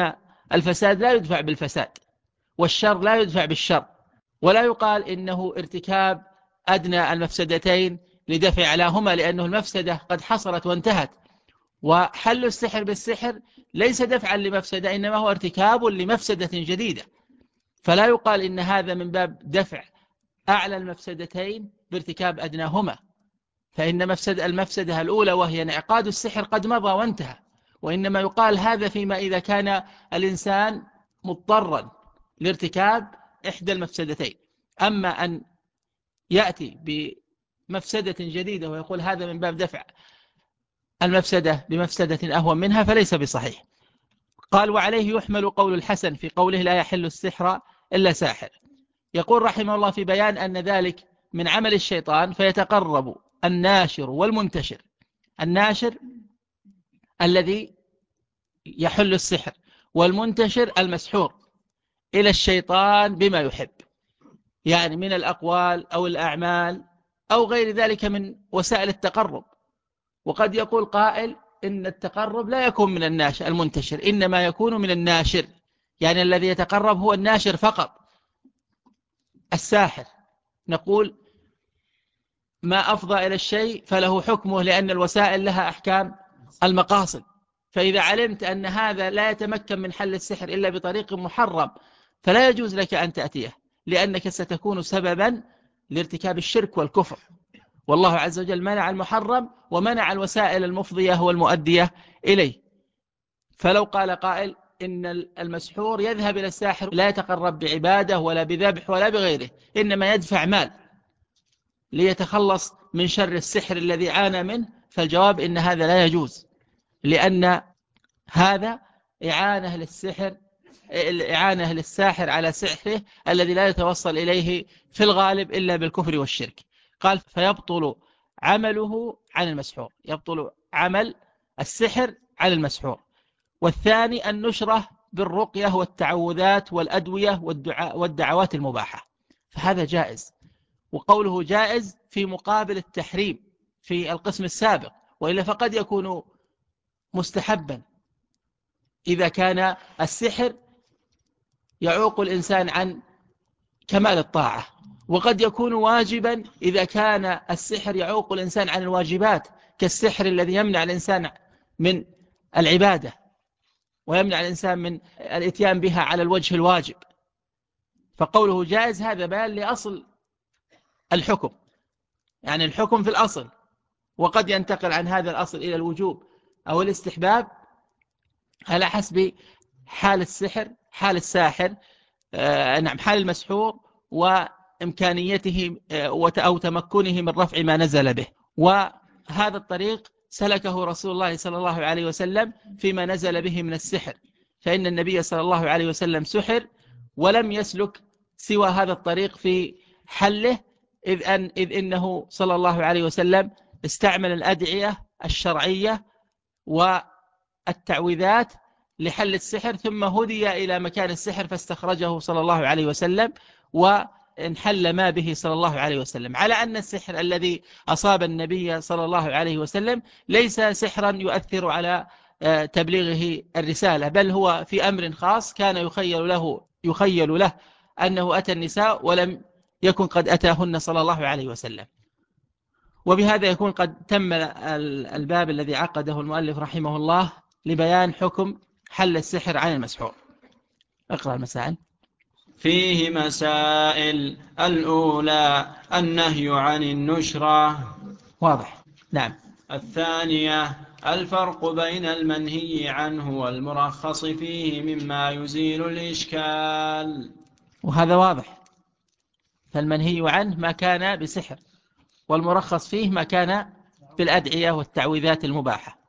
الفساد لا يدفع بالفساد، والشر لا يدفع بالشر، ولا يقال إنه ارتكاب أدنى المفسدتين لدفع علاهما، لأنه المفسدة قد حصلت وانتهت. وحل السحر بالسحر ليس دفعا لمفسدة، إنما هو ارتكاب لمفسدة جديدة، فلا يقال إن هذا من باب دفع أعلى المفسدتين بارتكاب أدناهما، فإن المفسدة الأولى وهي انعقاد السحر قد مضى وانتهى، وإنما يقال هذا فيما إذا كان الإنسان مضطرا لارتكاب إحدى المفسدتين. أما أن يأتي بمفسدة جديدة ويقول هذا من باب دفع المفسدة بمفسدة أهون منها فليس بصحيح. قال وعليه يحمل قول الحسن في قوله لا يحل السحر إلا ساحر. يقول رحمه الله في بيان أن ذلك من عمل الشيطان، فيتقرب الناشر والمنتشر. الناشر الذي يحل السحر، والمنتشر المسحور، إلى الشيطان بما يحب، يعني من الأقوال أو الأعمال أو غير ذلك من وسائل التقرب. وقد يقول قائل إن التقرب لا يكون من الناشر المنتشر، إنما يكون من الناشر، يعني الذي يتقرب هو الناشر فقط. الساحر نقول ما أفضى إلى الشيء فله حكمه، لأن الوسائل لها أحكام المقاصد. فإذا علمت أن هذا لا يتمكن من حل السحر إلا بطريق محرم فلا يجوز لك أن تأتيه، لأنك ستكون سببا لارتكاب الشرك والكفر، والله عز وجل منع المحرم ومنع الوسائل المفضية والمؤدية إليه. فلو قال قائل إن المسحور يذهب إلى الساحر لا يتقرب بعبادة ولا بذبح ولا بغيره، إنما يدفع مال ليتخلص من شر السحر الذي عانى منه، فالجواب إن هذا لا يجوز، لأن هذا إعانة للساحر على سحره الذي لا يتوصل إليه في الغالب إلا بالكفر والشرك. قال فيبطل عمله عن المسحور، يبطل عمل السحر عن المسحور. والثاني النشرة بالرقية والتعوذات والأدوية والدعوات المباحة، فهذا جائز، وقوله جائز في مقابل التحريم في القسم السابق، وإلا فقد يكون مستحبا إذا كان السحر يعوق الإنسان عن كمال الطاعة، وقد يكون واجبا إذا كان السحر يعوق الإنسان عن الواجبات، كالسحر الذي يمنع الإنسان من العبادة ويمنع الإنسان من الاتيان بها على الوجه الواجب. فقوله جائز هذا بيان لأصل الحكم، يعني الحكم في الأصل، وقد ينتقل عن هذا الأصل إلى الوجوب أو الاستحباب على حسب حال الساحر، نعم، حال المسحور وإمكانيته أو تمكنه من رفع ما نزل به. وهذا الطريق سلكه رسول الله صلى الله عليه وسلم فيما نزل به من السحر، فإن النبي صلى الله عليه وسلم سحر ولم يسلك سوى هذا الطريق في حله، إذ إنه صلى الله عليه وسلم استعمل الأدعية الشرعية والتعويذات لحل السحر، ثم هدي إلى مكان السحر فاستخرجه صلى الله عليه وسلم وانحل ما به صلى الله عليه وسلم، على أن السحر الذي أصاب النبي صلى الله عليه وسلم ليس سحرا يؤثر على تبليغه الرسالة، بل هو في أمر خاص كان يخيل له أنه أتى النساء ولم يكن قد أتاهن صلى الله عليه وسلم. وبهذا يكون قد تم الباب الذي عقده المؤلف رحمه الله لبيان حكم حل السحر عن المسحور. اقرأ المسائل. فيه مسائل. الأولى النهي عن النشرة. واضح. نعم. الثانية الفرق بين المنهي عنه والمرخص فيه مما يزيل الإشكال. وهذا واضح، فالمنهي عنه ما كان بسحر، والمرخص فيه ما كان بالأدعية والتعويذات المباحة.